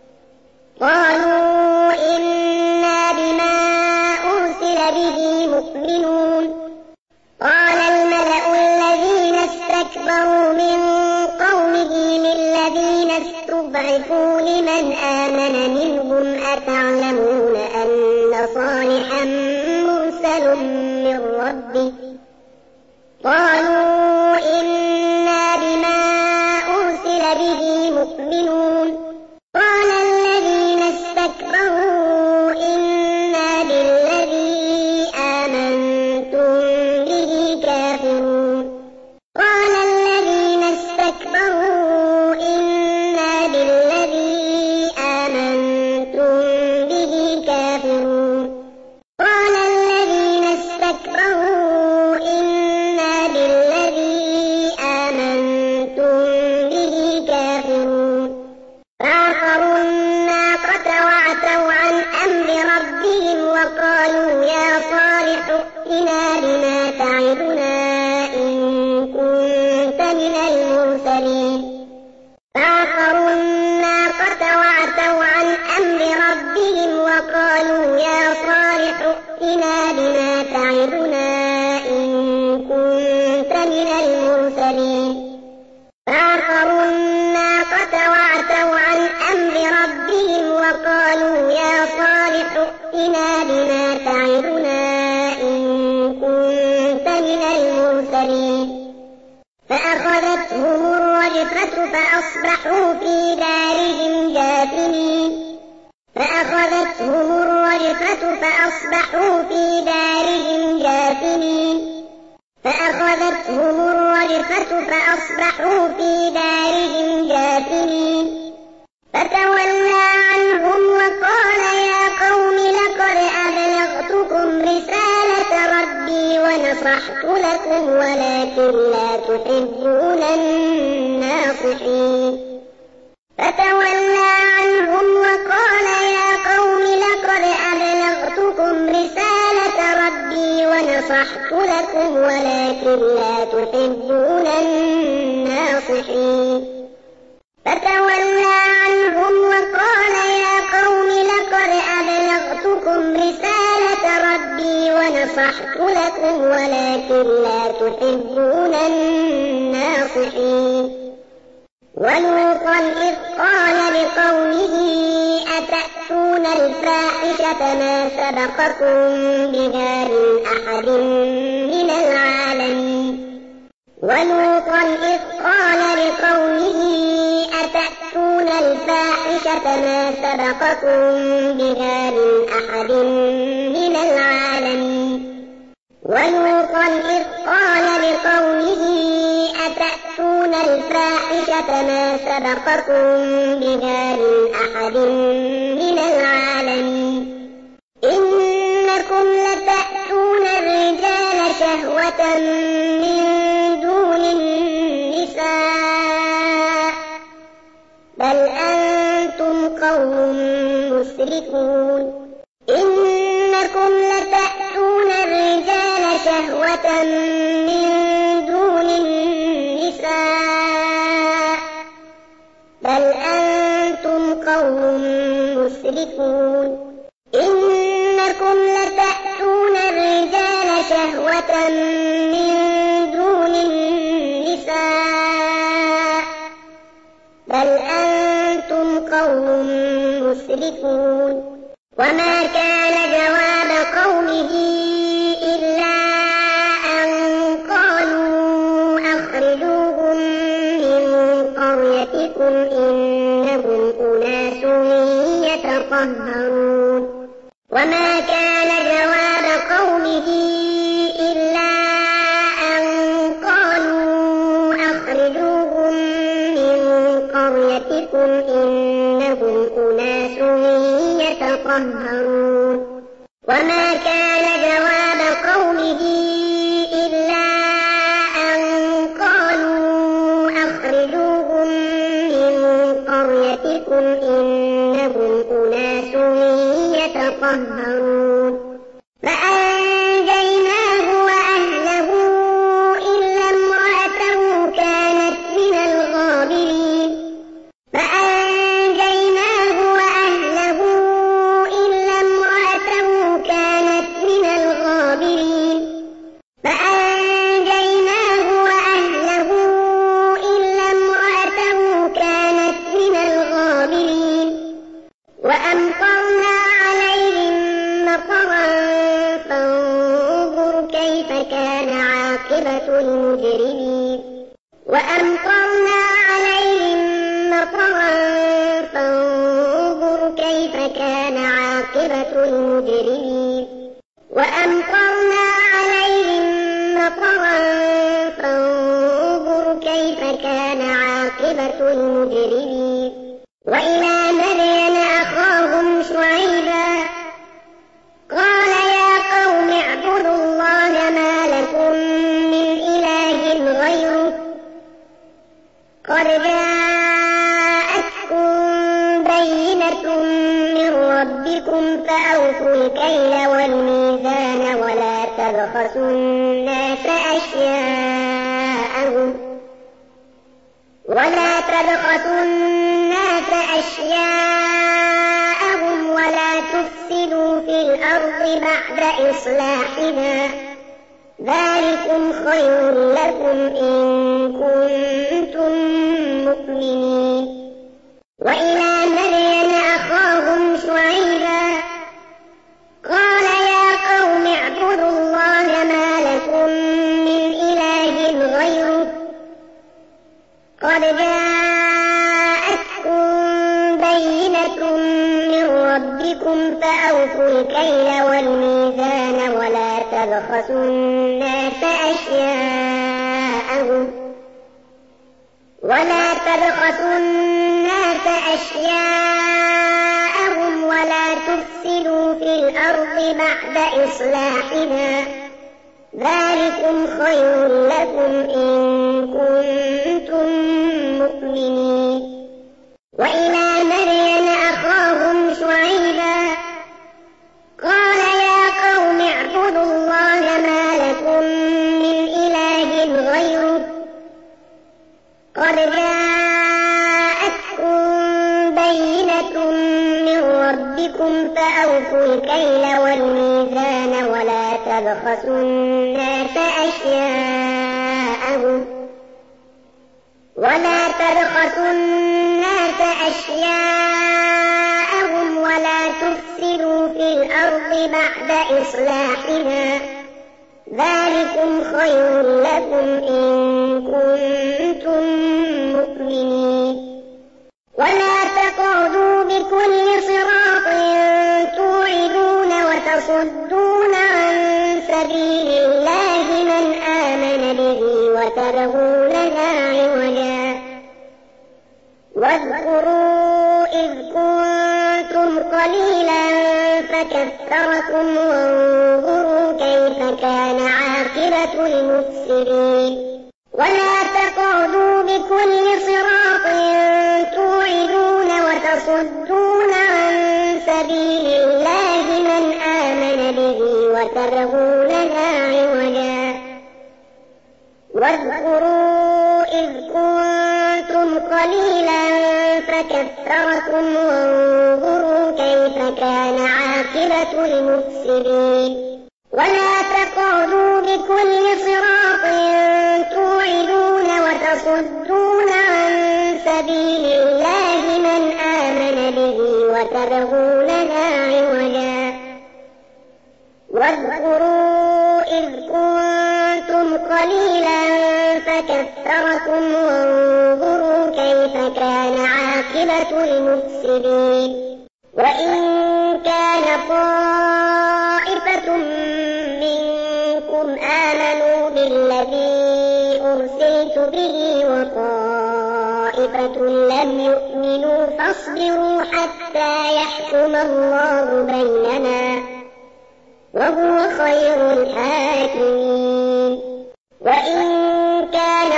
قالوا إنا بما أرسل به مؤمنون. قال الملأ الذين استكبروا من قومه للذين استضعفوا لمن آمن منهم أتعلمون أن صالحا مرسل من ربه قالوا إنا بما أرسل به مؤمنون. قال الذين استكبروا إنا بالذي آمنتم به كافرون. قال الذين استكبروا إنا بالذي آمنتم به كافرون. قال الذين استكبروا إنا بالذي آمنتم به كافرون. فعقروا الناقة وعتوا عن أمر ربهم وقالوا يا صالح ائتنا بما تعدنا إن كنت من المرسلين. فعقروا الناقة وعتوا عن أمر ربهم وقالوا يا صالح ائتنا بما تعدنا إن كنت من المرسلين. فعقروا الناقة وعتوا عن أمر ربهم وقالوا يا صالح ائتنا بما تعدنا إن كنت من المرسلين. فأخذتهم الرجفة فأصبحوا في دارهم جاثمين. فأخذتهم الرجفة فأصبحوا في دارهم جاثمين. فأخذتهم الرجفة فأصبحوا في دارهم جاثمين. فتولى عنهم وقال يا قوم لقد أبلغتكم رسالة ربي ربي ونصحت لكم ولكن لا تحبون الناصحين فتولى عنهم وقال يا قوم لقد أبلغتكم رسالة ربي ونصحت لكم ولكن لا تحبون الناصحين فتولى عنهم وقال يا قوم لقد أبلغتكم رسالة ربي ونصحت لكم ولكن لا تحبون الناصحين ولوطا إذ قال لقومه أتأتون الفاحشة ما سبقكم بها من أحد من العالمين ولوطا إذ قال لقومه أتأتون الفاحشة ما سبقكم بها من أحد من العالمين ولوطا إذ قال لقومه أتأتون الفاحشة ما سبقكم بها من أحد من العالمين إنكم لتأتون الرجال شهوة من دون النساء بل أنتم قوم مسرفون إنكم لتأتون الرجال شهوة من دون النساء بل أنتم قوم مسرفون إنكم لتأتون الرجال شهوة من دون النساء بل أنتم قوم مسرفون وما كان جواب قومه إلا أن قالوا أخرجوهم من قريتكم إنهم أناس يتطهرون وما كان جواب قومه إلا أن قالوا أخرجوهم من قريتكم إنهم أناس يتطهرون وما كان جواب قومه إلا أن قالوا أخرجوهم من قريتكم إنهم أناس يتطهرون فأنجيناه وأهله إلا امرأته كانت من الغابرين فأنجيناه وأهله إلا امرأته كانت من الغابرين فأنجيناه وأهله إلا امرأته كانت من الغابرين وأمطرنا عليهم مطرا فانظر كيف كان عاقبة المجرمين وأمطرنا عليهم مطرا فانظر كيف كان عاقبة المجرمين وأمطرنا عليهم مطرا فانظر كيف كان عاقبة المجرمين وإلى مدين أخاهم شعيبا قال يا قوم اعبدوا الله ما لكم من إله غيره قد جاءتكم بينة من ربكم فأوفوا الكيل والميزان ولا تبخسوا الناس أشياءهم ولا تبخسوا الناس أشياءهم ولا تفسدوا في الأرض بعد إصلاحها ذلكم خير لكم إن كنتم مؤمنين وإلى مدين أخاهم شعيبا قال يا قوم اعبدوا الله ما لكم من إله غيره قد جاءتكم بينة من ربكم فأوفوا الكيل والميزان ولا تبخسوا الناس أشياءهم ولا تبخسوا الناس أشياءهم ولا تفسدوا في الأرض بعد إصلاحها ذلكم خير لكم إن كنتم مؤمنين. وإلى مدين أخاهم شعيبا قال يا قوم اعبدوا الله ما لكم من إله غيره قد جاءتكم بينة من ربكم فأوفوا الكيل والميزان ولا تبخسوا الناس أشياءهم ولا تبخسوا الناس أشياءهم ولا تفسدوا في الأرض بعد إصلاحها ذلكم خير لكم إن كنتم مؤمنين. ولا تقعدوا بكل صراط توعدون وتصدون عن سبيل الله من آمن به وتبغونها عوجا واذكروا إذ كنتم قليلا فكثركم وانظروا كيف كان عاقبة المفسدين. ولا تقعدوا بكل صراط توعدون وتصدون عن سبيل الله من آمن به وتبغونها عوجا واذكروا إذ كنتم قليلا فكثركم وانظروا كيف كان عاقبة المفسدين. ولا تقعدوا بكل صراط توعدون وتصدون عن سبيل الله من آمن به وتبغونها عوجا واذكروا إذ كنتم قليلا فكثركم وانظروا كيف كان عاقبة المفسدين. وإن كان طائفة منكم آمنوا بالذي أرسلت به وطائفة لم يؤمنوا فاصبروا حتى يحكم الله بيننا وهو خير الحاكمين. وإن كان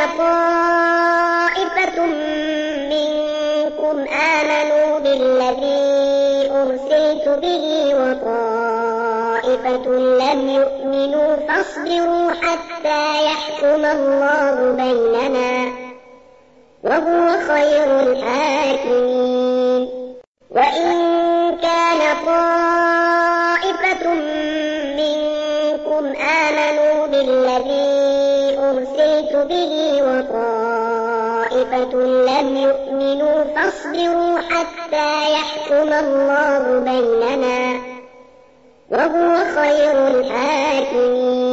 طائفة منكم آمنوا بالذي أرسلت به وطائفة لم يؤمنوا فاصبروا حتى يحكم الله بيننا وهو خير الحاكمين. وإن كان طائفة منكم آمنوا بالذي أرسلت به وطائفة لم يؤمنوا فاصبروا حتى يحكم الله بيننا وهو خير الحاكمين.